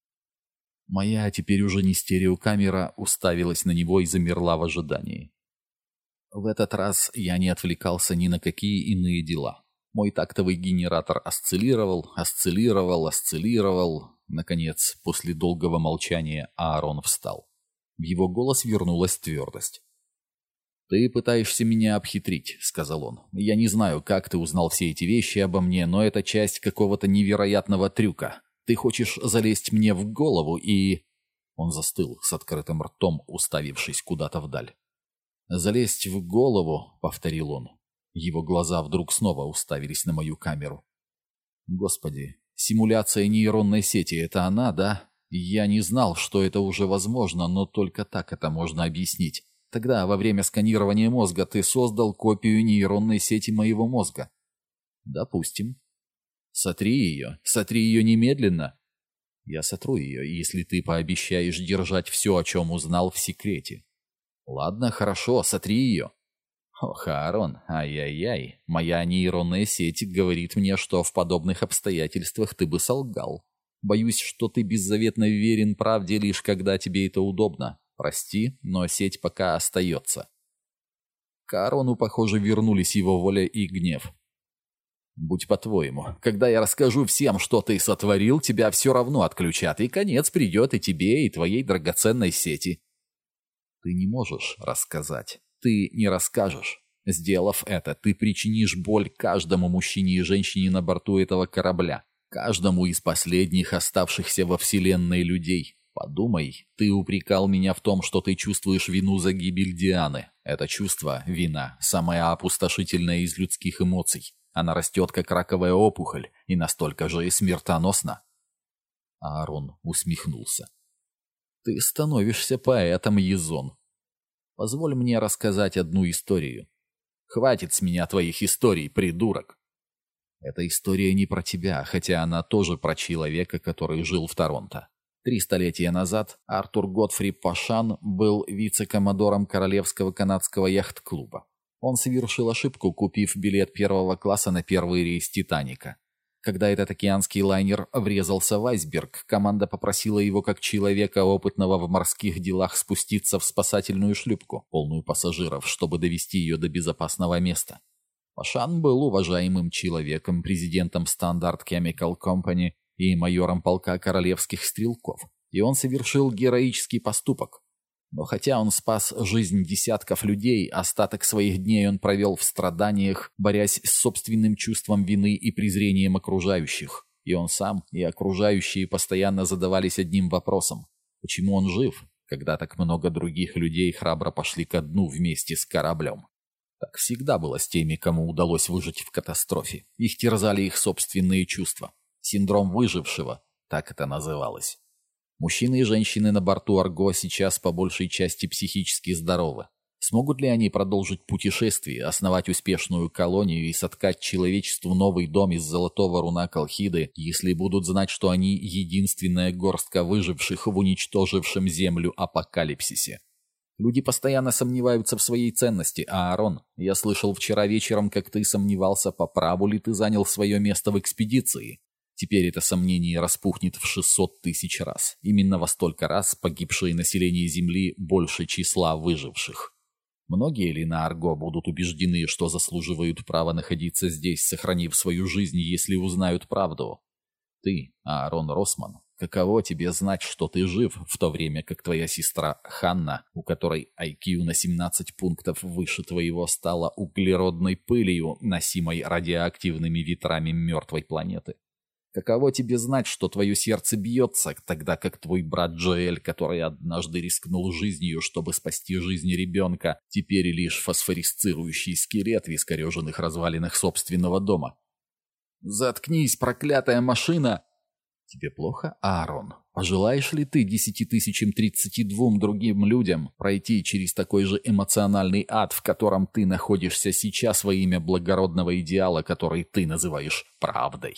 Моя теперь уже не стереокамера уставилась на него и замерла в ожидании. В этот раз я не отвлекался ни на какие иные дела. Мой тактовый генератор осциллировал, осциллировал, осциллировал. Наконец, после долгого молчания, Аарон встал. В его голос вернулась твердость. «Ты пытаешься меня обхитрить», — сказал он. «Я не знаю, как ты узнал все эти вещи обо мне, но это часть какого-то невероятного трюка. Ты хочешь залезть мне в голову и...» Он застыл с открытым ртом, уставившись куда-то вдаль. «Залезть в голову», — повторил он. Его глаза вдруг снова уставились на мою камеру. «Господи, симуляция нейронной сети — это она, да? Я не знал, что это уже возможно, но только так это можно объяснить. Тогда, во время сканирования мозга, ты создал копию нейронной сети моего мозга». «Допустим». «Сотри ее, сотри ее немедленно». «Я сотру ее, если ты пообещаешь держать все, о чем узнал, в секрете». «Ладно, хорошо, сотри ее». Ох, Аарон, ай-яй-яй, моя нейронная сеть говорит мне, что в подобных обстоятельствах ты бы солгал. Боюсь, что ты беззаветно верен правде лишь когда тебе это удобно. Прости, но сеть пока остается. К Аарону, похоже, вернулись его воля и гнев. «Будь по-твоему, когда я расскажу всем, что ты сотворил, тебя все равно отключат, и конец придет и тебе, и твоей драгоценной сети». «Ты не можешь рассказать. Ты не расскажешь. Сделав это, ты причинишь боль каждому мужчине и женщине на борту этого корабля, каждому из последних оставшихся во Вселенной людей. Подумай, ты упрекал меня в том, что ты чувствуешь вину за гибель Дианы. Это чувство, вина, самая опустошительная из людских эмоций. Она растет, как раковая опухоль, и настолько же и смертоносна». Аарон усмехнулся. «Ты становишься поэтом, Езон. Позволь мне рассказать одну историю. Хватит с меня твоих историй, придурок. Эта история не про тебя, хотя она тоже про человека, который жил в Торонто. Три столетия назад Артур Годфри Пашан был вице-коммодором Королевского канадского яхт-клуба. Он совершил ошибку, купив билет первого класса на первый рейс «Титаника». Когда этот океанский лайнер врезался в айсберг, команда попросила его как человека, опытного в морских делах, спуститься в спасательную шлюпку, полную пассажиров, чтобы довести ее до безопасного места. Пашан был уважаемым человеком, президентом Standard Chemical Company и майором полка королевских стрелков, и он совершил героический поступок. Но хотя он спас жизнь десятков людей, остаток своих дней он провел в страданиях, борясь с собственным чувством вины и презрением окружающих. И он сам, и окружающие постоянно задавались одним вопросом: почему он жив, когда так много других людей храбро пошли ко дну вместе с кораблем? Так всегда было с теми, кому удалось выжить в катастрофе. Их терзали их собственные чувства. Синдром выжившего, так это называлось. Мужчины и женщины на борту Арго сейчас по большей части психически здоровы. Смогут ли они продолжить путешествие, основать успешную колонию и соткать человечеству новый дом из золотого руна Колхиды, если будут знать, что они единственная горстка выживших в уничтожившем Землю апокалипсисе? Люди постоянно сомневаются в своей ценности, а Аарон, я слышал вчера вечером, как ты сомневался, по праву ли ты занял свое место в экспедиции. Теперь это сомнение распухнет в шестьсот тысяч раз. Именно во столько раз погибшее население Земли больше числа выживших. Многие ли на Арго будут убеждены, что заслуживают права находиться здесь, сохранив свою жизнь, если узнают правду? Ты, Аарон Росман, каково тебе знать, что ты жив, в то время как твоя сестра Ханна, у которой ай кью на семнадцать пунктов выше твоего, стала углеродной пылью, носимой радиоактивными ветрами мертвой планеты? Каково тебе знать, что твое сердце бьется, тогда как твой брат Джоэль, который однажды рискнул жизнью, чтобы спасти жизнь ребенка, теперь лишь фосфорисцирующий скелет в искореженных развалинах собственного дома? «Заткнись, проклятая машина!» «Тебе плохо, Аарон? Пожелаешь ли ты десяти тысячам тридцати двум другим людям пройти через такой же эмоциональный ад, в котором ты находишься сейчас во имя благородного идеала, который ты называешь правдой?»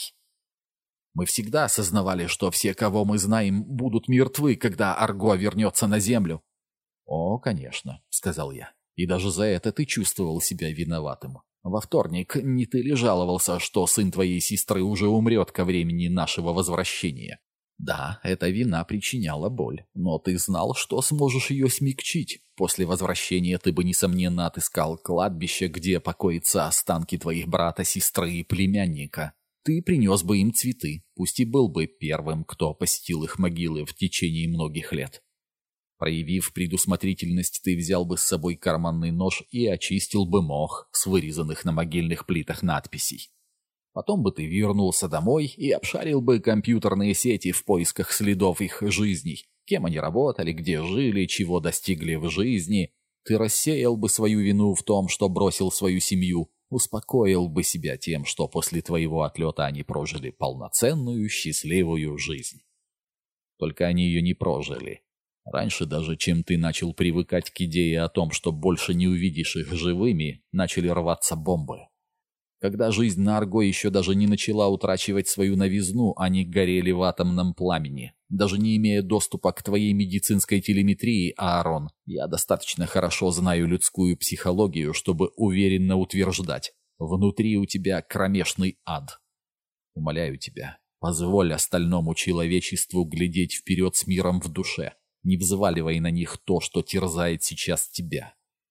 Мы всегда осознавали, что все, кого мы знаем, будут мертвы, когда Арго вернется на Землю. «О, конечно», — сказал я. «И даже за это ты чувствовал себя виноватым. Во вторник не ты ли жаловался, что сын твоей сестры уже умрет ко времени нашего возвращения? Да, эта вина причиняла боль, но ты знал, что сможешь ее смягчить. После возвращения ты бы, несомненно, отыскал кладбище, где покоятся останки твоих брата, сестры и племянника. Ты принес бы им цветы, пусть и был бы первым, кто посетил их могилы в течение многих лет. Проявив предусмотрительность, ты взял бы с собой карманный нож и очистил бы мох с вырезанных на могильных плитах надписей. Потом бы ты вернулся домой и обшарил бы компьютерные сети в поисках следов их жизней. Кем они работали, где жили, чего достигли в жизни. Ты рассеял бы свою вину в том, что бросил свою семью. Успокоил бы себя тем, что после твоего отлета они прожили полноценную, счастливую жизнь. Только они ее не прожили. Раньше даже, чем ты начал привыкать к идее о том, что больше не увидишь их живыми, начали рваться бомбы. Когда жизнь на Арго еще даже не начала утрачивать свою новизну, они горели в атомном пламени. Даже не имея доступа к твоей медицинской телеметрии, Аарон, я достаточно хорошо знаю людскую психологию, чтобы уверенно утверждать, внутри у тебя кромешный ад. Умоляю тебя, позволь остальному человечеству глядеть вперед с миром в душе, не взваливай на них то, что терзает сейчас тебя.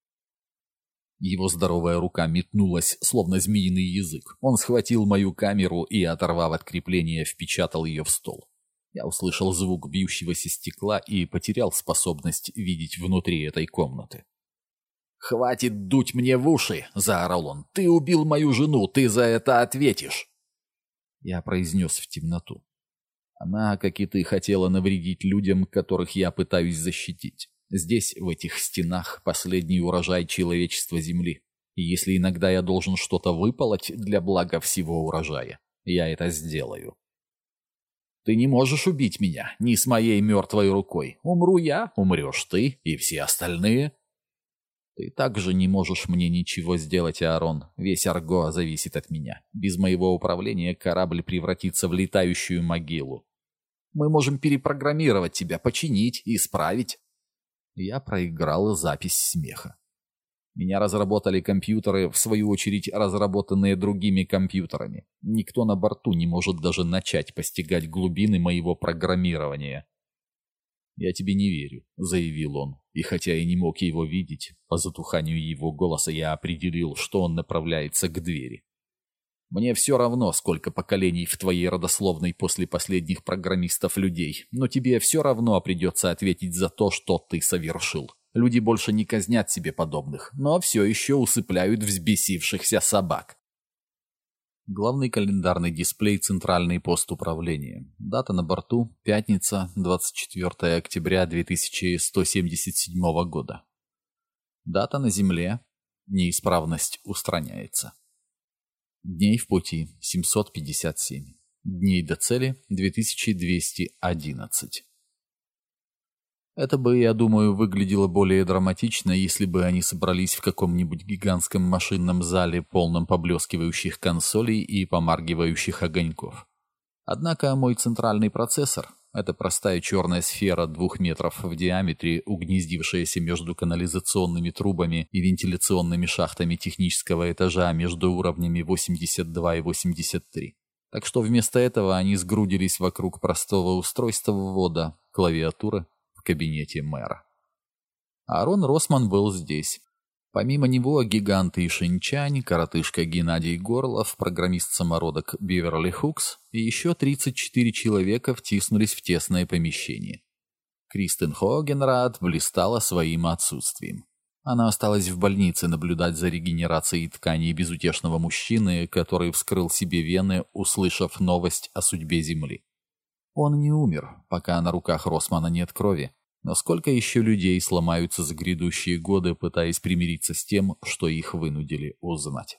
Его здоровая рука метнулась, словно змеиный язык. Он схватил мою камеру и, оторвав от крепления, впечатал ее в стол. Я услышал звук бьющегося стекла и потерял способность видеть внутри этой комнаты. «Хватит дуть мне в уши!» — заорал он. «Ты убил мою жену, ты за это ответишь!» Я произнес в темноту. Она, как и ты, хотела навредить людям, которых я пытаюсь защитить. Здесь, в этих стенах, последний урожай человечества Земли. И если иногда я должен что-то выполоть для блага всего урожая, я это сделаю. Ты не можешь убить меня, ни с моей мертвой рукой. Умру я, умрешь ты и все остальные. Ты также не можешь мне ничего сделать, Аарон. Весь Арго зависит от меня. Без моего управления корабль превратится в летающую могилу. Мы можем перепрограммировать тебя, починить, исправить. Я проиграл запись смеха. Меня разработали компьютеры, в свою очередь разработанные другими компьютерами. Никто на борту не может даже начать постигать глубины моего программирования. «Я тебе не верю», — заявил он, и хотя я не мог его видеть, по затуханию его голоса я определил, что он направляется к двери. «Мне все равно, сколько поколений в твоей родословной после последних программистов людей, но тебе все равно придется ответить за то, что ты совершил. Люди больше не казнят себе подобных, но все еще усыпляют взбесившихся собак». Главный календарный дисплей «Центральный пост управления». Дата на борту – пятница, двадцать четвёртое октября две тысячи сто семьдесят седьмого года. Дата на Земле – неисправность устраняется. Дней в пути – семьсот пятьдесят семь. Дней до цели – две тысячи двести одиннадцать. Это бы, я думаю, выглядело более драматично, если бы они собрались в каком-нибудь гигантском машинном зале, полном поблескивающих консолей и помаргивающих огоньков. Однако мой центральный процессор — это простая черная сфера двух метров в диаметре, угнездившаяся между канализационными трубами и вентиляционными шахтами технического этажа между уровнями восемьдесят два и восемьдесят три. Так что вместо этого они сгрудились вокруг простого устройства ввода, клавиатуры, в кабинете мэра. Аарон Росман был здесь. Помимо него гиганты и Шинчань, коротышка Геннадий Горлов, программист-самородок Беверли Хукс и еще тридцать четыре человека втиснулись в тесное помещение. Кристен Хогенрад блистала своим отсутствием. Она осталась в больнице наблюдать за регенерацией тканей безутешного мужчины, который вскрыл себе вены, услышав новость о судьбе Земли. Он не умер, пока на руках Росмана нет крови. Но сколько еще людей сломаются за грядущие годы, пытаясь примириться с тем, что их вынудили узнать?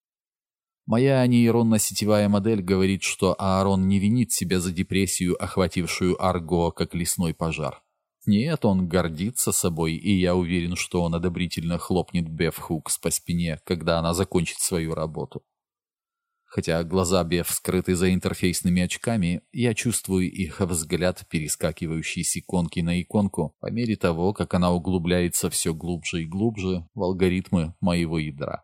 Моя нейронно-сетевая модель говорит, что Аарон не винит себя за депрессию, охватившую Арго, как лесной пожар. Нет, он гордится собой, и я уверен, что он одобрительно хлопнет Беф Хукс по спине, когда она закончит свою работу. Хотя глаза Беф скрыты за интерфейсными очками, я чувствую их взгляд, перескакивающий с иконки на иконку, по мере того, как она углубляется все глубже и глубже в алгоритмы моего ядра.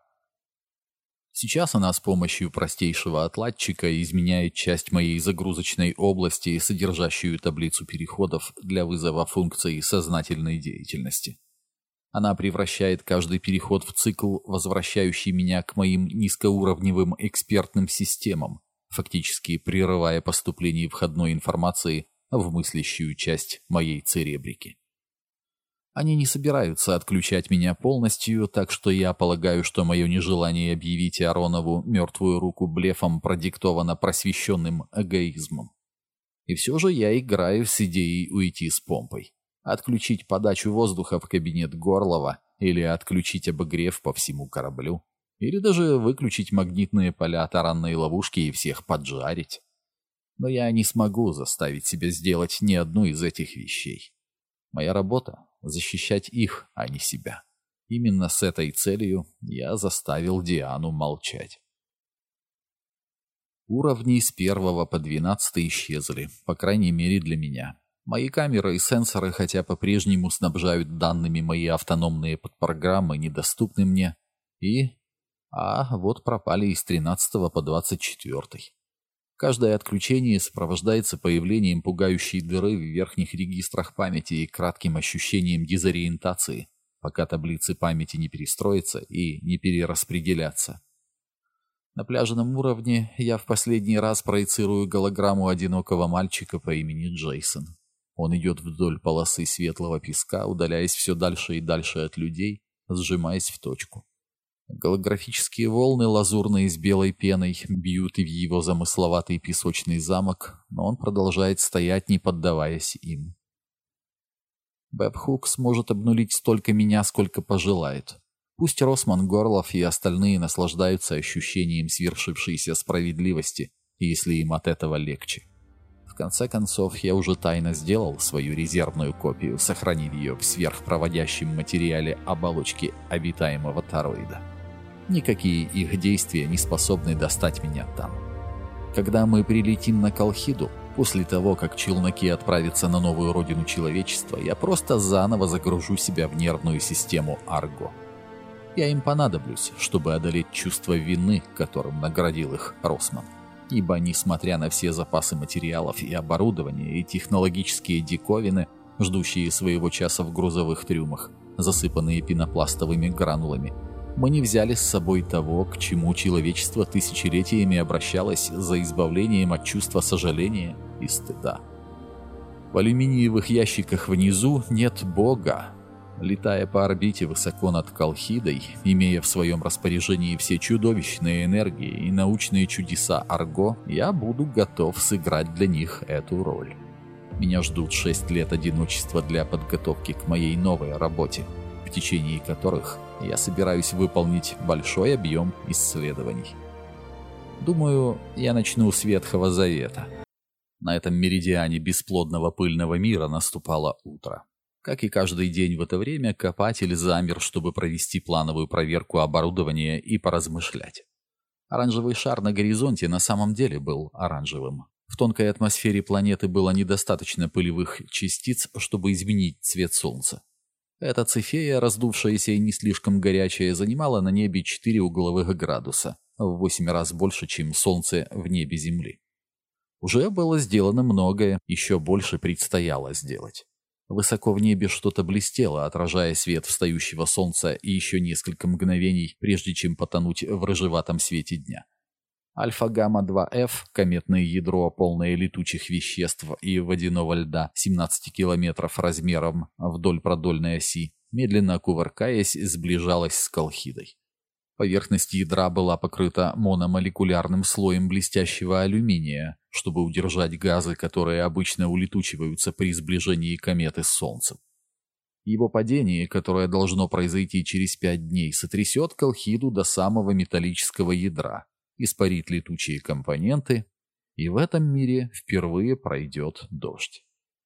Сейчас она с помощью простейшего отладчика изменяет часть моей загрузочной области, содержащую таблицу переходов для вызова функций сознательной деятельности. Она превращает каждый переход в цикл, возвращающий меня к моим низкоуровневым экспертным системам, фактически прерывая поступление входной информации в мыслящую часть моей церебрики. Они не собираются отключать меня полностью, так что я полагаю, что мое нежелание объявить Ааронову мертвую руку блефом продиктовано просвещенным эгоизмом. И все же я играю с идеей уйти с помпой. Отключить подачу воздуха в кабинет Горлова или отключить обогрев по всему кораблю, или даже выключить магнитные поля таранной ловушки и всех поджарить. Но я не смогу заставить себя сделать ни одну из этих вещей. Моя работа — защищать их, а не себя. Именно с этой целью я заставил Диану молчать. Уровни с первого по двенадцатый исчезли, по крайней мере для меня. Мои камеры и сенсоры, хотя по-прежнему снабжают данными мои автономные подпрограммы, недоступны мне. И... А вот пропали из тринадцатого по двадцать четвёртый. Каждое отключение сопровождается появлением пугающей дыры в верхних регистрах памяти и кратким ощущением дезориентации, пока таблицы памяти не перестроятся и не перераспределятся. На пляжном уровне я в последний раз проецирую голограмму одинокого мальчика по имени Джейсон. Он идет вдоль полосы светлого песка, удаляясь все дальше и дальше от людей, сжимаясь в точку. Голографические волны, лазурные с белой пеной, бьют и в его замысловатый песочный замок, но он продолжает стоять, не поддаваясь им. Бэб Хук сможет обнулить столько меня, сколько пожелает. Пусть Росман, Горлов и остальные наслаждаются ощущением свершившейся справедливости, если им от этого легче. В конце концов, я уже тайно сделал свою резервную копию, сохранив ее в сверхпроводящем материале оболочки обитаемого тороида. Никакие их действия не способны достать меня там. Когда мы прилетим на Колхиду, после того, как челноки отправятся на новую родину человечества, я просто заново загружу себя в нервную систему Арго. Я им понадоблюсь, чтобы одолеть чувство вины, которым наградил их Росман. Ибо, несмотря на все запасы материалов и оборудования и технологические диковины, ждущие своего часа в грузовых трюмах, засыпанные пенопластовыми гранулами, мы не взяли с собой того, к чему человечество тысячелетиями обращалось за избавлением от чувства сожаления и стыда. В алюминиевых ящиках внизу нет Бога. Летая по орбите высоко над Колхидой, имея в своем распоряжении все чудовищные энергии и научные чудеса Арго, я буду готов сыграть для них эту роль. Меня ждут шесть лет одиночества для подготовки к моей новой работе, в течение которых я собираюсь выполнить большой объем исследований. Думаю, я начну с Ветхого Завета. На этом меридиане бесплодного пыльного мира наступало утро. Как и каждый день в это время, копатель замер, чтобы провести плановую проверку оборудования и поразмышлять. Оранжевый шар на горизонте на самом деле был оранжевым. В тонкой атмосфере планеты было недостаточно пылевых частиц, чтобы изменить цвет Солнца. Эта цефея, раздувшаяся и не слишком горячая, занимала на небе четыре угловых градуса, в восемь раз больше, чем Солнце в небе Земли. Уже было сделано многое, еще больше предстояло сделать. Высоко в небе что-то блестело, отражая свет встающего солнца и еще несколько мгновений, прежде чем потонуть в рыжеватом свете дня. Альфа-гамма два эф, кометное ядро, полное летучих веществ и водяного льда семнадцати километров размером вдоль продольной оси, медленно кувыркаясь, сближалась с Колхидой. Поверхность ядра была покрыта мономолекулярным слоем блестящего алюминия, чтобы удержать газы, которые обычно улетучиваются при сближении кометы с Солнцем. Его падение, которое должно произойти через пять дней, сотрясет Колхиду до самого металлического ядра, испарит летучие компоненты, и в этом мире впервые пройдет дождь.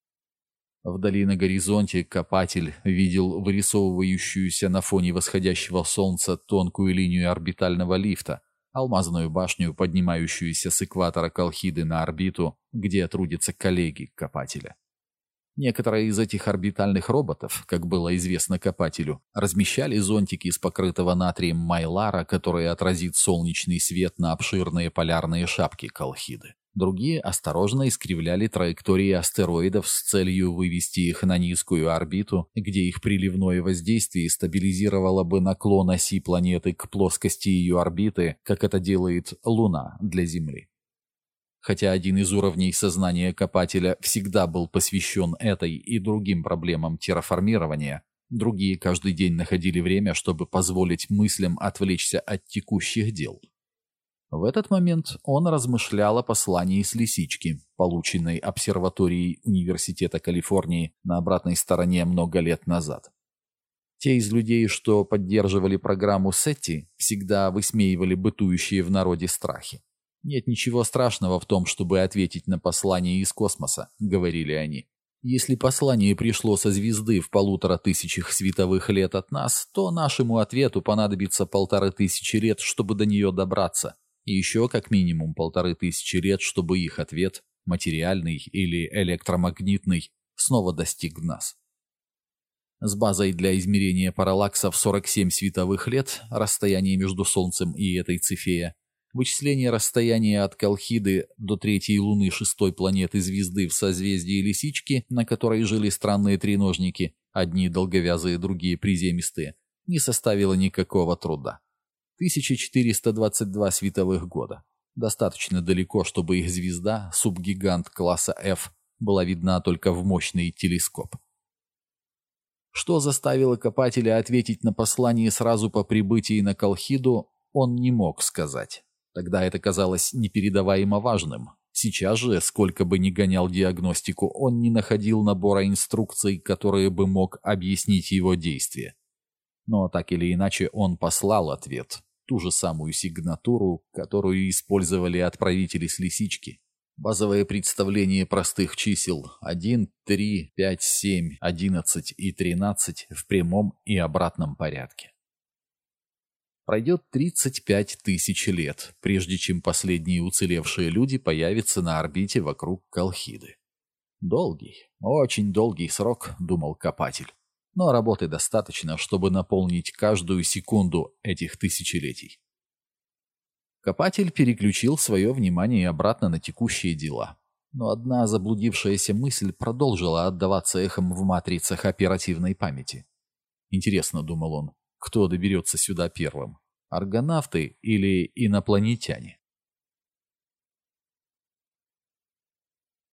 Вдали на горизонте копатель видел вырисовывающуюся на фоне восходящего солнца тонкую линию орбитального лифта, алмазную башню, поднимающуюся с экватора Колхиды на орбиту, где трудятся коллеги копателя. Некоторые из этих орбитальных роботов, как было известно копателю, размещали зонтики из покрытого натрием майлара, который отразит солнечный свет на обширные полярные шапки Колхиды. Другие осторожно искривляли траектории астероидов с целью вывести их на низкую орбиту, где их приливное воздействие стабилизировало бы наклон оси планеты к плоскости ее орбиты, как это делает Луна для Земли. Хотя один из уровней сознания копателя всегда был посвящен этой и другим проблемам терраформирования, другие каждый день находили время, чтобы позволить мыслям отвлечься от текущих дел. В этот момент он размышлял о послании с лисички, полученной обсерваторией Университета Калифорнии на обратной стороне много лет назад. Те из людей, что поддерживали программу Сетти, всегда высмеивали бытующие в народе страхи. «Нет ничего страшного в том, чтобы ответить на послание из космоса», — говорили они. «Если послание пришло со звезды в полутора тысячах световых лет от нас, то нашему ответу понадобится полторы тысячи лет, чтобы до нее добраться. И еще как минимум полторы тысячи лет, чтобы их ответ, материальный или электромагнитный, снова достиг нас. С базой для измерения параллакса в сорок семь световых лет, расстояние между Солнцем и этой Цефея, вычисление расстояния от Колхиды до третьей луны шестой планеты звезды в созвездии Лисички, на которой жили странные треножники, одни долговязые, другие приземистые, не составило никакого труда. тысяча четыреста двадцать два световых года. Достаточно далеко, чтобы их звезда, субгигант класса F, была видна только в мощный телескоп. Что заставило копателя ответить на послание сразу по прибытии на Колхиду, он не мог сказать. Тогда это казалось непередаваемо важным. Сейчас же, сколько бы ни гонял диагностику, он не находил набора инструкций, которые бы мог объяснить его действия. Но так или иначе он послал ответ, ту же самую сигнатуру, которую использовали отправители с Лисички. Базовое представление простых чисел один, три, пять, семь, одиннадцать и тринадцать в прямом и обратном порядке. Пройдет тридцать пять тысяч лет, прежде чем последние уцелевшие люди появятся на орбите вокруг Колхиды. Долгий, очень долгий срок, думал копатель, но работы достаточно, чтобы наполнить каждую секунду этих тысячелетий. Копатель переключил свое внимание обратно на текущие дела. Но одна заблудившаяся мысль продолжила отдаваться эхом в матрицах оперативной памяти. Интересно, думал он, кто доберется сюда первым? Аргонавты или инопланетяне?